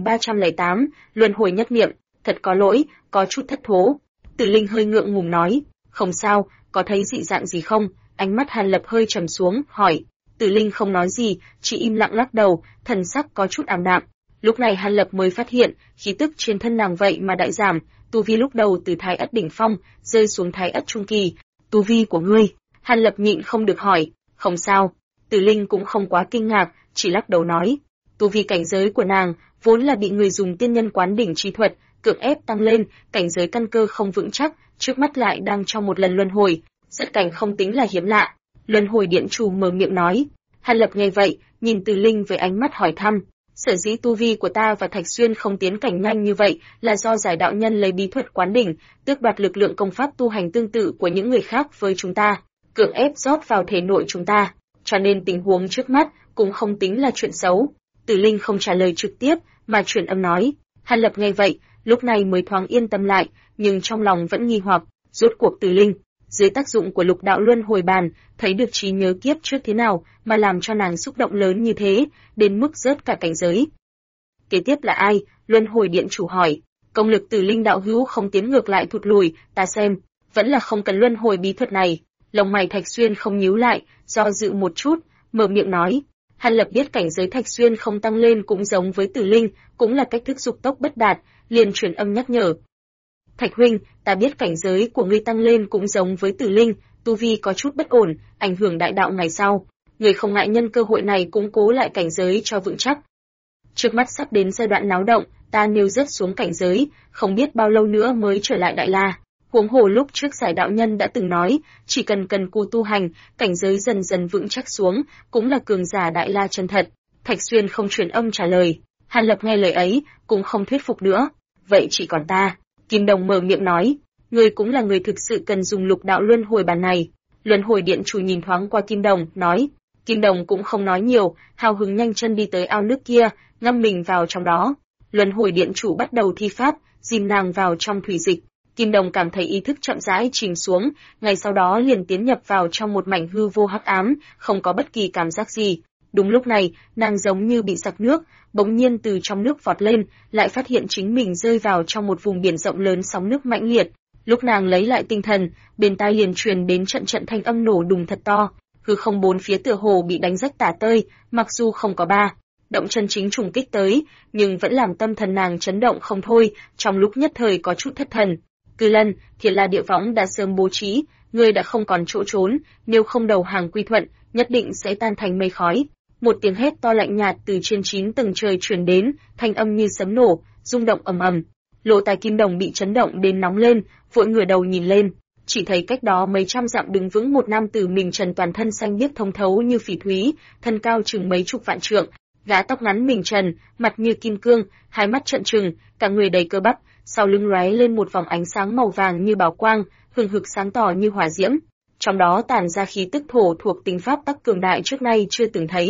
1308, luân hồi nhất niệm. Thật có lỗi, có chút thất thố. Tử Linh hơi ngượng ngùng nói, không sao, có thấy dị dạng gì không? Ánh mắt Hàn Lập hơi trầm xuống, hỏi. Tử Linh không nói gì, chỉ im lặng lắc đầu, thần sắc có chút ảm đạm. Lúc này Hàn Lập mới phát hiện, khí tức trên thân nàng vậy mà đại giảm, tu vi lúc đầu từ thái ất đỉnh phong, rơi xuống thái ất trung kỳ. Tu vi của ngươi? Hàn Lập nhịn không được hỏi. Không sao. Tử Linh cũng không quá kinh ngạc, chỉ lắc đầu nói. Tu vi cảnh giới của nàng, vốn là bị người dùng tiên nhân quán đỉnh chi thuật, cưỡng ép tăng lên, cảnh giới căn cơ không vững chắc, trước mắt lại đang trong một lần luân hồi, rất cảnh không tính là hiếm lạ. Luân hồi điện chủ mở miệng nói. Hàn Lập nghe vậy, nhìn Tử Linh với ánh mắt hỏi thăm. Sở dĩ tu vi của ta và Thạch Xuyên không tiến cảnh nhanh như vậy là do giải đạo nhân lấy bí thuật quán đỉnh, tước đoạt lực lượng công pháp tu hành tương tự của những người khác với chúng ta, cưỡng ép rót vào thể nội chúng ta, cho nên tình huống trước mắt cũng không tính là chuyện xấu. Tử Linh không trả lời trực tiếp, mà chuyển âm nói. Hàn Lập nghe vậy, lúc này mới thoáng yên tâm lại, nhưng trong lòng vẫn nghi hoặc, rốt cuộc Tử Linh, dưới tác dụng của lục đạo luân hồi bàn, thấy được trí nhớ kiếp trước thế nào mà làm cho nàng xúc động lớn như thế, đến mức rớt cả cảnh giới. Kế tiếp là ai? Luân hồi điện chủ hỏi. Công lực Tử Linh đạo hữu không tiến ngược lại thụt lùi, ta xem, vẫn là không cần luân hồi bí thuật này. Lông mày Thạch Xuyên không nhíu lại, do dự một chút, mở miệng nói. Hàn Lập biết cảnh giới Thạch Xuyên không tăng lên cũng giống với Tử Linh, cũng là cách thức dục tốc bất đạt, liền truyền âm nhắc nhở. Thạch huynh, ta biết cảnh giới của ngươi tăng lên cũng giống với Tử Linh, tu vi có chút bất ổn, ảnh hưởng đại đạo ngày sau. Ngươi không ngại nhân cơ hội này củng cố lại cảnh giới cho vững chắc. Trước mắt sắp đến giai đoạn náo động, ta nếu rớt xuống cảnh giới, không biết bao lâu nữa mới trở lại Đại La. Huống hồ lúc trước giải đạo nhân đã từng nói, chỉ cần cần cù tu hành, cảnh giới dần dần vững chắc xuống, cũng là cường giả Đại La chân thật. Thạch Xuyên không truyền âm trả lời. Hàn Lập nghe lời ấy, cũng không thuyết phục nữa. Vậy chỉ còn ta. Kim Đồng mở miệng nói, ngươi cũng là người thực sự cần dùng lục đạo luân hồi bàn này. Luân hồi điện chủ nhìn thoáng qua Kim Đồng, nói. Kim Đồng cũng không nói nhiều, hào hứng nhanh chân đi tới ao nước kia, ngâm mình vào trong đó. Luân hồi điện chủ bắt đầu thi pháp, dìm nàng vào trong thủy dịch. Kim Đồng cảm thấy ý thức chậm rãi chìm xuống, ngay sau đó liền tiến nhập vào trong một mảnh hư vô hắc ám, không có bất kỳ cảm giác gì. Đúng lúc này, nàng giống như bị sặc nước, bỗng nhiên từ trong nước vọt lên, lại phát hiện chính mình rơi vào trong một vùng biển rộng lớn sóng nước mãnh liệt. Lúc nàng lấy lại tinh thần, bên tai liền truyền đến trận trận thanh âm nổ đùng thật to, hư không bốn phía tựa hồ bị đánh rách tả tơi, mặc dù không có ba động chân chính trùng kích tới, nhưng vẫn làm tâm thần nàng chấn động không thôi, trong lúc nhất thời có chút thất thần. Cư Lân, Thiệt La Địa Võng đã sớm bố trí, ngươi đã không còn chỗ trốn, nếu không đầu hàng quy thuận, nhất định sẽ tan thành mây khói. Một tiếng hét to lạnh nhạt từ trên 9 tầng trời truyền đến, thanh âm như sấm nổ, rung động ầm ầm. Lỗ tai Kim Đồng bị chấn động đến nóng lên, vội ngửa đầu nhìn lên, chỉ thấy cách đó mấy trăm dặm đứng vững một nam tử mình trần toàn thân xanh biếc thông thấu như phỉ thúy, thân cao chừng mấy chục vạn trượng, gã tóc ngắn mình trần, mặt như kim cương, hai mắt trợn trừng, cả người đầy cơ bắp, sau lưng lóe lên một vòng ánh sáng màu vàng như bảo quang, hừng hực sáng tỏ như hỏa diễm, trong đó tản ra khí tức thổ thuộc tính pháp tắc cường đại trước nay chưa từng thấy.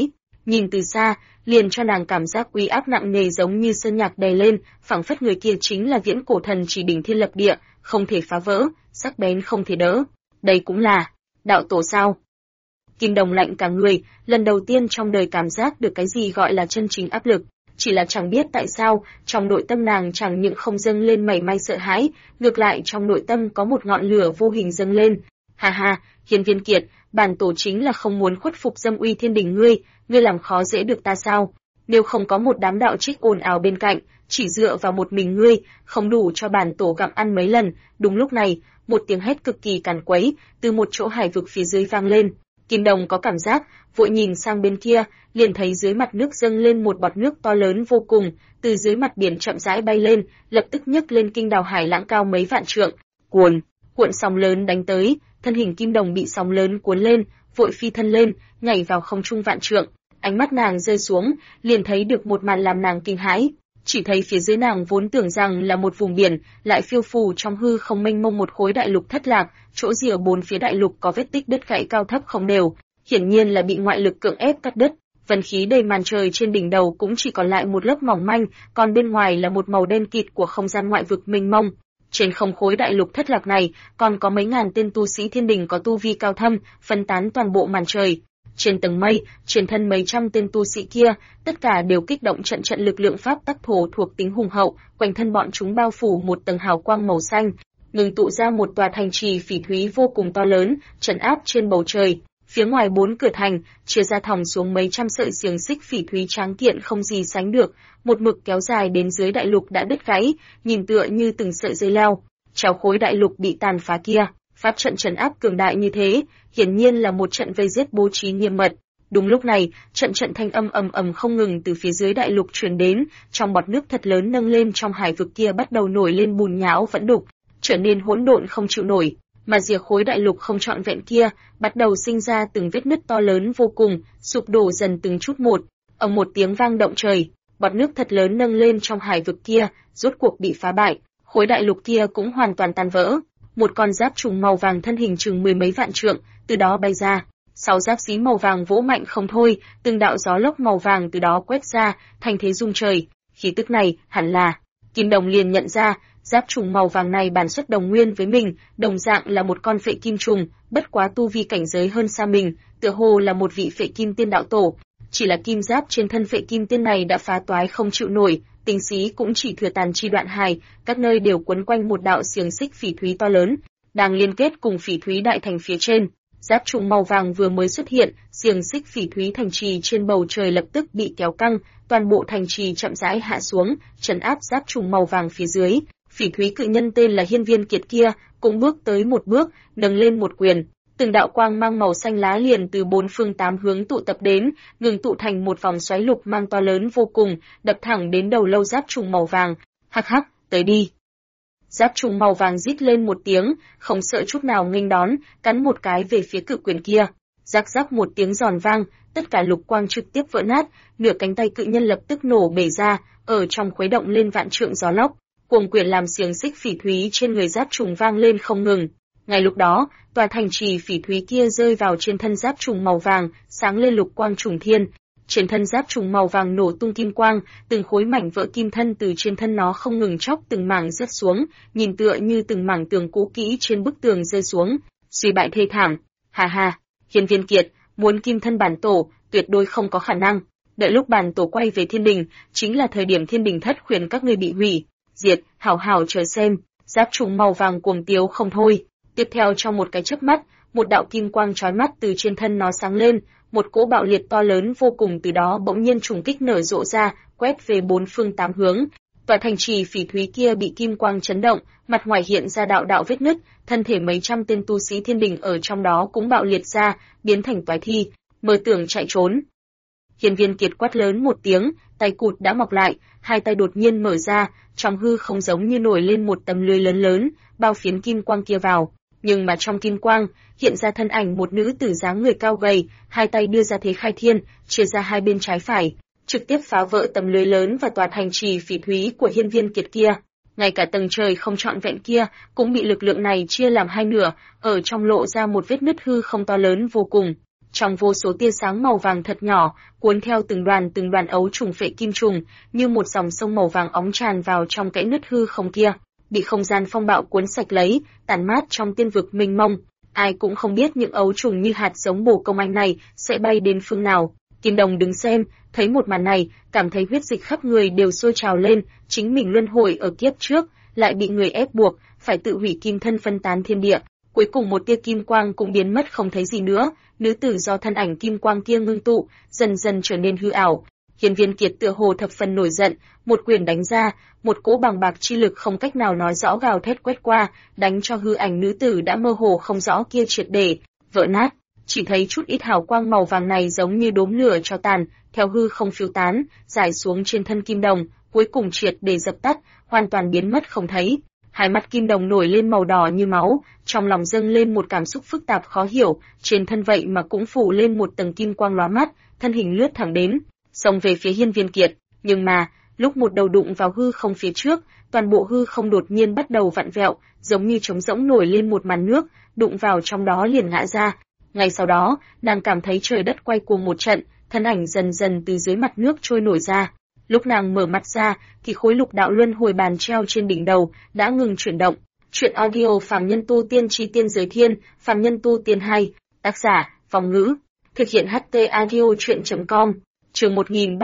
nhìn từ xa, liền cho nàng cảm giác uy áp nặng nề giống như sơn nhạc đè lên, phảng phất người kia chính là viễn cổ thần chỉ đỉnh thiên lập địa, không thể phá vỡ, sắc bén không thể đỡ. Đây cũng là đạo tổ sao? Kim Đồng lạnh cả người, lần đầu tiên trong đời cảm giác được cái gì gọi là chân chính áp lực. Chỉ là chẳng biết tại sao, trong nội tâm nàng chẳng những không dâng lên mảy may sợ hãi, ngược lại trong nội tâm có một ngọn lửa vô hình dâng lên. Ha ha, Hiên Viên Kiệt, bản tổ chính là không muốn khuất phục dâm uy thiên đình ngươi làm khó dễ được ta sao? Nếu không có một đám đạo trích ồn ào bên cạnh, chỉ dựa vào một mình ngươi, không đủ cho bản tổ gặm ăn mấy lần. Đúng lúc này, một tiếng hét cực kỳ càn quấy từ một chỗ hải vực phía dưới vang lên. Kim Đồng có cảm giác, vội nhìn sang bên kia, liền thấy dưới mặt nước dâng lên một bọt nước to lớn vô cùng, từ dưới mặt biển chậm rãi bay lên, lập tức nhấc lên kinh đào hải lãng cao mấy vạn trượng, cuộn sóng lớn đánh tới, thân hình Kim Đồng bị sóng lớn cuốn lên, vội phi thân lên, nhảy vào không trung vạn trượng. Ánh mắt nàng rơi xuống, liền thấy được một màn làm nàng kinh hãi. Chỉ thấy phía dưới nàng vốn tưởng rằng là một vùng biển, lại phiêu phù trong hư không mênh mông một khối đại lục thất lạc, chỗ rìa bốn phía đại lục có vết tích đứt gãy cao thấp không đều, hiển nhiên là bị ngoại lực cưỡng ép cắt đứt. Vân khí đầy màn trời trên đỉnh đầu cũng chỉ còn lại một lớp mỏng manh, còn bên ngoài là một màu đen kịt của không gian ngoại vực mênh mông. Trên không khối đại lục thất lạc này, còn có mấy ngàn tên tu sĩ thiên đình có tu vi cao thâm, phân tán toàn bộ màn trời. Trên tầng mây, trên thân mấy trăm tên tu sĩ kia, tất cả đều kích động trận trận lực lượng pháp tắc thổ thuộc tính hùng hậu, quanh thân bọn chúng bao phủ một tầng hào quang màu xanh, ngừng tụ ra một tòa thành trì phỉ thúy vô cùng to lớn, trấn áp trên bầu trời. Phía ngoài bốn cửa thành, chia ra thòng xuống mấy trăm sợi xiềng xích phỉ thúy tráng kiện không gì sánh được, một mực kéo dài đến dưới đại lục đã đứt gãy, nhìn tựa như từng sợi dây leo, treo khối đại lục bị tàn phá kia. Pháp trận trấn áp cường đại như thế, hiển nhiên là một trận vây giết bố trí nghiêm mật. Đúng lúc này, trận thanh âm ầm ầm không ngừng từ phía dưới đại lục truyền đến, trong bọt nước thật lớn nâng lên trong hải vực kia bắt đầu nổi lên bùn nhão vẫn đục, trở nên hỗn độn không chịu nổi, mà rìa khối đại lục không trọn vẹn kia bắt đầu sinh ra từng vết nứt to lớn vô cùng, sụp đổ dần từng chút một. Ầm một tiếng vang động trời, bọt nước thật lớn nâng lên trong hải vực kia rốt cuộc bị phá bại, khối đại lục kia cũng hoàn toàn tan vỡ. Một con giáp trùng màu vàng thân hình chừng mười mấy vạn trượng, từ đó bay ra. Sáu giáp xí màu vàng vỗ mạnh không thôi, từng đạo gió lốc màu vàng từ đó quét ra, thành thế rung trời. Khí tức này, hẳn là Kim Đồng liền nhận ra, giáp trùng màu vàng này bản xuất đồng nguyên với mình, đồng dạng là một con phệ kim trùng, bất quá tu vi cảnh giới hơn xa mình, tựa hồ là một vị phệ kim tiên đạo tổ. Chỉ là kim giáp trên thân phệ kim tiên này đã phá toái không chịu nổi, tinh xí cũng chỉ thừa tàn chi đoạn hài, các nơi đều quấn quanh một đạo xiềng xích phỉ thúy to lớn, đang liên kết cùng phỉ thúy đại thành phía trên. Giáp trùng màu vàng vừa mới xuất hiện, xiềng xích phỉ thúy thành trì trên bầu trời lập tức bị kéo căng, toàn bộ thành trì chậm rãi hạ xuống, trấn áp giáp trùng màu vàng phía dưới. Phỉ thúy cự nhân tên là Hiên Viên Kiệt kia, cũng bước tới một bước, nâng lên một quyền. Từng đạo quang mang màu xanh lá liền từ bốn phương tám hướng tụ tập đến, ngừng tụ thành một vòng xoáy lục mang to lớn vô cùng, đập thẳng đến đầu lâu giáp trùng màu vàng. Hắc hắc, tới đi. Giáp trùng màu vàng rít lên một tiếng, không sợ chút nào nghênh đón, cắn một cái về phía cự quyền kia. Rắc rắc một tiếng giòn vang, tất cả lục quang trực tiếp vỡ nát, nửa cánh tay cự nhân lập tức nổ bể ra, ở trong khuấy động lên vạn trượng gió lốc. Cuồng quyền làm xiềng xích phỉ thúy trên người giáp trùng vang lên không ngừng. Ngay lúc đó, tòa thành trì phỉ thúy kia rơi vào trên thân giáp trùng màu vàng, sáng lên lục quang trùng thiên. Trên thân giáp trùng màu vàng nổ tung kim quang, từng khối mảnh vỡ kim thân từ trên thân nó không ngừng chóc từng mảng rớt xuống, nhìn tựa như từng mảng tường cũ kỹ trên bức tường rơi xuống. Suy bại thê thảm. Hà hà, Hiên Viên Kiệt, muốn kim thân bản tổ, tuyệt đối không có khả năng. Đợi lúc bản tổ quay về thiên đình, chính là thời điểm thiên đình thất khuyển các ngươi bị hủy diệt, hảo hảo chờ xem. Giáp trùng màu vàng cuồng tiếu không thôi. Tiếp theo trong một cái chớp mắt, một đạo kim quang chói mắt từ trên thân nó sáng lên, một cỗ bạo liệt to lớn vô cùng từ đó bỗng nhiên trùng kích nở rộ ra, quét về bốn phương tám hướng. Tòa thành trì phỉ thúy kia bị kim quang chấn động, mặt ngoài hiện ra đạo đạo vết nứt, thân thể mấy trăm tên tu sĩ thiên đình ở trong đó cũng bạo liệt ra, biến thành toái thi, mơ tưởng chạy trốn. Hiên Viên Kiệt quát lớn một tiếng, tay cụt đã mọc lại, hai tay đột nhiên mở ra, trong hư không giống như nổi lên một tấm lưới lớn lớn, bao phiến kim quang kia vào. Nhưng mà trong kim quang, hiện ra thân ảnh một nữ tử dáng người cao gầy, hai tay đưa ra thế khai thiên, chia ra hai bên trái phải, trực tiếp phá vỡ tấm lưới lớn và tòa thành trì phỉ thúy của Hiên Viên Kiệt kia. Ngay cả tầng trời không trọn vẹn kia cũng bị lực lượng này chia làm hai nửa, ở trong lộ ra một vết nứt hư không to lớn vô cùng. trong vô số tia sáng màu vàng thật nhỏ, cuốn theo từng đoàn ấu trùng phệ kim trùng, như một dòng sông màu vàng óng tràn vào trong kẽ nứt hư không kia, bị không gian phong bạo cuốn sạch lấy, tàn mát trong tiên vực mênh mông. Ai cũng không biết những ấu trùng như hạt giống bồ công anh này sẽ bay đến phương nào. Kim Đồng đứng xem, thấy một màn này, cảm thấy huyết dịch khắp người đều sôi trào lên, chính mình luân hồi ở kiếp trước, lại bị người ép buộc, phải tự hủy kim thân phân tán thiên địa. Cuối cùng một tia kim quang cũng biến mất không thấy gì nữa, nữ tử do thân ảnh kim quang kia ngưng tụ, dần dần trở nên hư ảo. Hiên Viên Kiệt tựa hồ thập phần nổi giận, một quyền đánh ra, một cỗ bàng bạc chi lực không cách nào nói rõ gào thét quét qua, đánh cho hư ảnh nữ tử đã mơ hồ không rõ kia triệt để vỡ nát. Chỉ thấy chút ít hào quang màu vàng này giống như đốm lửa tro tàn, theo hư không phiêu tán, rải xuống trên thân Kim Đồng, cuối cùng triệt để dập tắt, hoàn toàn biến mất không thấy. Hai mắt Kim Đồng nổi lên màu đỏ như máu, trong lòng dâng lên một cảm xúc phức tạp khó hiểu, trên thân vậy mà cũng phủ lên một tầng kim quang lóa mắt, thân hình lướt thẳng đến, xông về phía Hiên Viên Kiệt. Nhưng mà, lúc một đầu đụng vào hư không phía trước, toàn bộ hư không đột nhiên bắt đầu vặn vẹo, giống như trống rỗng nổi lên một màn nước, đụng vào trong đó liền ngã ra. Ngay sau đó, nàng cảm thấy trời đất quay cuồng một trận, thân ảnh dần dần từ dưới mặt nước trôi nổi ra. Lúc nàng mở mắt ra, thì khối lục đạo luân hồi bàn treo trên đỉnh đầu đã ngừng chuyển động. Truyện audio Phàm Nhân Tu Tiên Chi Tiên Giới Thiên, Phàm Nhân Tu Tiên 2, tác giả Vong Ngữ, thực hiện HT audio truyện.com. Chương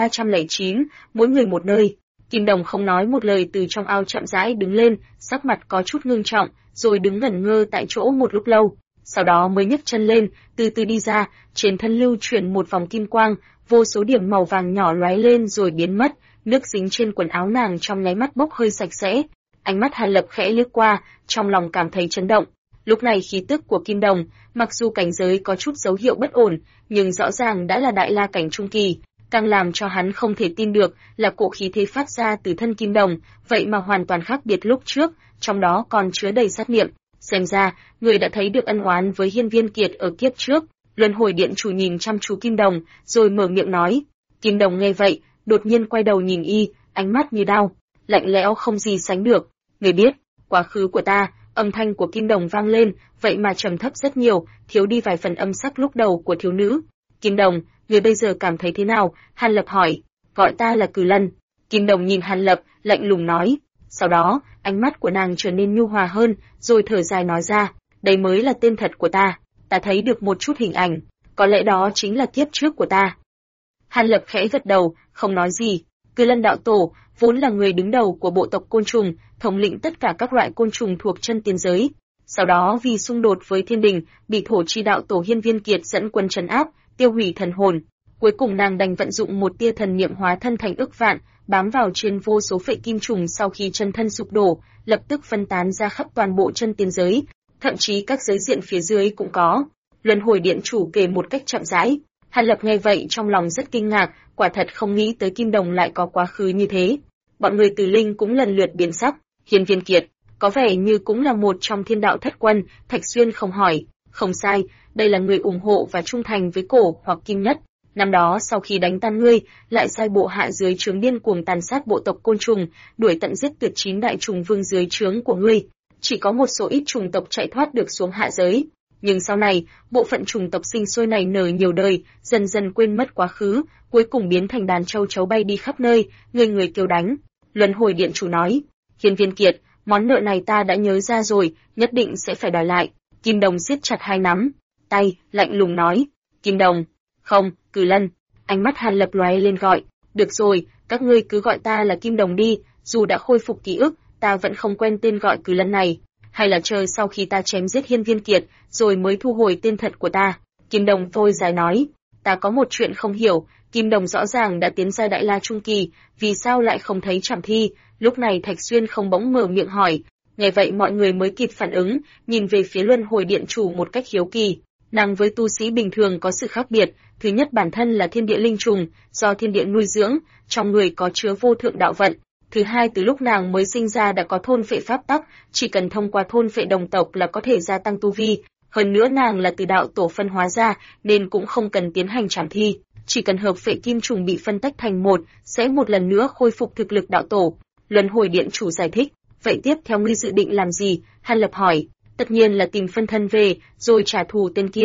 1309, mỗi người một nơi. Kim Đồng không nói một lời từ trong ao chậm rãi đứng lên, sắc mặt có chút ngưng trọng, rồi đứng ngẩn ngơ tại chỗ một lúc lâu. Sau đó mới nhấc chân lên, từ từ đi ra, trên thân lưu chuyển một vòng kim quang, vô số điểm màu vàng nhỏ lóe lên rồi biến mất, nước dính trên quần áo nàng trong nháy mắt bốc hơi sạch sẽ. Ánh mắt Hàn Lập khẽ liếc qua, trong lòng cảm thấy chấn động. Lúc này khí tức của Kim Đồng, mặc dù cảnh giới có chút dấu hiệu bất ổn, nhưng rõ ràng đã là đại la cảnh trung kỳ, càng làm cho hắn không thể tin được là cỗ khí thế phát ra từ thân Kim Đồng, vậy mà hoàn toàn khác biệt lúc trước, trong đó còn chứa đầy sát niệm. Xem ra, người đã thấy được ân oán với Hiên Viên Kiệt ở kiếp trước. Luân hồi điện chủ nhìn chăm chú Kim Đồng, rồi mở miệng nói. Kim Đồng nghe vậy, đột nhiên quay đầu nhìn y, ánh mắt như đao, lạnh lẽo không gì sánh được. Người biết, quá khứ của ta. Âm thanh của Kim Đồng vang lên, vậy mà trầm thấp rất nhiều, thiếu đi vài phần âm sắc lúc đầu của thiếu nữ. Kim Đồng, người bây giờ cảm thấy thế nào? Hàn Lập hỏi. Gọi ta là Cử Lân. Kim Đồng nhìn Hàn Lập, lạnh lùng nói. Sau đó, ánh mắt của nàng trở nên nhu hòa hơn, rồi thở dài nói ra. Đây mới là tên thật của ta. Ta thấy được một chút hình ảnh, có lẽ đó chính là kiếp trước của ta. Hàn Lập khẽ gật đầu, không nói gì. Cử Lân đạo tổ vốn là người đứng đầu của bộ tộc côn trùng, thống lĩnh tất cả các loại côn trùng thuộc chân tiên giới. Sau đó vì xung đột với thiên đình, bị thổ chi đạo tổ Hiên Viên Kiệt dẫn quân trấn áp, tiêu hủy thần hồn. Cuối cùng nàng đành vận dụng một tia thần niệm hóa thân thành ức vạn, bám vào trên vô số phệ kim trùng, sau khi chân thân sụp đổ, lập tức phân tán ra khắp toàn bộ chân tiên giới, thậm chí các giới diện phía dưới cũng có. Luân hồi điện chủ kể một cách chậm rãi. Hàn Lập nghe vậy trong lòng rất kinh ngạc, quả thật không nghĩ tới Kim Đồng lại có quá khứ như thế. Bọn người Từ Linh cũng lần lượt biến sắc. Hiên Viên Kiệt có vẻ như cũng là một trong thiên đạo thất quân. Thạch Xuyên không hỏi. Không sai, đây là người ủng hộ và trung thành với Cổ hoặc Kim Nhất. Năm đó sau khi đánh tan ngươi, lại sai bộ hạ dưới trướng điên cuồng tàn sát bộ tộc côn trùng, đuổi tận giết tuyệt 9 đại trùng vương dưới trướng của ngươi. Chỉ có một số ít trùng tộc chạy thoát được xuống hạ giới. Nhưng sau này, bộ phận trùng tộc sinh sôi nảy nở nhiều đời, dần dần quên mất quá khứ, cuối cùng biến thành đàn châu chấu bay đi khắp nơi, người kêu đánh. Luân hồi điện chủ nói. Hiên Viên Kiệt, món nợ này ta đã nhớ ra rồi, nhất định sẽ phải đòi lại. Kim Đồng siết chặt hai nắm tay, lạnh lùng nói. Kim Đồng. Không, Cử Lân. Ánh mắt Hàn Lập lóe lên gọi. Được rồi, các ngươi cứ gọi ta là Kim Đồng đi, dù đã khôi phục ký ức, ta vẫn không quen tên gọi Cử Lân này. Hay là chờ sau khi ta chém giết Hiên Viên Kiệt, rồi mới thu hồi tên thật của ta. Kim Đồng thôi dài nói. Ta có một chuyện không hiểu, Kim Đồng rõ ràng đã tiến ra đại la trung kỳ, vì sao lại không thấy trảm thi? Lúc này Thạch Xuyên không bỗng mở miệng hỏi. Nghe vậy mọi người mới kịp phản ứng, nhìn về phía Luân hồi điện chủ một cách hiếu kỳ. Nàng với tu sĩ bình thường có sự khác biệt, thứ nhất bản thân là thiên địa linh trùng, do thiên địa nuôi dưỡng, trong người có chứa vô thượng đạo vận. Thứ hai, từ lúc nàng mới sinh ra đã có thôn phệ pháp tắc, chỉ cần thông qua thôn phệ đồng tộc là có thể gia tăng tu vi. Hơn nữa nàng là từ đạo tổ phân hóa ra, nên cũng không cần tiến hành trảm thi, chỉ cần hợp phệ kim trùng bị phân tách thành một, sẽ một lần nữa khôi phục thực lực đạo tổ. Luân hồi điện chủ giải thích. Vậy tiếp theo ngươi dự định làm gì? Hàn Lập hỏi. Tất nhiên là tìm phân thân về, rồi trả thù tên kia.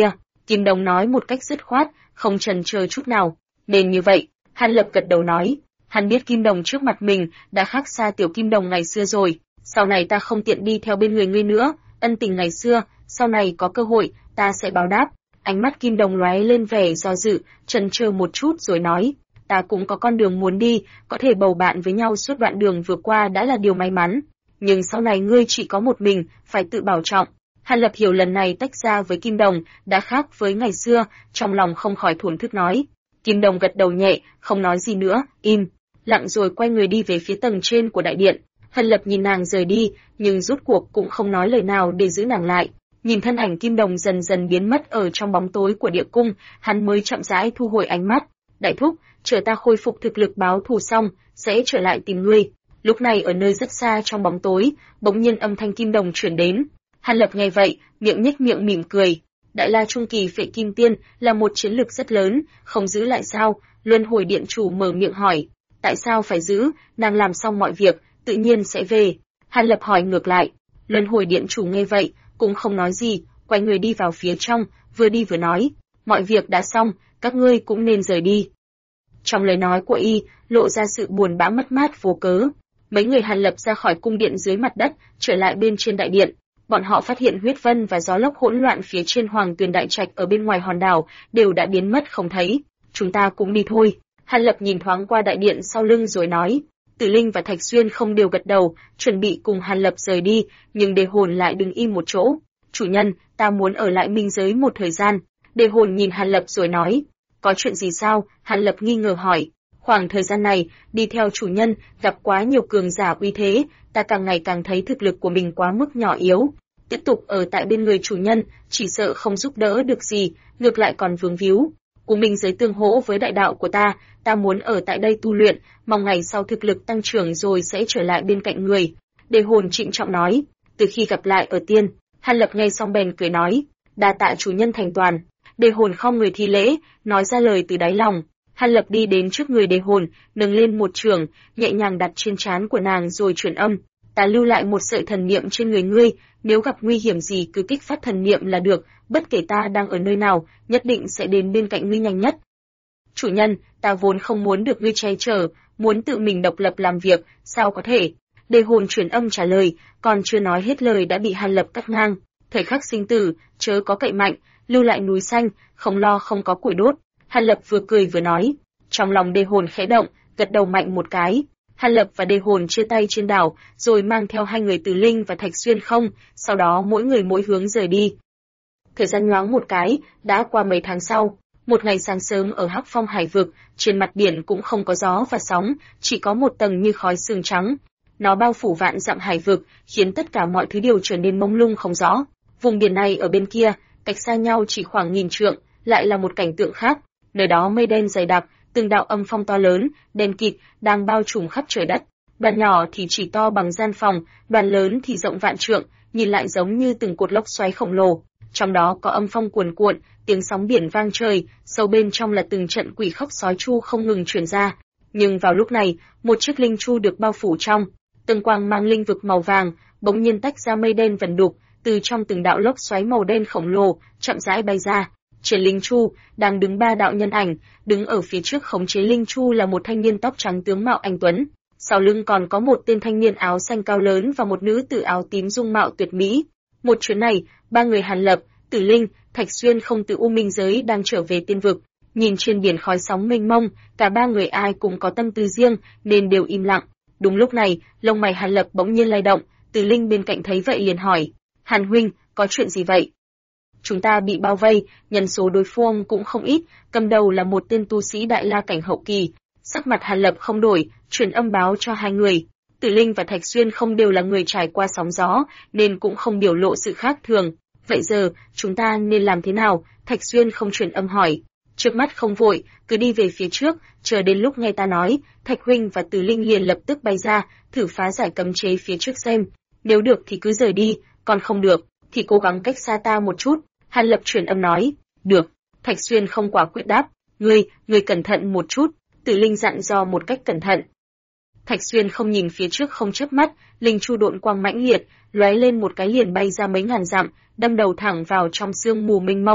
Kim Đồng nói một cách dứt khoát, không chần chờ chút nào. Nên như vậy, Hàn Lập gật đầu nói. Hắn biết Kim Đồng trước mặt mình đã khác xa tiểu Kim Đồng ngày xưa rồi. Sau này ta không tiện đi theo bên người ngươi nữa, ân tình ngày xưa, sau này có cơ hội, ta sẽ báo đáp. Ánh mắt Kim Đồng lóe lên vẻ do dự, chần chờ một chút rồi nói. Ta cũng có con đường muốn đi, có thể bầu bạn với nhau suốt đoạn đường vừa qua đã là điều may mắn. Nhưng sau này ngươi chỉ có một mình, phải tự bảo trọng. Hàn Lập hiểu lần này tách ra với Kim Đồng đã khác với ngày xưa, trong lòng không khỏi thổn thức nói. Kim Đồng gật đầu nhẹ, không nói gì nữa, im lặng rồi quay người đi về phía tầng trên của đại điện. Hàn Lập nhìn nàng rời đi, nhưng rốt cuộc cũng không nói lời nào để giữ nàng lại. Nhìn thân ảnh Kim Đồng dần dần biến mất ở trong bóng tối của địa cung, hắn mới chậm rãi thu hồi ánh mắt. Đại thúc, chờ ta khôi phục thực lực báo thù xong, sẽ trở lại tìm ngươi. Lúc này ở nơi rất xa trong bóng tối, bỗng nhiên âm thanh Kim Đồng truyền đến. Hàn Lập nghe vậy, miệng nhếch miệng mỉm cười. Đại La Trung Kỳ Phệ Kim Tiên là một chiến lực rất lớn, không giữ lại sao? Luân Hồi Điện chủ mở miệng hỏi. Tại sao phải giữ? Nàng làm xong mọi việc, tự nhiên sẽ về. Hàn Lập hỏi ngược lại. Luân Hồi Điện chủ nghe vậy, cũng không nói gì, quay người đi vào phía trong, vừa đi vừa nói. Mọi việc đã xong, các ngươi cũng nên rời đi. Trong lời nói của y, lộ ra sự buồn bã mất mát vô cớ. Mấy người Hàn Lập ra khỏi cung điện dưới mặt đất, trở lại bên trên đại điện. Bọn họ phát hiện huyết vân và gió lốc hỗn loạn phía trên Hoàng Tuyền Đại Trạch ở bên ngoài hòn đảo đều đã biến mất không thấy. Chúng ta cũng đi thôi. Hàn Lập nhìn thoáng qua đại điện sau lưng rồi nói. Tử Linh và Thạch Xuyên không đều gật đầu, chuẩn bị cùng Hàn Lập rời đi, nhưng Đề Hồn lại đứng im một chỗ. Chủ nhân, ta muốn ở lại minh giới một thời gian. Đề Hồn nhìn Hàn Lập rồi nói. Có chuyện gì sao? Hàn Lập nghi ngờ hỏi. Khoảng thời gian này, đi theo chủ nhân, gặp quá nhiều cường giả uy thế, ta càng ngày càng thấy thực lực của mình quá mức nhỏ yếu. Tiếp tục ở tại bên người chủ nhân, chỉ sợ không giúp đỡ được gì, ngược lại còn vướng víu. Của mình giới tương hỗ với đại đạo của ta muốn ở tại đây tu luyện, mong ngày sau thực lực tăng trưởng rồi sẽ trở lại bên cạnh người. Đề Hồn trịnh trọng nói, từ khi gặp lại ở tiên, Hàn Lập nghe xong bèn cười nói, đa tạ chủ nhân thành toàn. Đề Hồn không người thi lễ, nói ra lời từ đáy lòng. Hàn Lập đi đến trước người Đề Hồn, nâng lên một chưởng, nhẹ nhàng đặt trên trán của nàng rồi truyền âm. Ta lưu lại một sợi thần niệm trên người ngươi, nếu gặp nguy hiểm gì cứ kích phát thần niệm là được, bất kể ta đang ở nơi nào, nhất định sẽ đến bên cạnh ngươi nhanh nhất. Chủ nhân, ta vốn không muốn được ngươi che chở, muốn tự mình độc lập làm việc, sao có thể? Đề Hồn truyền âm trả lời, còn chưa nói hết lời đã bị Hàn Lập cắt ngang. Thời khắc sinh tử, chớ có cậy mạnh, lưu lại núi xanh, không lo không có củi đốt. Hàn Lập vừa cười vừa nói. Trong lòng Đề Hồn khẽ động, gật đầu mạnh một cái. Hàn Lập và Đề Hồn chia tay trên đảo, rồi mang theo hai người Tử Linh và Thạch Xuyên không, sau đó mỗi người mỗi hướng rời đi. Thời gian nhoáng một cái, đã qua mấy tháng sau. Một ngày sáng sớm ở Hắc Phong Hải vực, trên mặt biển cũng không có gió và sóng, chỉ có một tầng như khói sương trắng. Nó bao phủ vạn dặm hải vực, khiến tất cả mọi thứ đều trở nên mông lung không rõ. Vùng biển này ở bên kia, cách xa nhau chỉ khoảng 1000 trượng, lại là một cảnh tượng khác. Nơi đó mây đen dày đặc, từng đạo âm phong to lớn, đen kịt đang bao trùm khắp trời đất. Đoàn nhỏ thì chỉ to bằng gian phòng, đoàn lớn thì rộng vạn trượng, nhìn lại giống như từng cột lốc xoáy khổng lồ. Trong đó có âm phong cuồn cuộn, tiếng sóng biển vang trời, sâu bên trong là từng trận quỷ khóc sói chu không ngừng truyền ra. Nhưng vào lúc này, một chiếc linh chu được bao phủ trong từng quang mang linh vực màu vàng, bỗng nhiên tách ra mây đen vần đục, từ trong từng đạo lốc xoáy màu đen khổng lồ, chậm rãi bay ra. Trên linh chu đang đứng 3 đạo nhân ảnh, đứng ở phía trước khống chế linh chu là một thanh niên tóc trắng tướng mạo anh tuấn, sau lưng còn có một tên thanh niên áo xanh cao lớn và một nữ tử áo tím dung mạo tuyệt mỹ. Một chuyến này, 3 người Hàn Lập, Tử Linh, Thạch Xuyên không từ U Minh giới đang trở về tiên vực. Nhìn trên biển khói sóng mênh mông, cả 3 người ai cũng có tâm tư riêng nên đều im lặng. Đúng lúc này, lông mày Hàn Lập bỗng nhiên lay động, Tử Linh bên cạnh thấy vậy liền hỏi: "Hàn huynh, có chuyện gì vậy?" "Chúng ta bị bao vây, nhân số đối phương cũng không ít, cầm đầu là một tên tu sĩ đại la cảnh hậu kỳ." Sắc mặt Hàn Lập không đổi, truyền âm báo cho hai người. Tử Linh và Thạch Xuyên không đều là người trải qua sóng gió, nên cũng không biểu lộ sự khác thường. "Vậy giờ, chúng ta nên làm thế nào?" Thạch Xuyên không truyền âm hỏi. "Trước mắt không vội, cứ đi về phía trước, chờ đến lúc nghe ta nói." Thạch huynh và Tử Linh liền lập tức bay ra, thử phá giải cấm chế phía trước xem. "Nếu được thì cứ rời đi, còn không được thì cố gắng cách xa ta một chút." Hàn Lập truyền âm nói. "Được." Thạch Xuyên không quả quyết đáp. Ngươi cẩn thận một chút." Tử Linh dặn dò một cách cẩn thận. Thạch Xuyên không nhìn phía trước không chớp mắt, linh chu độn quang mãnh liệt, lóe lên một cái liền bay ra mấy ngàn dặm, đâm đầu thẳng vào trong sương mù mênh mông.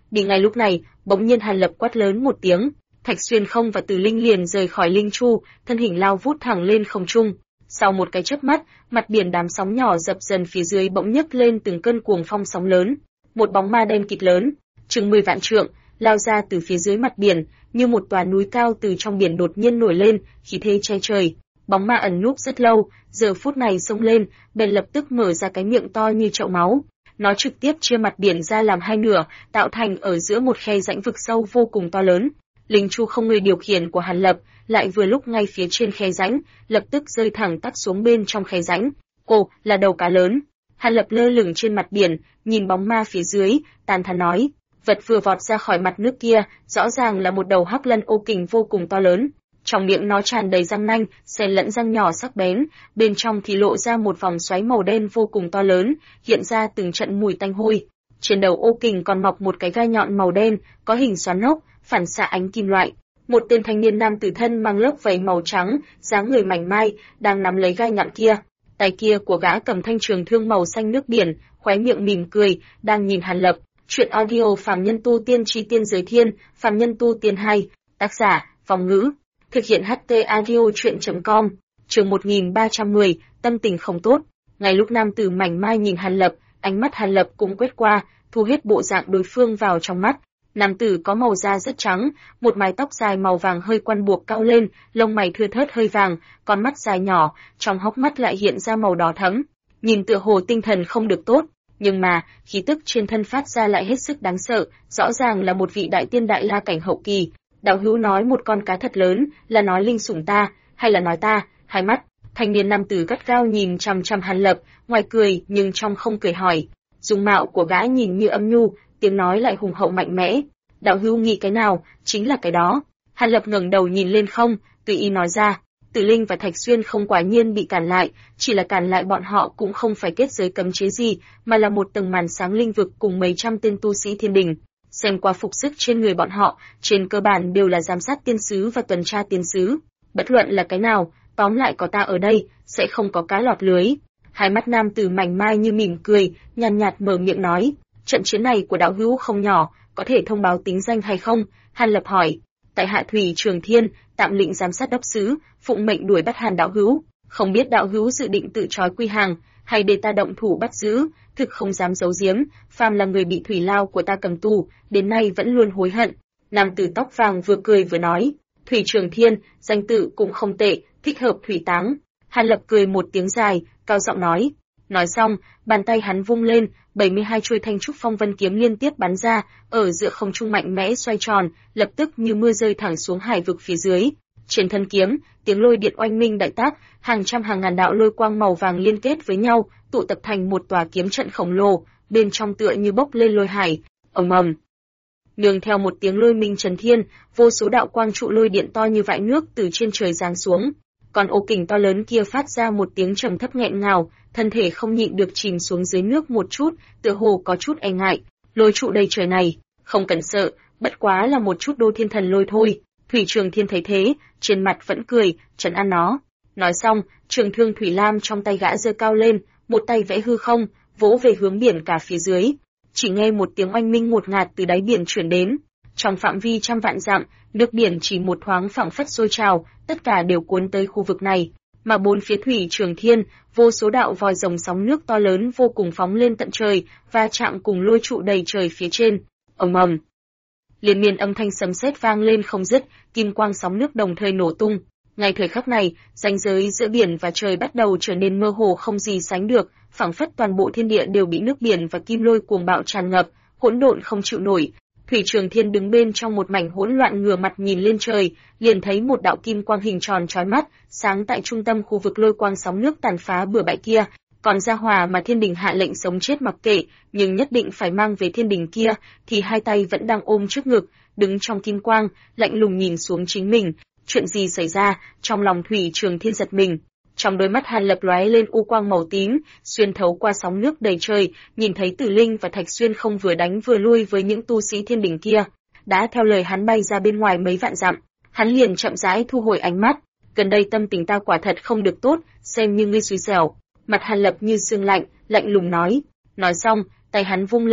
Đi ngay lúc này, bỗng nhiên Hàn Lập quát lớn một tiếng, Thạch Xuyên Không và Từ Linh liền rời khỏi linh chu, thân hình lao vút thẳng lên không trung. Sau một cái chớp mắt, mặt biển đám sóng nhỏ dập dần phía dưới bỗng nhấc lên từng cơn cuồng phong sóng lớn. Một bóng ma đen kịt lớn, chừng 10 vạn trượng, lao ra từ phía dưới mặt biển, như một tòa núi cao từ trong biển đột nhiên nổi lên, khí thế che trời. Bóng ma ẩn núp rất lâu, giờ phút này xông lên, bèn lập tức mở ra cái miệng to như chậu máu. Nó trực tiếp chia mặt biển ra làm hai nửa, tạo thành ở giữa một khe rãnh vực sâu vô cùng to lớn. Linh chu không người điều khiển của Hàn Lập, lại vừa lúc ngay phía trên khe rãnh, lập tức rơi thẳng tắp xuống bên trong khe rãnh. Ồ, là đầu cá lớn. Hàn Lập lơ lửng trên mặt biển, nhìn bóng ma phía dưới, tàn thán nói, vật vừa vọt ra khỏi mặt nước kia, rõ ràng là một đầu hắc lân ô kình vô cùng to lớn. Trong miệng nó tràn đầy răng nanh, xen lẫn răng nhỏ sắc bén, bên trong thì lộ ra một vòng xoáy màu đen vô cùng to lớn, hiện ra từng trận mùi tanh hôi. Trên đầu ô kình còn mọc một cái gai nhọn màu đen, có hình xoắn ốc, phản xạ ánh kim loại. Một tên thanh niên nam tử thân mang lớp vảy màu trắng, dáng người mảnh mai, đang nắm lấy gai nhọn kia. Tay kia của gã cầm thanh trường thương màu xanh nước biển, khóe miệng mỉm cười, đang nhìn Hàn Lập. Chuyện audio Phàm Nhân Tu Tiên Chi Tiên Giới Thiên, Phàm Nhân Tu Tiên 2, tác giả, Vong Ngữ. Thực hiện HT audio chuyện.com, chương 1310, tâm tình không tốt. Ngay lúc nam tử mảnh mai nhìn Hàn Lập, ánh mắt Hàn Lập cũng quét qua, thu hết bộ dạng đối phương vào trong mắt. Nam tử có màu da rất trắng, một mái tóc dài màu vàng hơi quăn buộc cao lên, lông mày thưa thớt hơi vàng, con mắt dài nhỏ, trong hốc mắt lại hiện ra màu đỏ thẫm. Nhìn tựa hồ tinh thần không được tốt, nhưng mà khí tức trên thân phát ra lại hết sức đáng sợ, rõ ràng là một vị đại tiên đại la cảnh hậu kỳ. Đạo hữu nói một con cá thật lớn, là nói linh sủng ta, hay là nói ta? Hai mắt thanh niên nam tử gắt gao nhìn chằm chằm Hàn Lập, ngoài cười nhưng trong không cười hỏi. Dung mạo của gã nhìn như âm nhu, tiếng nói lại hùng hậu mạnh mẽ. Đạo hữu nghĩ cái nào, chính là cái đó. Hàn Lập ngẩng đầu nhìn lên không, tùy ý nói ra. Tử Linh và Thạch Xuyên Không quả nhiên bị cản lại, chỉ là cản lại bọn họ cũng không phải kết giới cấm chế gì, mà là một tầng màn sáng linh vực cùng mấy trăm tên tu sĩ thiên đình. Xem qua phục sức trên người bọn họ, trên cơ bản đều là giám sát tiên sứ và tuần tra tiên sứ. Bất luận là cái nào, tóm lại có ta ở đây, sẽ không có cá lọt lưới. Hai mắt nam tử mảnh mai như mỉm cười, nhàn nhạt mở miệng nói, trận chiến này của đạo hữu không nhỏ, có thể thông báo tính danh hay không? Hàn Lập hỏi. Tại hạ Thủy Trường Thiên, tạm lĩnh giám sát đốc sứ, phụng mệnh đuổi bắt Hàn đạo hữu. Không biết đạo hữu dự định tự trói quy hàng, hay để ta động thủ bắt giữ? Thực không dám giấu giếm, phàm là người bị thủy lao của ta cầm tù, đến nay vẫn luôn hối hận. Nam tử tóc vàng vừa cười vừa nói, Thủy Trường Thiên, danh tự cũng không tệ, thích hợp thủy táng. Hàn Lập cười một tiếng dài, cao giọng nói. Nói xong, bàn tay hắn vung lên, 72 chuôi thanh trúc phong vân kiếm liên tiếp bắn ra, ở giữa không trung mạnh mẽ xoay tròn, lập tức như mưa rơi thẳng xuống hải vực phía dưới. Trên thân kiếm, tiếng lôi điện oanh minh đại tác, hàng trăm hàng ngàn đạo lôi quang màu vàng liên kết với nhau, tụ tập thành một tòa kiếm trận khổng lồ, bên trong tựa như bốc lên lôi hải. Ầm ầm. Nương theo một tiếng lôi minh trần thiên, vô số đạo quang trụ lôi điện to như vại nước từ trên trời giáng xuống. Còn ô kình to lớn kia phát ra một tiếng trầm thấp nghẹn ngào, thân thể không nhịn được chìm xuống dưới nước một chút, tựa hồ có chút e ngại. Lôi trụ đầy trời này, không cần sợ, bất quá là một chút đô thiên thần lôi thôi. Thủy Trường Thiên thấy thế, trên mặt vẫn cười, trấn an nó. Nói xong, trường thương thủy lam trong tay gã giơ cao lên, một tay vẽ hư không, vỗ về hướng biển cả phía dưới. Chỉ nghe một tiếng oanh minh ngột ngạt từ đáy biển truyền đến. Trong phạm vi trăm vạn dặm, nước biển chỉ một thoáng phảng phất sôi trào, tất cả đều cuốn tới khu vực này. Mà bốn phía Thủy Trường Thiên, vô số đạo vòi rồng sóng nước to lớn vô cùng phóng lên tận trời, va chạm cùng lôi trụ đầy trời phía trên. Ầm ầm. Liên miên âm thanh sấm sét vang lên không dứt, kim quang sóng nước đồng thời nổ tung. Ngay thời khắc này, ranh giới giữa biển và trời bắt đầu trở nên mơ hồ không gì sánh được, phảng phất toàn bộ thiên địa đều bị nước biển và kim lôi cuồng bạo tràn ngập, hỗn độn không chịu nổi. Thủy Trường Thiên đứng bên trong một mảnh hỗn loạn ngửa mặt nhìn lên trời, liền thấy một đạo kim quang hình tròn chói mắt, sáng tại trung tâm khu vực lôi quang sóng nước tàn phá bừa bãi kia. Còn Gia Hòa mà thiên đình hạ lệnh sống chết mặc kệ, nhưng nhất định phải mang về thiên đình kia, thì hai tay vẫn đang ôm trước ngực, đứng trong kim quang, lạnh lùng nhìn xuống chính mình. Chuyện gì xảy ra? Trong lòng Thủy Trường Thiên giật mình. Trong đôi mắt Hàn Lập lóe lên u quang màu tím, xuyên thấu qua sóng nước đầy trời, nhìn thấy Tử Linh và Thạch Xuyên Không vừa đánh vừa lui với những tu sĩ thiên đình kia, đã theo lời hắn bay ra bên ngoài mấy vạn dặm. Hắn liền chậm rãi thu hồi ánh mắt. Gần đây tâm tình ta quả thật không được tốt, xem như ngươi xui xẻo. Mặt Hàn Lập như sương lạnh, lạnh lùng nói. Nói xong, tay hắn vung lên,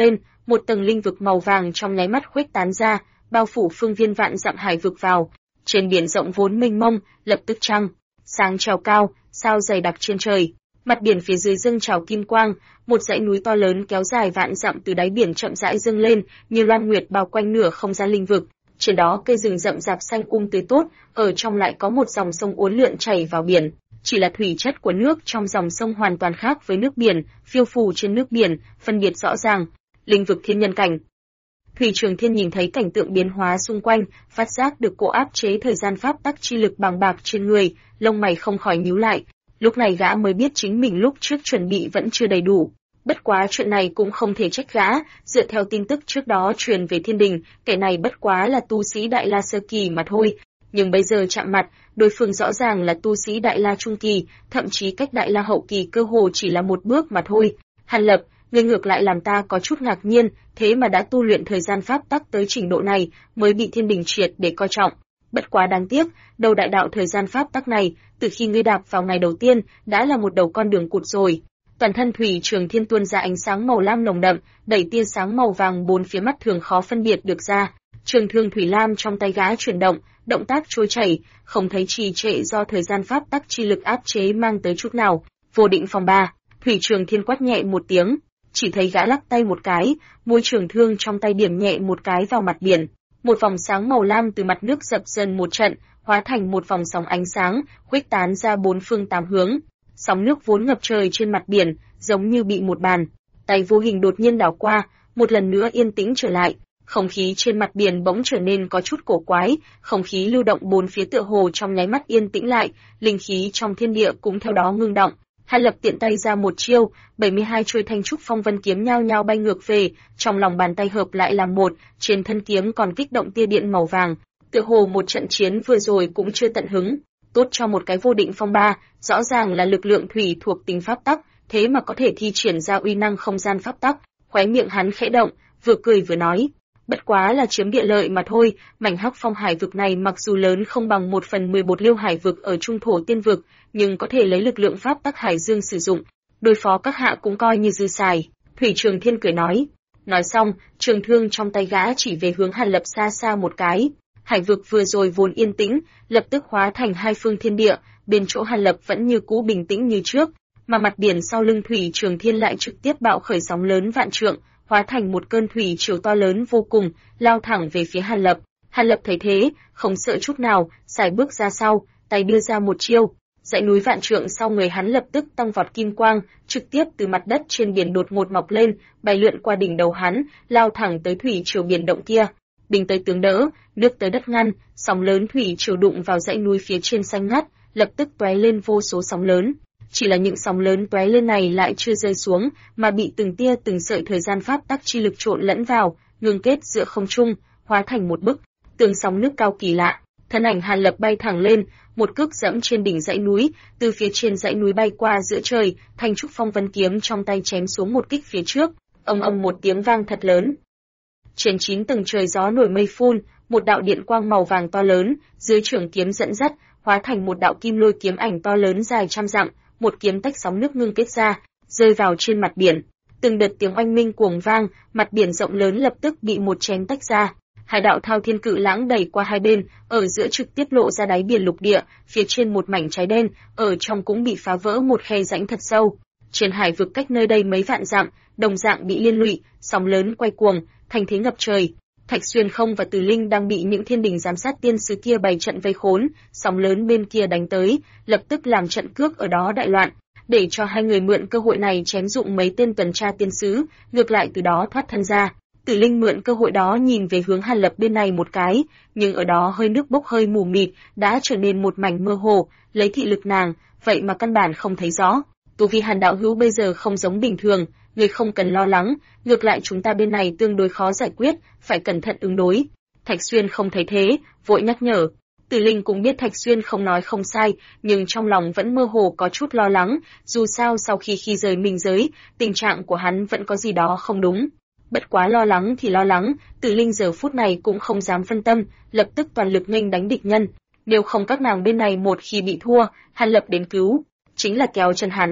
một tầng linh vực màu vàng trong nháy mắt khuếch tán ra, bao phủ phương viên vạn dặm hải vực vào. Trên biển rộng vốn mênh mông, lập tức trăng sáng treo cao, sao dày đặc trên trời. Mặt biển phía dưới dâng trào kim quang, một dãy núi to lớn kéo dài vạn dặm từ đáy biển chậm rãi dâng lên, như loan nguyệt bao quanh nửa không gian linh vực. Trên đó cây rừng rậm rạp xanh tươi tốt, ở trong lại có một dòng sông uốn lượn chảy vào biển. Chỉ là thủy chất của nước trong dòng sông hoàn toàn khác với nước biển, phiêu phù trên nước biển, phân biệt rõ ràng. Linh vực thiên nhân cảnh. Thủy Trường Thiên nhìn thấy cảnh tượng biến hóa xung quanh, phát giác được cỗ áp chế thời gian pháp tắc chi lực bàng bạc trên người, lông mày không khỏi nhíu lại. Lúc này gã mới biết chính mình lúc trước chuẩn bị vẫn chưa đầy đủ. Bất quá chuyện này cũng không thể trách gã, dựa theo tin tức trước đó truyền về thiên đình, kẻ này bất quá là tu sĩ Đại La Sơ Kỳ mà thôi. Nhưng bây giờ chạm mặt, đối phương rõ ràng là tu sĩ Đại La Trung Kỳ, thậm chí cách Đại La Hậu Kỳ cơ hồ chỉ là một bước mà thôi. Hàn Lập, ngươi ngược lại làm ta có chút ngạc nhiên, thế mà đã tu luyện thời gian pháp tắc tới trình độ này, mới bị thiên đình triệt để coi trọng. Bất quá đáng tiếc, đầu đại đạo thời gian pháp tắc này, từ khi ngươi đạp vào ngày đầu tiên, đã là một đầu con đường cụt rồi. Toàn thân Thủy Trường Thiên tuôn ra ánh sáng màu lam nồng đậm, đẩy tia sáng màu vàng bốn phía mắt thường khó phân biệt được ra. Trường thương thủy lam trong tay gã chuyển động, động tác trôi chảy, không thấy trì trệ do thời gian pháp tắc chi lực áp chế mang tới chút nào. Vô định phòng 3, Thủy Trường Thiên quát nhẹ một tiếng, chỉ thấy gã lắc tay một cái, mũi trường thương trong tay điểm nhẹ một cái vào mặt biển. Một vòng sáng màu lam từ mặt nước dập dần một trận, hóa thành một vòng sóng ánh sáng, khuếch tán ra bốn phương tám hướng. Sóng nước vốn ngập trời trên mặt biển, giống như bị một bàn tay vô hình đột nhiên đảo qua, một lần nữa yên tĩnh trở lại. Không khí trên mặt biển bỗng trở nên có chút cổ quái, không khí lưu động bốn phía tựa hồ trong nháy mắt yên tĩnh lại, linh khí trong thiên địa cũng theo đó ngưng động. Hàn Lập tiện tay ra một chiêu, 72 chuôi thanh trúc phong vân kiếm nhao nhao bay ngược về, trong lòng bàn tay hợp lại làm một, trên thân kiếm còn kích động tia điện màu vàng, tựa hồ một trận chiến vừa rồi cũng chưa tận hứng. Tốt cho một cái vô định phong 3, rõ ràng là lực lượng thủy thuộc tính pháp tắc, thế mà có thể thi triển ra uy năng không gian pháp tắc. Khóe miệng hắn khẽ động, vừa cười vừa nói, bất quá là chiếm địa lợi mà thôi, mảnh Hắc Phong hải vực này mặc dù lớn không bằng 1/10 Bột Liêu hải vực ở trung thổ tiên vực, nhưng có thể lấy lực lượng pháp tắc hải dương sử dụng, đối phó các hạ cũng coi như dư xài. Thủy Trường Thiên cười nói. Nói xong, trường thương trong tay gã chỉ về hướng Hàn Lập xa xa một cái. Hải vực vừa rồi vốn yên tĩnh, lập tức hóa thành hai phương thiên địa, bên chỗ Hàn Lập vẫn như cũ bình tĩnh như trước, mà mặt biển sau lưng Thủy Trường Thiên lại trực tiếp bạo khởi sóng lớn vạn trượng, hóa thành một cơn thủy triều to lớn vô cùng, lao thẳng về phía Hàn Lập. Hàn Lập thấy thế, không sợ chút nào, sải bước ra sau, tay đưa ra một chiêu, dãy núi vạn trượng sau người hắn lập tức tăng vọt kim quang, trực tiếp từ mặt đất trên biển đột ngột mọc lên, bay lượn qua đỉnh đầu hắn, lao thẳng tới thủy triều biển động kia. Bình tới tướng đỡ, nước tới đất ngăn, sóng lớn thủy triều đụng vào dãy núi phía trên xanh ngắt, lập tức tóe lên vô số sóng lớn. Chỉ là những sóng lớn tóe lên này lại chưa rơi xuống, mà bị từng tia từng sợi thời gian pháp tắc chi lực trộn lẫn vào, ngưng kết giữa không trung, hóa thành một bức tường sóng nước cao kỳ lạ. Thân ảnh Hàn Lập bay thẳng lên, một cước dẫm trên đỉnh dãy núi, từ phía trên dãy núi bay qua giữa trời, thanh trúc phong vân kiếm trong tay chém xuống một kích phía trước, ầm ầm một tiếng vang thật lớn. Trên 9 tầng trời gió nổi mây phun, một đạo điện quang màu vàng to lớn, dưới trường kiếm dẫn dắt, hóa thành một đạo kim lôi kiếm ảnh to lớn dài trăm dặm, một kiếm tách sóng nước ngưng kết ra, rơi vào trên mặt biển. Từng đợt tiếng oanh minh cuồng vang, mặt biển rộng lớn lập tức bị một chém tách ra. Hải đạo thao thiên cự lãng đẩy qua hai bên, ở giữa trực tiếp lộ ra đáy biển lục địa, phía trên một mảnh cháy đen, ở trong cũng bị phá vỡ một khe rãnh thật sâu. Trên hải vực cách nơi đây mấy vạn dặm, đồng dạng bị liên lụy, sóng lớn quay cuồng, thành thế ngập trời. Thạch Xuyên Không và Từ Linh đang bị những thiên đình giám sát tiên sứ kia bày trận vây khốn, sóng lớn bên kia đánh tới, lập tức làm trận cước ở đó đại loạn, để cho hai người mượn cơ hội này chém dụng mấy tên tuần tra tiên sứ, ngược lại từ đó thoát thân ra. Tử Linh mượn cơ hội đó nhìn về hướng Hàn Lập bên này một cái, nhưng ở đó hơi nước bốc hơi mù mịt, đã trở nên một mảnh mơ hồ, lấy thị lực nàng, vậy mà căn bản không thấy rõ. Tu vi Hàn đạo hữu bây giờ không giống bình thường, người không cần lo lắng, ngược lại chúng ta bên này tương đối khó giải quyết, phải cẩn thận ứng đối. Thạch Xuyên Không thấy thế, vội nhắc nhở. Tử Linh cũng biết Thạch Xuyên Không nói không sai, nhưng trong lòng vẫn mơ hồ có chút lo lắng, dù sao sau khi rời minh giới, tình trạng của hắn vẫn có gì đó không đúng. Bất quá lo lắng thì lo lắng, Tử Linh giờ phút này cũng không dám phân tâm, lập tức toàn lực nghênh đánh địch nhân. Nếu không các nàng bên này một khi bị thua, Hàn Lập đến cứu, chính là kéo chân hắn.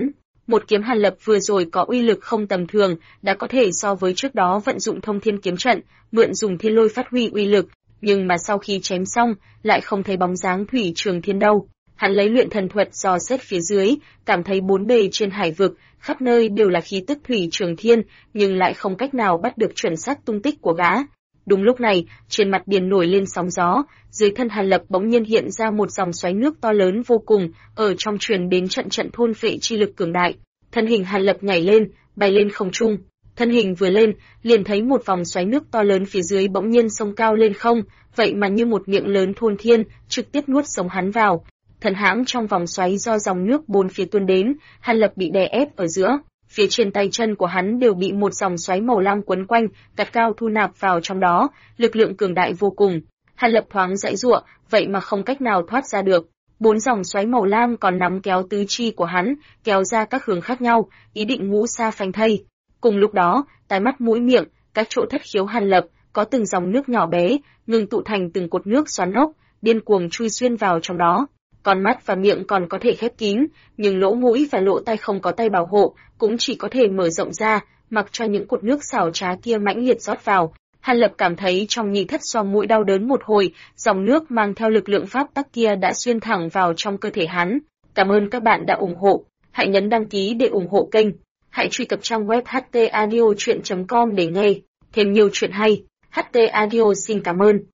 Một kiếm Hàn Lập vừa rồi có uy lực không tầm thường, đã có thể so với trước đó vận dụng Thông Thiên kiếm trận, mượn dùng thiên lôi phát huy uy lực, nhưng mà sau khi chém xong, lại không thấy bóng dáng Thủy Trường Thiên đâu. Hắn lấy luyện thần thuật dò xét phía dưới, cảm thấy bốn bề trên hải vực, khắp nơi đều là khí tức Thủy Trường Thiên, nhưng lại không cách nào bắt được chuẩn xác tung tích của gã. Đúng lúc này, trên mặt biển nổi lên sóng gió, dưới thân Hàn Lập bỗng nhiên hiện ra một dòng xoáy nước to lớn vô cùng, ở trong truyền đến trận trận thôn phệ chi lực cường đại. Thân hình Hàn Lập nhảy lên, bay lên không trung. Thân hình vừa lên, liền thấy một vòng xoáy nước to lớn phía dưới bỗng nhiên sông cao lên không, vậy mà như một miệng lớn thôn thiên, trực tiếp nuốt sống hắn vào. Thần hãng trong vòng xoáy do dòng nước bốn phía tuôn đến, Hàn Lập bị đè ép ở giữa. Phía trên tay chân của hắn đều bị một dòng xoáy màu lam quấn quanh, gắt gao thu nạp vào trong đó, lực lượng cường đại vô cùng. Hàn Lập thoáng giãy giụa, vậy mà không cách nào thoát ra được. Bốn dòng xoáy màu lam còn nắm kéo tứ chi của hắn, kéo ra các hướng khác nhau, ý định ngũ sa phanh thây. Cùng lúc đó, tai mắt mũi miệng, các chỗ thất khiếu Hàn Lập, có từng dòng nước nhỏ bé, ngừng tụ thành từng cột nước xoắn ốc, điên cuồng chui xuyên vào trong đó. Con mắt và miệng còn có thể khép kín, nhưng lỗ mũi và lỗ tai không có tay bảo hộ, cũng chỉ có thể mở rộng ra, mặc cho những cột nước xảo trá kia mãnh liệt rót vào. Hàn Lập cảm thấy trong nhì thất xoang mũi đau đớn một hồi, dòng nước mang theo lực lượng pháp tắc kia đã xuyên thẳng vào trong cơ thể hắn. Cảm ơn các bạn đã ủng hộ. Hãy nhấn đăng ký để ủng hộ kênh. Hãy truy cập trang web htaudio.com để nghe thêm nhiều chuyện hay. HT Audio xin cảm ơn.